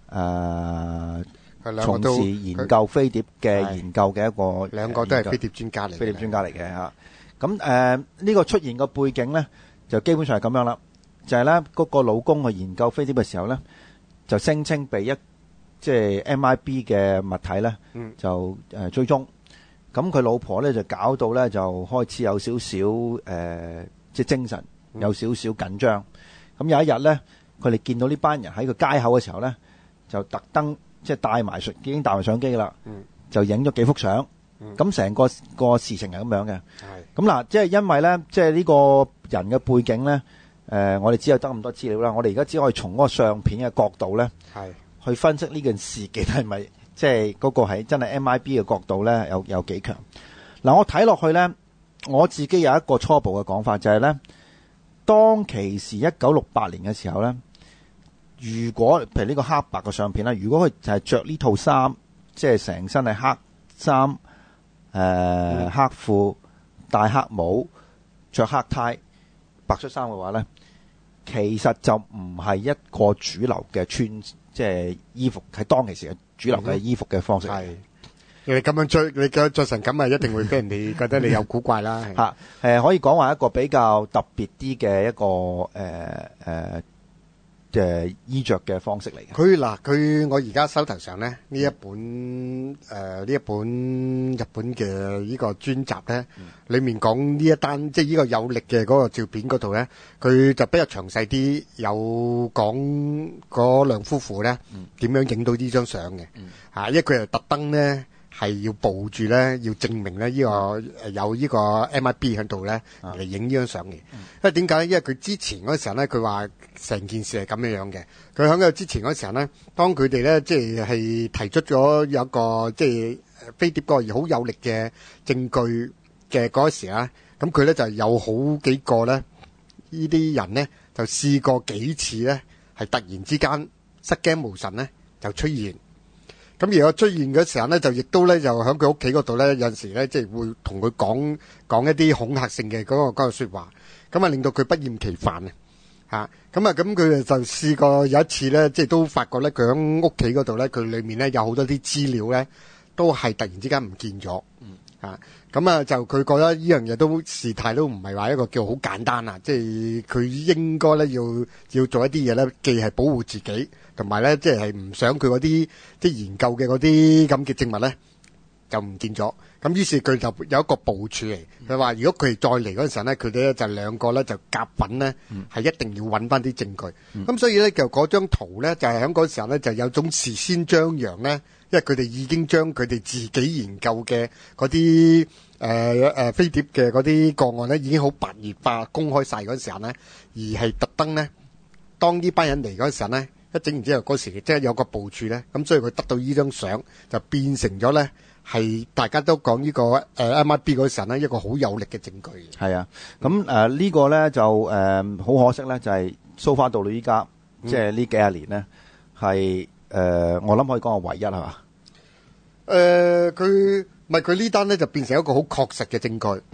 A: 誒從事研究飛碟嘅研究嘅一個
B: 兩個都係飛碟專家嚟，
A: 飛碟專家嚟嘅嚇。咁誒呢個出現個背景咧，就基本上係咁樣啦。就係咧嗰個老公去研究飛碟嘅時候咧，就聲稱被一即係 M I B 嘅物體咧，就誒追蹤。咁佢老婆咧就搞到咧就開始有少少誒，即係精神有少少緊張。咁有一日咧，佢哋見到呢班人喺個街口嘅時候咧，就特登即係帶埋已經帶埋相機㗎啦，就影咗幾幅相。咁成個個事情係咁樣嘅。咁嗱，即係因為咧，即係呢個人嘅背景咧，誒，我哋只有得咁多資料啦。我哋而家只可以從嗰個相片嘅角度咧，去分析呢件事件係咪即係嗰個係真係 M I B 嘅角度咧，有有幾強？嗱，我睇落去咧，我自己有一個初步嘅講法，就係咧，當其時一九六八年嘅時候咧，如果譬如呢個黑白嘅相片咧，如果佢就係着呢套衫，即係成身係黑衫、誒、呃、黑褲、戴黑帽、着黑呔、白恤衫嘅話咧，其實就唔係一個主流嘅穿。即係衣服係當其時嘅主流嘅衣服嘅方式。係、嗯、
B: 你咁樣着，你嘅着成咁啊，一定會俾人哋覺得你有古怪啦。
A: 嚇誒，可以講話一個比較特別啲嘅一個誒誒嘅衣着嘅方式嚟嘅。
B: 佢嗱佢我而家手頭上咧呢一本誒呢、呃、一本日本嘅呢個專集咧，嗯、裡面講呢一單即係呢個有力嘅嗰個照片嗰度咧，佢就比較詳細啲，有講嗰兩夫婦咧點樣影到呢張相嘅嚇，因為佢又特登咧。係要佈住咧，要證明咧呢個有呢個 M I B 喺度咧嚟影呢張相嘅。因為點解？因為佢之前嗰時候咧，佢話成件事係咁樣樣嘅。佢喺佢之前嗰時候咧，當佢哋咧即係係提出咗有一個即係飛碟個好有力嘅證據嘅嗰時啊，咁佢咧就有好幾個咧呢啲人咧就試過幾次咧係突然之間失驚無神咧就出現。咁而我出現嘅時候咧，就亦都咧就喺佢屋企嗰度咧，有陣時咧即係會同佢講講一啲恐嚇性嘅嗰、嗰個嗰、嗰個説話，咁啊令到佢不厭其煩啊！嚇咁啊咁佢就試過有一次咧，即係都發覺咧佢喺屋企嗰度咧，佢裏面咧有好多啲資料咧，都係突然之間唔見咗。嗯啊，咁啊就佢覺得呢樣嘢都事態都唔係話一個叫好簡單啊，即係佢應該咧要要做一啲嘢咧，既係保護自己。同埋咧，即係唔想佢嗰啲即係研究嘅嗰啲咁嘅證物咧，就唔見咗。咁於是佢就有一個部署嚟，佢話如果佢哋再嚟嗰陣時咧，佢哋咧就兩個咧就夾份咧，係一定要揾翻啲證據。咁、嗯、所以咧就嗰張圖咧就係喺嗰時候咧就有種事先張揚咧，因為佢哋已經將佢哋自己研究嘅嗰啲誒誒飛碟嘅嗰啲個案咧，已經好白熱化公開晒嗰陣時候咧，而係特登咧，當呢班人嚟嗰陣時候咧。一整完之後嗰時即係有個部署咧，咁所以佢得到呢張相就變成咗咧係大家都講呢個誒 M I B 嗰時咧一個好有力嘅證據。
A: 係啊，咁誒呢個咧就誒好可惜咧，就係 so far 到到依家，即係呢幾廿年咧係誒我諗可以講係唯一係嘛？誒
B: 佢唔係佢呢單咧就變成一個好確實嘅證據。嗯，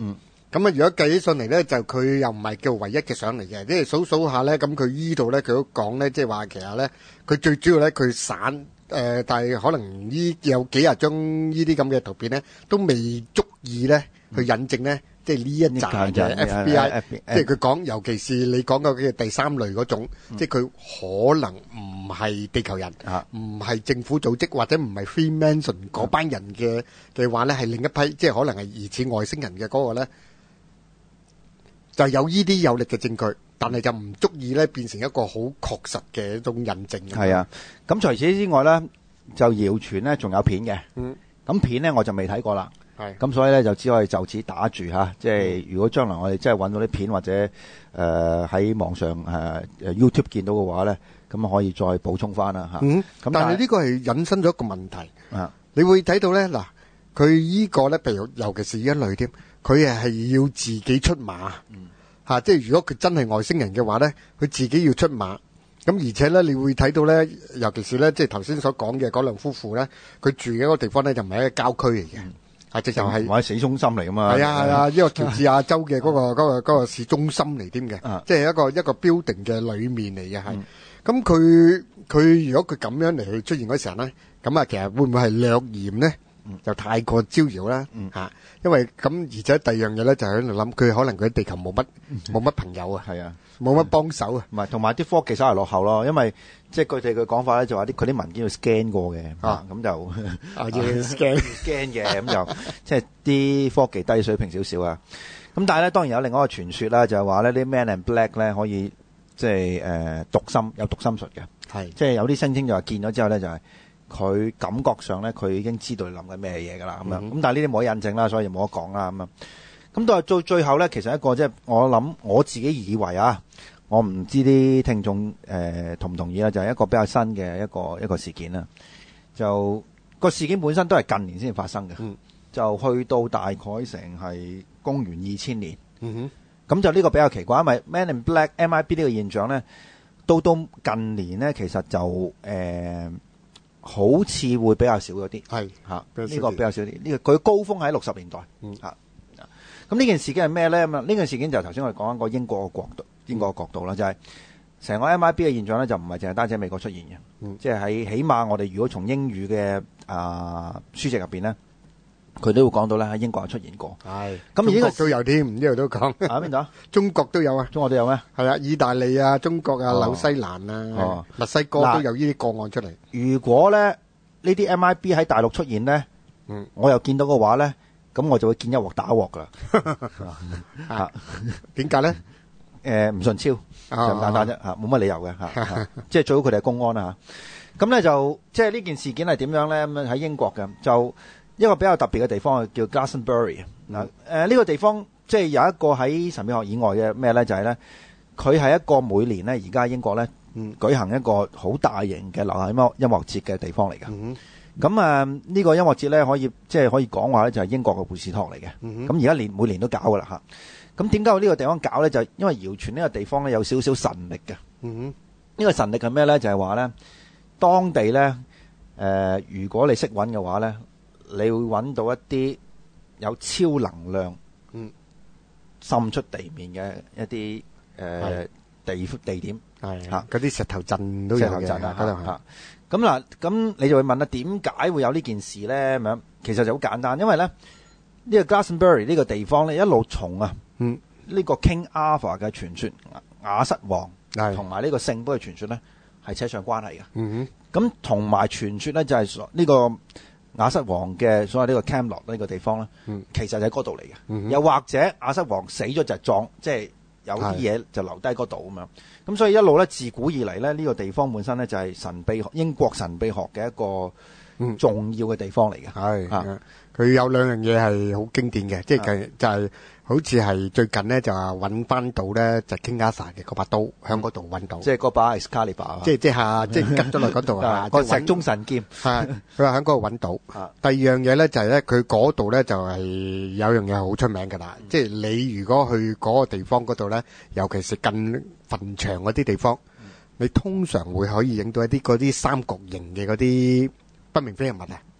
B: 咁啊，如果計起上嚟咧，就佢又唔係叫唯一嘅相嚟嘅，即係數數下咧，咁佢依度咧，佢都講咧，即係話其實咧，佢最主要咧，佢散誒，但係可能呢有幾廿張呢啲咁嘅圖片咧，都未足以咧去引證咧，即係呢一紮嘅 F B I，即係佢講，尤其是你講嘅嘅第三類嗰種，即係佢可能唔係地球人，唔係政府組織或者唔係 Freemason 嗰班人嘅嘅話咧，係另一批，即係可能係疑似外星人嘅嗰個咧。就有呢啲有力嘅證據，但係就唔足以咧變成一個好確實嘅一種印證。
A: 係啊，咁除此之外咧，就謠傳咧仲有片嘅。嗯，咁片咧我就未睇過啦。係，咁所以咧就只可以就此打住嚇。即係如果將來我哋真係揾到啲片或者誒喺網上誒誒 YouTube 見到嘅話咧，咁可以再補充翻啦嚇。
B: 嗯，咁但係呢個係引申咗一個問題。啊，你會睇到咧嗱，佢依個咧，譬如尤其是呢一類添。佢係要自己出馬，嗯啊、即係如果佢真係外星人嘅話咧，佢自己要出馬。咁而且咧，你會睇到咧，尤其是咧，即係頭先所講嘅嗰兩夫婦咧，佢住嘅嗰個地方咧就唔係一個郊區嚟嘅，係直就係
A: 或者市中心嚟噶嘛。
B: 係啊係啊，呢個喬治亞州嘅嗰、嗰個嗰、嗰個嗰、嗰個市中心嚟添嘅，啊、即係一個一個 building 嘅裏面嚟嘅係。咁佢佢如果佢咁樣嚟去出現嗰時候咧，咁啊其實會唔會係略嫌咧？就太過招搖啦，吓，因為咁而且第二樣嘢咧就喺度諗，佢可能佢喺地球冇乜冇乜朋友啊，係啊，冇乜幫手啊，
A: 唔係，同埋啲科技稍為落後咯，因為即係佢哋嘅講法咧就話啲佢啲文件要 scan 過嘅，啊，咁就
B: 啊要 scan
A: scan 嘅，咁就即係啲科技低水平少少啊，咁但係咧當然有另外一個傳說啦，就係話咧啲 Man in Black 咧可以即係誒讀心有讀心術嘅，係，即係有啲聲稱就話見咗之後咧就係。佢感覺上咧，佢已經知道你諗緊咩嘢㗎啦，咁樣咁，但係呢啲冇得印證啦，所以冇得講啦，咁樣咁到最最後咧，其實一個即係我諗我自己以為啊，我唔知啲聽眾誒同唔同意啦，就係一個比較新嘅一個一個事件啦。就個事件本身都係近年先發生嘅，嗯、就去到大概成係公元二千年，咁、嗯、哼就呢個比較奇怪，因為 Man in Black M I B 呢個現象咧，到到近年咧，其實就誒。呃好似會比較少咗啲，係嚇呢個比較少啲。呢、這個佢高峰喺六十年代，嚇、嗯。咁呢件事件係咩咧？咁啊，呢件事件就頭先我哋講緊個英國嘅角度，英國嘅角度啦，就係、是、成個 M I B 嘅現象咧，就唔係淨係單止喺美國出現嘅，嗯、即係喺起碼我哋如果從英語嘅啊、呃、書籍入邊咧，佢都會講到咧喺英國有出現過。係，咁而呢個
B: 都有添，呢度都講。
A: 喺邊度啊？
B: 中國都有啊，
A: 中國都有咩？
B: 係啊，意大利啊、中國啊、紐西蘭啊、哦、墨西哥都有呢啲個案出嚟。
A: 如果咧呢啲 M I B 喺大陸出現咧，嗯，我又見到嘅話咧，咁我就會見一鑊打一鑊噶啦。嚇，點解咧？誒，唔順超就咁簡單啫嚇，冇乜理由嘅嚇。即係最好佢哋係公安啦嚇。咁咧就即係呢件事件係點樣咧？咁喺英國嘅就。一個比較特別嘅地方叫 Glastonbury 嗱，誒呢個地方即係有一個喺神秘學以外嘅咩咧，就係咧佢係一個每年咧而家英國咧、嗯、舉行一個好大型嘅流行音樂音樂節嘅地方嚟嘅。咁啊呢個音樂節咧可以即係可以講話咧就係英國嘅貝斯托嚟嘅。咁而家年每年都搞噶啦嚇。咁點解我呢個地方搞咧？就因為謠傳呢個地方咧有少少神力嘅。呢、嗯、個神力係咩咧？就係話咧當地咧誒、呃，如果你識揾嘅話咧。你會揾到一啲有超能量，嗯，滲出地面嘅一啲誒、呃、地地點，係嚇嗰啲石頭陣都有嘅，嚇咁嗱，咁你就會問啦，點解會有呢件事咧？咁樣其實就好簡單，因為咧呢、呢個 Glastonbury 呢個地方咧一路從啊，嗯，呢、呢個 King Arthur 嘅傳說，亞瑟王同埋呢個聖杯嘅傳說咧係扯上關係嘅，嗯哼，咁同埋傳說咧就係、是、呢、呢個。亞瑟王嘅所謂呢個 Camelot 呢個地方咧，嗯、其實就喺嗰度嚟嘅。嗯、哼又或者亞瑟王死咗就撞，即係有啲嘢就留低嗰度咁樣。咁所以一路咧自古以嚟咧，呢、呢個地方本身咧就係神秘學英國神秘學嘅一個重要嘅地方嚟嘅。係、嗯，佢、啊、有兩樣嘢係好經典嘅，即係是就係、是。好似係最近咧就話揾翻到咧就 King Arthur 嘅嗰把刀喺嗰度揾到，即係嗰把 Excalibur，即係即係下即係跟咗落嗰度啊個石中神劍，係佢話喺嗰度揾到。第二樣嘢咧就係咧佢嗰度咧就係有樣嘢好出名㗎啦，即係你如果去嗰個地方嗰度咧，尤其是近墳場嗰啲地方，你通常會可以影到一啲嗰啲三角形嘅嗰啲不明飛行物啊，係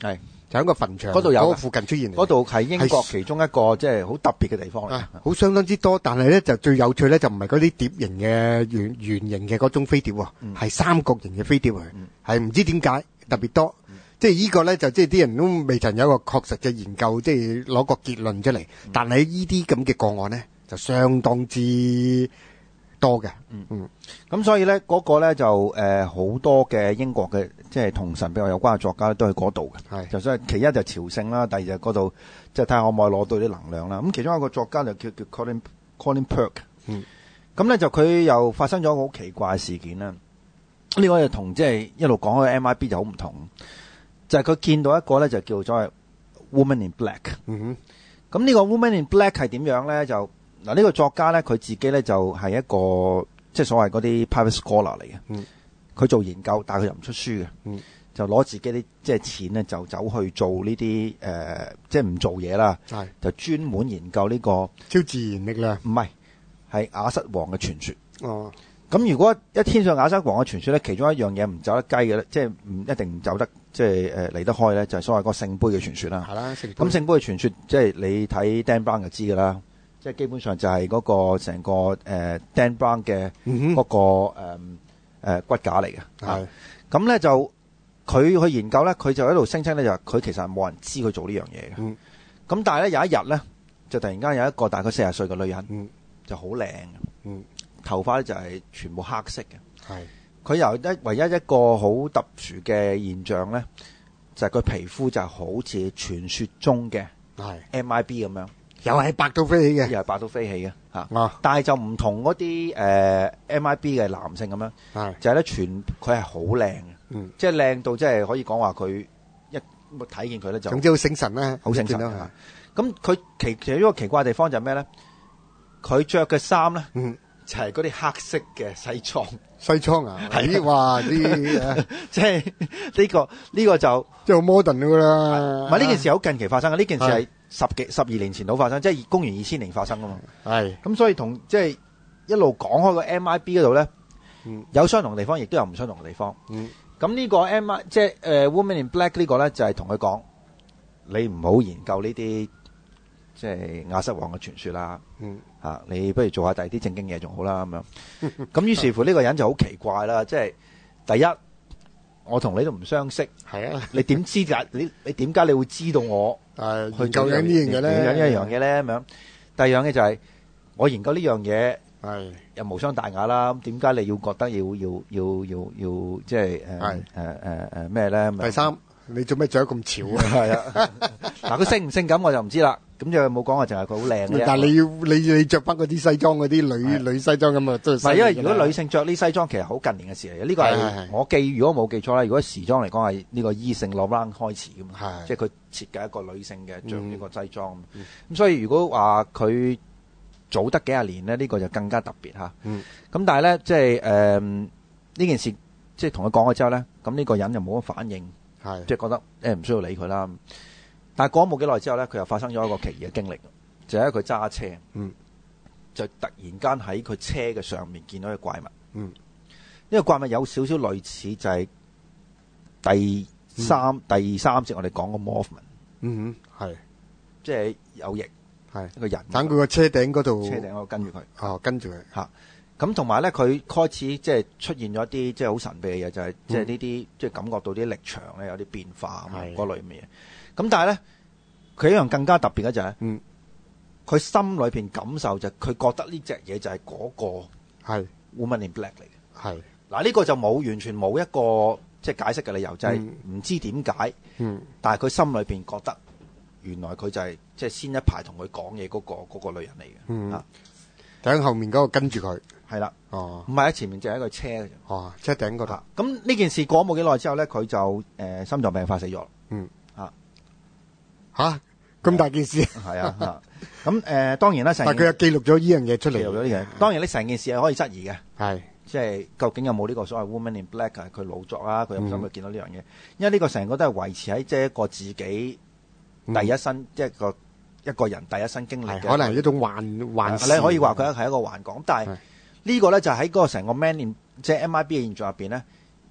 B: 就喺個墳場
A: 嗰度有㗎
B: 嗰個附近出現嚟。
A: 嗰度係英國
B: 係
A: 其中一個即係好特別嘅地方嚟
B: 啊，好相當之多，但係咧就最有趣咧就唔係嗰啲碟形嘅圓圓形嘅嗰種飛碟喎，係三角形嘅飛碟嚟，係唔知點解特別多。即係呢個咧就即係啲人都未曾有一個確實嘅研究，即係攞個結論出嚟。但係呢啲咁嘅個案咧就相當之多嘅。
A: 嗯嗯，咁所以咧嗰個咧就誒好多嘅英國嘅即係同神秘學有關嘅作家都喺嗰度嘅。
B: 係
A: 就所以其一就朝聖啦，第二就嗰度即係睇下可唔可以攞到啲能量啦。咁其中一個作家就叫叫 Colin Colin Perk。
B: 嗯，
A: 咁咧就佢又發生咗一個好奇怪嘅事件啦。呢個就同即係一路講開 M I B 就好唔同。就係佢見到一個咧，就叫做係 Woman in Black。
B: 嗯
A: 咁呢個 Woman in Black 係點樣咧？就嗱呢、呢個作家咧，佢自己咧就係、是、一個即係所謂嗰啲 private scholar 嚟嘅。
B: 嗯，
A: 佢做研究，但係佢又唔出書嘅。
B: 嗯，
A: 就攞自己啲即係錢咧，就走去做呢啲誒，即係唔做嘢啦。
B: 係
A: 就專門研究呢、呢個
B: 超自然力量。
A: 唔係係亞瑟王嘅傳說。
B: 哦，
A: 咁如果一天上亞瑟王嘅傳說咧，其中一樣嘢唔走得雞嘅咧，即係唔一定唔走得，即係誒離得開咧，就係、是、所謂個聖杯嘅傳說啦。
B: 係啦，聖杯
A: 咁聖杯嘅傳說，即係你睇 Dan Brown 就知㗎啦。即係基本上就係嗰個成個誒、呃、Dan Brown 嘅嗰、
B: 嗯
A: 那個誒、呃、骨架嚟嘅。
B: 係
A: 咁咧就佢去研究咧，佢就喺度聲稱咧，就係佢其實係冇人知佢做呢樣嘢嘅。咁、
B: 嗯、
A: 但係咧有一日咧，就突然間有一個大概四十歲嘅女人，
B: 嗯、
A: 就好靚嘅。
B: 嗯
A: 頭髮咧就係全部黑色嘅，
B: 係
A: 佢由一唯一一個好特殊嘅現象咧，就係、是、佢皮膚就係好似傳說中嘅
B: 係
A: M I B 咁樣，
B: 又係白到飛起嘅，
A: 又係白到飛起嘅嚇。
B: 啊
A: 但係就唔同嗰啲誒 M I B 嘅男性咁樣，
B: 係
A: 就係咧全佢係好靚嘅，
B: 嗯，
A: 即係靚到即係可以講話佢一睇見佢咧就
B: 總之好醒神啦，
A: 好醒神
B: 見到
A: 嘅。咁佢奇其實一個奇怪嘅地方就係咩咧？佢着嘅衫咧，
B: 嗯。
A: 就係嗰啲黑色嘅西裝，
B: 西裝啊，係哇啲，
A: 即係呢個呢個就
B: 即係好 modern 噶啦。
A: 唔係呢件事好近期發生嘅，呢件事係十幾十二年前度發生，即係公元二千年發生噶嘛。係咁，所以同即係一路講開個 M I B 嗰度咧，有相同嘅地方，亦都有唔相同嘅地方。咁呢個 M I 即係誒 Woman in Black 呢個咧，就係同佢講，你唔好研究呢啲即係亞瑟王嘅傳說啦。嗯。啊！你不如做下第二啲正經嘢仲好啦咁樣。咁於是乎呢個人就好奇怪啦，即係第一，我同你都唔相識，
B: 係啊，
A: 你點知㗎？你你點解你會知道我
B: 誒
A: 去
B: 研究緊呢樣嘢咧？
A: 研究呢一樣嘢咧咁樣。第二樣嘢就係我研究呢樣嘢，
B: 係
A: 又無傷大雅啦。咁點解你要覺得要要要要要即係誒誒誒誒咩咧？
B: 第三，你做咩着得咁潮啊？
A: 係啊，嗱佢性唔性感我就唔知啦。咁就冇講話，淨係佢好靚嘅。
B: 但係你要你你著翻嗰啲西裝嗰啲女女西裝咁啊，都係。唔係，
A: 因為如果女性着呢西裝，其實好近年嘅事嚟嘅。呢個係我記，如果冇記錯啦，如果時裝嚟講係呢個伊聖羅蘭開始嘅嘛，即係佢設計一個女性嘅着呢個西裝。咁、嗯、所以如果話佢早得幾廿年咧，呢、呢個就更加特別嚇。咁、嗯、但係咧，即係誒呢件事，即係同佢講咗之後咧，咁呢個人就冇乜反應，即係覺得誒唔需要理佢啦。但係過咗冇幾耐之後咧，佢又發生咗一個奇異嘅經歷，就係佢揸車，嗯，就突然間喺佢車嘅上面見到一個怪物，嗯，呢個怪物有少少類似就係第三、嗯、第三節我哋講個 Mothman，嗯哼，係，即係有翼，係一個人，
B: 等佢個車頂嗰度，
A: 車頂嗰度跟住佢，
B: 哦，跟住佢，
A: 嚇，咁同埋咧，佢開始即係出現咗一啲即係好神秘嘅嘢，就係即係呢啲即係感覺到啲力場咧有啲變化咁嗰類嘅嘢。咁但係咧，佢一樣更加特別嘅就係、是，嗯，佢心裏邊感受就係佢覺得呢隻嘢就係嗰個係 Woman in Black 嚟嘅，係嗱呢個就冇完全冇一個即係解釋嘅理由，就係、是、唔知點解，嗯，但係佢心裏邊覺得原來佢就係即係先一排同佢講嘢嗰個嗰、那個女人嚟嘅，嗯，啊，
B: 喺後面嗰個跟住佢，
A: 係啦，哦，唔係喺前面就係一個車嘅啫，
B: 哦，車頂嗰度，
A: 咁呢件事過咗冇幾耐之後咧，佢就誒、呃、心臟病發死咗，嗯。
B: 吓咁大件事，
A: 係啊，咁誒，當然啦，成
B: 但佢又記錄咗呢樣嘢出嚟，
A: 記錄咗呢樣。當然，你成件事係可以質疑嘅，
B: 係
A: 即係究竟有冇呢個所謂 Woman in Black 啊？佢老作啊，佢有冇想佢見到呢樣嘢？因為呢個成個都係維持喺即係一個自己第一身，即係一個一個人第一身經歷嘅，
B: 可能係一種幻幻。
A: 你可以話佢係一個幻覺，但係呢個咧就喺嗰個成個 Man in 即係 M I B 嘅現象入邊咧，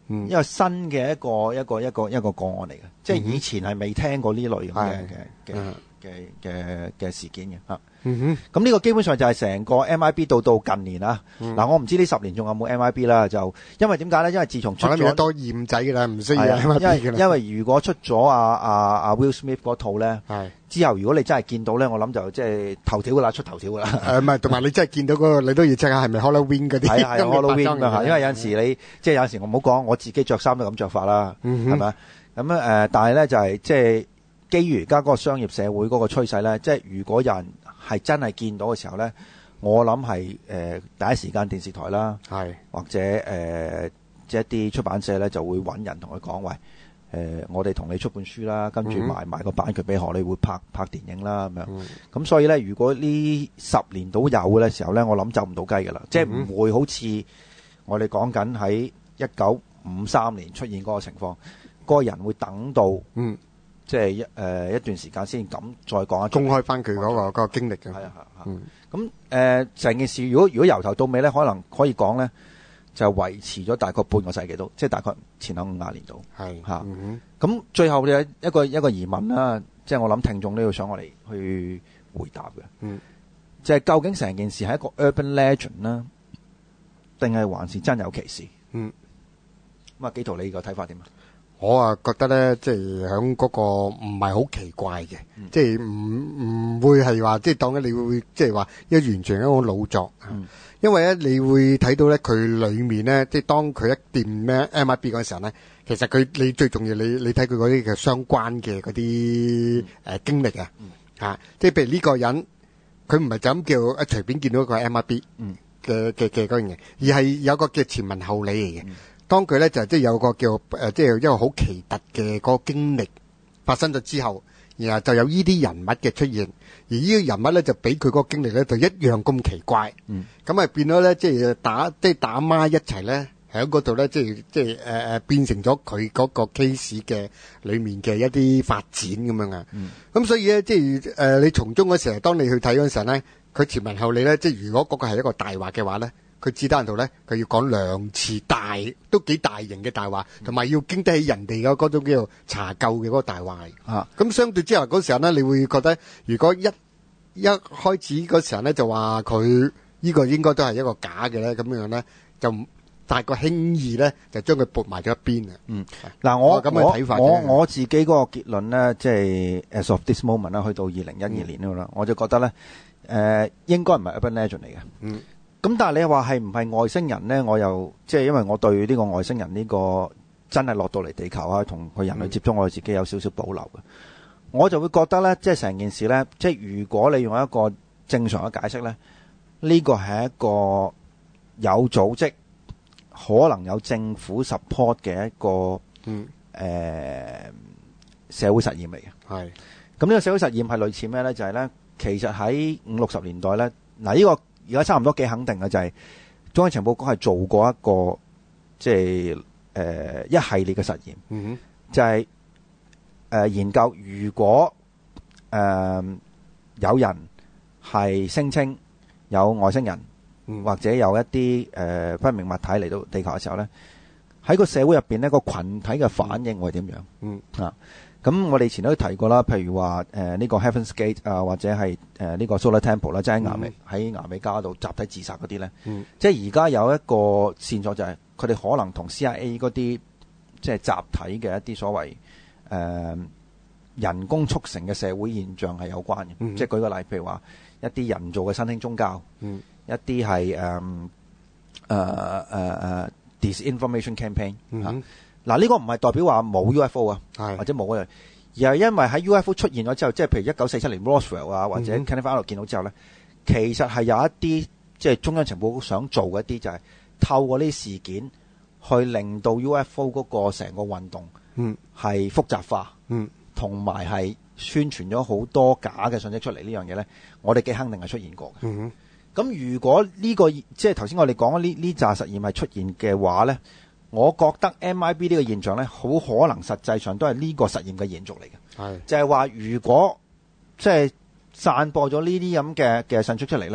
B: 嗯
A: 一個新嘅一個一個一個一個個案嚟嘅，即係以前係未聽過呢類咁嘅嘅嘅嘅嘅嘅事件嘅嚇。
B: 嗯哼，
A: 咁呢個基本上就係成個 M I B 到到近年啦。嗱、我唔知呢十年仲有冇 M I B 啦，就因為點解咧？因為自從出咗
B: 我諗有多厭仔㗎啦，唔需要
A: 係啊
B: M I B
A: 因為
B: 㗎啦。
A: 因為如果出咗阿阿阿 Will Smith 嗰套咧，
B: 係
A: 之後如果你真係見到咧，我諗就即係頭條㗎啦，出頭條㗎啦。
B: 誒唔係，同埋你真係見到嗰個，你都要 check 下係咪 Halloween 嗰啲。
A: 係啊係啊
B: 今年
A: ，Halloween
B: 化妝
A: 啊，因為有陣時你即係有陣時我唔好講，我自己着衫都咁着法啦，
B: 嗯哼
A: 係咪？咁樣誒，但係咧就係即係基於而家嗰個商業社會嗰個趨勢咧，即係如果有人係真係見到嘅時候咧，我諗係誒第一時間電視台啦，
B: 係
A: 或者誒即係一啲出版社咧就會揾人同佢講，喂誒、呃，我哋同你出本書啦，跟住
B: 嗯
A: 賣賣個版權俾荷里活拍拍電影啦咁樣。
B: 嗯
A: 咁所以咧，如果呢十年都有嘅時候咧，我諗就唔到雞㗎啦，即係
B: 嗯
A: 唔會好似我哋講緊喺一九五三年出現嗰個情況，嗰、個人會等到
B: 嗯
A: 即係一誒、呃、一段時間先咁再講一
B: 公開翻佢嗰個嗰個經歷嘅。
A: 係啊係啊。
B: 嗯
A: 咁誒成件事，如果如果由頭到尾咧，可能可以講咧，就維持咗大概半個世紀度，即係大概前後五廿年度。
B: 係
A: 嚇
B: 嗯
A: 咁最後嘅一個一個疑問啦，即係我諗聽眾都要想我哋去回答嘅，
B: 嗯
A: 就係究竟成件事係一個 urban legend 啦，定係還是真有其事？
B: 嗯，
A: 咁啊，紀陶你個睇法點啊？
B: 我啊覺得咧，即係喺嗰個唔係好奇怪嘅，
A: 嗯
B: 即係唔唔會係話即係當緊你會即係話一完全一個老作。
A: 嗯
B: 因為咧，你會睇到咧，佢裡面咧，即係當佢一掂咩 M I B 嗰陣時候咧，其實佢你最重要，你你睇佢嗰啲嘅相關嘅嗰啲誒經歷啊，嚇，即係譬如呢個人，佢唔係就咁叫一隨便見到一個 M I B
A: 嗯
B: 嘅嘅嘅嗰樣嘢，而係有個叫前文後理嚟嘅。
A: 嗯
B: 當佢咧就即係有個叫誒，即係一個好奇特嘅嗰個經歷發生咗之後，然後就有呢啲人物嘅出現，而呢個人物咧就俾佢嗰個經歷咧就一樣咁奇怪。
A: 嗯
B: 咁啊變咗咧，即係打即係打孖一齊咧，喺嗰度咧，即係即係誒誒變成咗佢嗰個 case 嘅裏面嘅一啲發展咁樣啊。
A: 嗯
B: 咁所以咧，即係誒、呃、你從中嗰時候，當你去睇嗰陣時候咧，佢前文後理咧，即係如果嗰個係一個大話嘅話咧，佢只得人度咧，佢要講兩次大，都幾大型嘅大話，同埋要經得起人哋嘅嗰種叫做查究嘅嗰個大話。
A: 啊
B: 咁相對之下嗰時候咧，你會覺得如果一一開始嗰時候咧就話佢呢個應該都係一個假嘅咧，咁樣咧就太過輕易咧就將佢撥埋咗一邊啊。
A: 嗯，嗱我
B: 我咁嘅睇法啫
A: 我我我自己嗰個結論咧，即係 as of this moment 啦，去到二零一二年嗰啦，我就覺得咧，誒應該唔係 urban legend 嚟嘅。
B: 嗯
A: 咁但係你話係唔係外星人咧？我又即係因為我對呢個外星人呢個真係落到嚟地球啊，同佢人類接觸，我自己有少少保留嘅。我就會覺得咧，即係成件事咧，即係如果你用一個正常嘅解釋咧，呢個係一個有組織，可能有政府 support 嘅一個
B: 嗯
A: 誒社會實驗嚟嘅。
B: 係
A: 咁呢個社會實驗係類似咩咧？就係咧，其實喺五六十年代咧，嗱呢個。而家差唔多幾肯定嘅就係中央情報局係做過一個即係誒一系列嘅實驗，
B: 嗯
A: 就係誒研究如果誒有人係聲稱有外星人
B: 嗯
A: 或者有一啲誒不明物體嚟到地球嘅時候咧，喺個社會入邊咧個羣體嘅反應會係點樣？
B: 嗯
A: 啊，咁我哋以前都提過啦，譬如話誒呢個 Heaven's Gate 啊，或者係誒呢個 Solar Temple 啦，即係喺牙美喺牙美加度集體自殺嗰啲咧，
B: 嗯
A: 即係而家有一個線索就係佢哋可能同 C I A 嗰啲即係集體嘅一啲所謂誒、呃、人工促成嘅社會現象係有關嘅，
B: 嗯
A: 即係舉個例，譬如話一啲人造嘅新興宗教，
B: 嗯
A: 一啲係誒誒誒誒 disinformation campaign
B: 嗯
A: 啊。嗱，呢個唔係代表話冇 U F O 啊，
B: 係
A: 或者冇嘅，而係因為喺 U F O 出現咗之後，即係譬如一九四七年 Roswell 啊，或者
B: 嗯
A: Kenneth Arnold 見到之後咧，其實係有一啲即係中央情報局想做嘅一啲，就係透過呢啲事件去令到 U F O 嗰個成個運動
B: 嗯
A: 係複雜化，
B: 嗯
A: 同埋係宣傳咗好多假嘅信息出嚟呢樣嘢咧，我哋幾肯定係出現過嘅。
B: 嗯
A: 咁如果呢個即係頭先我哋講呢呢紮實驗係出現嘅話咧，我覺得 M I B 呢個現象咧，好可能實際上都係呢個實驗嘅延續嚟嘅。
B: 係
A: 就係話，如果即係散播咗呢啲咁嘅嘅信息出嚟咧，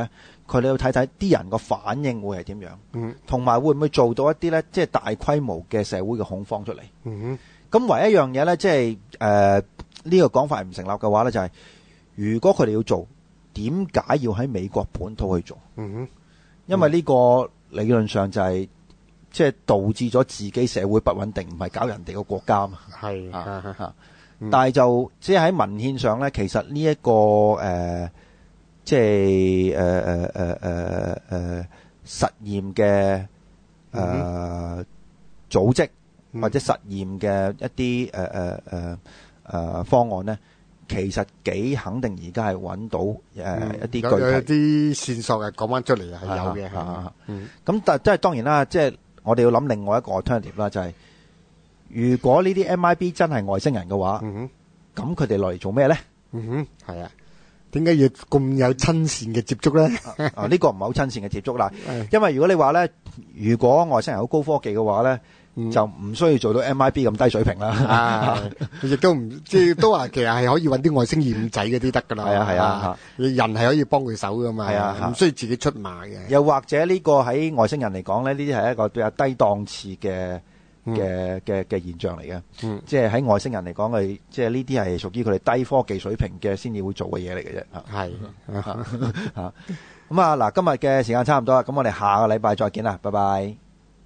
A: 佢哋要睇睇啲人個反應會係點樣，
B: 嗯
A: 同埋會唔會做到一啲咧，即係大規模嘅社會嘅恐慌出嚟。
B: 嗯
A: 咁唯一一樣嘢咧，即係誒呢個講法係唔成立嘅話咧，就係、如果佢哋要做，點解要喺美國本土去做？
B: 嗯
A: 因為呢個理論上就係即係導致咗自己社會不穩定，唔係搞人哋個國家嘛。
B: 係
A: 啊
B: 啊
A: 啊
B: 嗯
A: 但係就即係喺文獻上咧，其實呢、這、一個誒、呃，即係誒誒誒誒誒實驗嘅誒、呃、組織或者實驗嘅一啲誒誒誒誒方案咧，其實幾肯定而家係揾到誒、呃
B: 嗯
A: 一啲
B: 有有
A: 具體。
B: 啲線索係講翻出嚟係有嘅，
A: 啊啊啊
B: 嗯
A: 咁但即係當然啦，即係我哋要諗另外一個 alternative 啦，就係、如果呢啲 M I B 真係外星人嘅話，
B: 嗯
A: 咁佢哋落嚟做咩咧？
B: 哼嗯哼，係啊，點解要咁有親善嘅接觸咧？
A: 啊，呢個唔係好親善嘅接觸啦，
B: 係
A: 因為如果你話咧，如果外星人好高科技嘅話咧，
B: 嗯
A: 就唔需要做到 M I B 咁低水平啦。
B: 啊，亦都唔即係都話其實係可以揾啲外星驗仔嗰啲得噶啦。
A: 係啊係啊，
B: 人係可以幫佢手噶嘛。
A: 係啊
B: 唔需要自己出馬嘅。
A: 又或者呢個喺外星人嚟講咧，呢啲係一個比較低檔次嘅嘅嘅嘅現象嚟嘅。
B: 嗯
A: 即係喺外星人嚟講，佢即係呢啲係屬於佢哋低科技水平嘅先至會做嘅嘢嚟嘅啫。
B: 係
A: 嚇咁啊嗱，今日嘅時間差唔多啦，咁我哋下個禮拜再見啦，拜拜。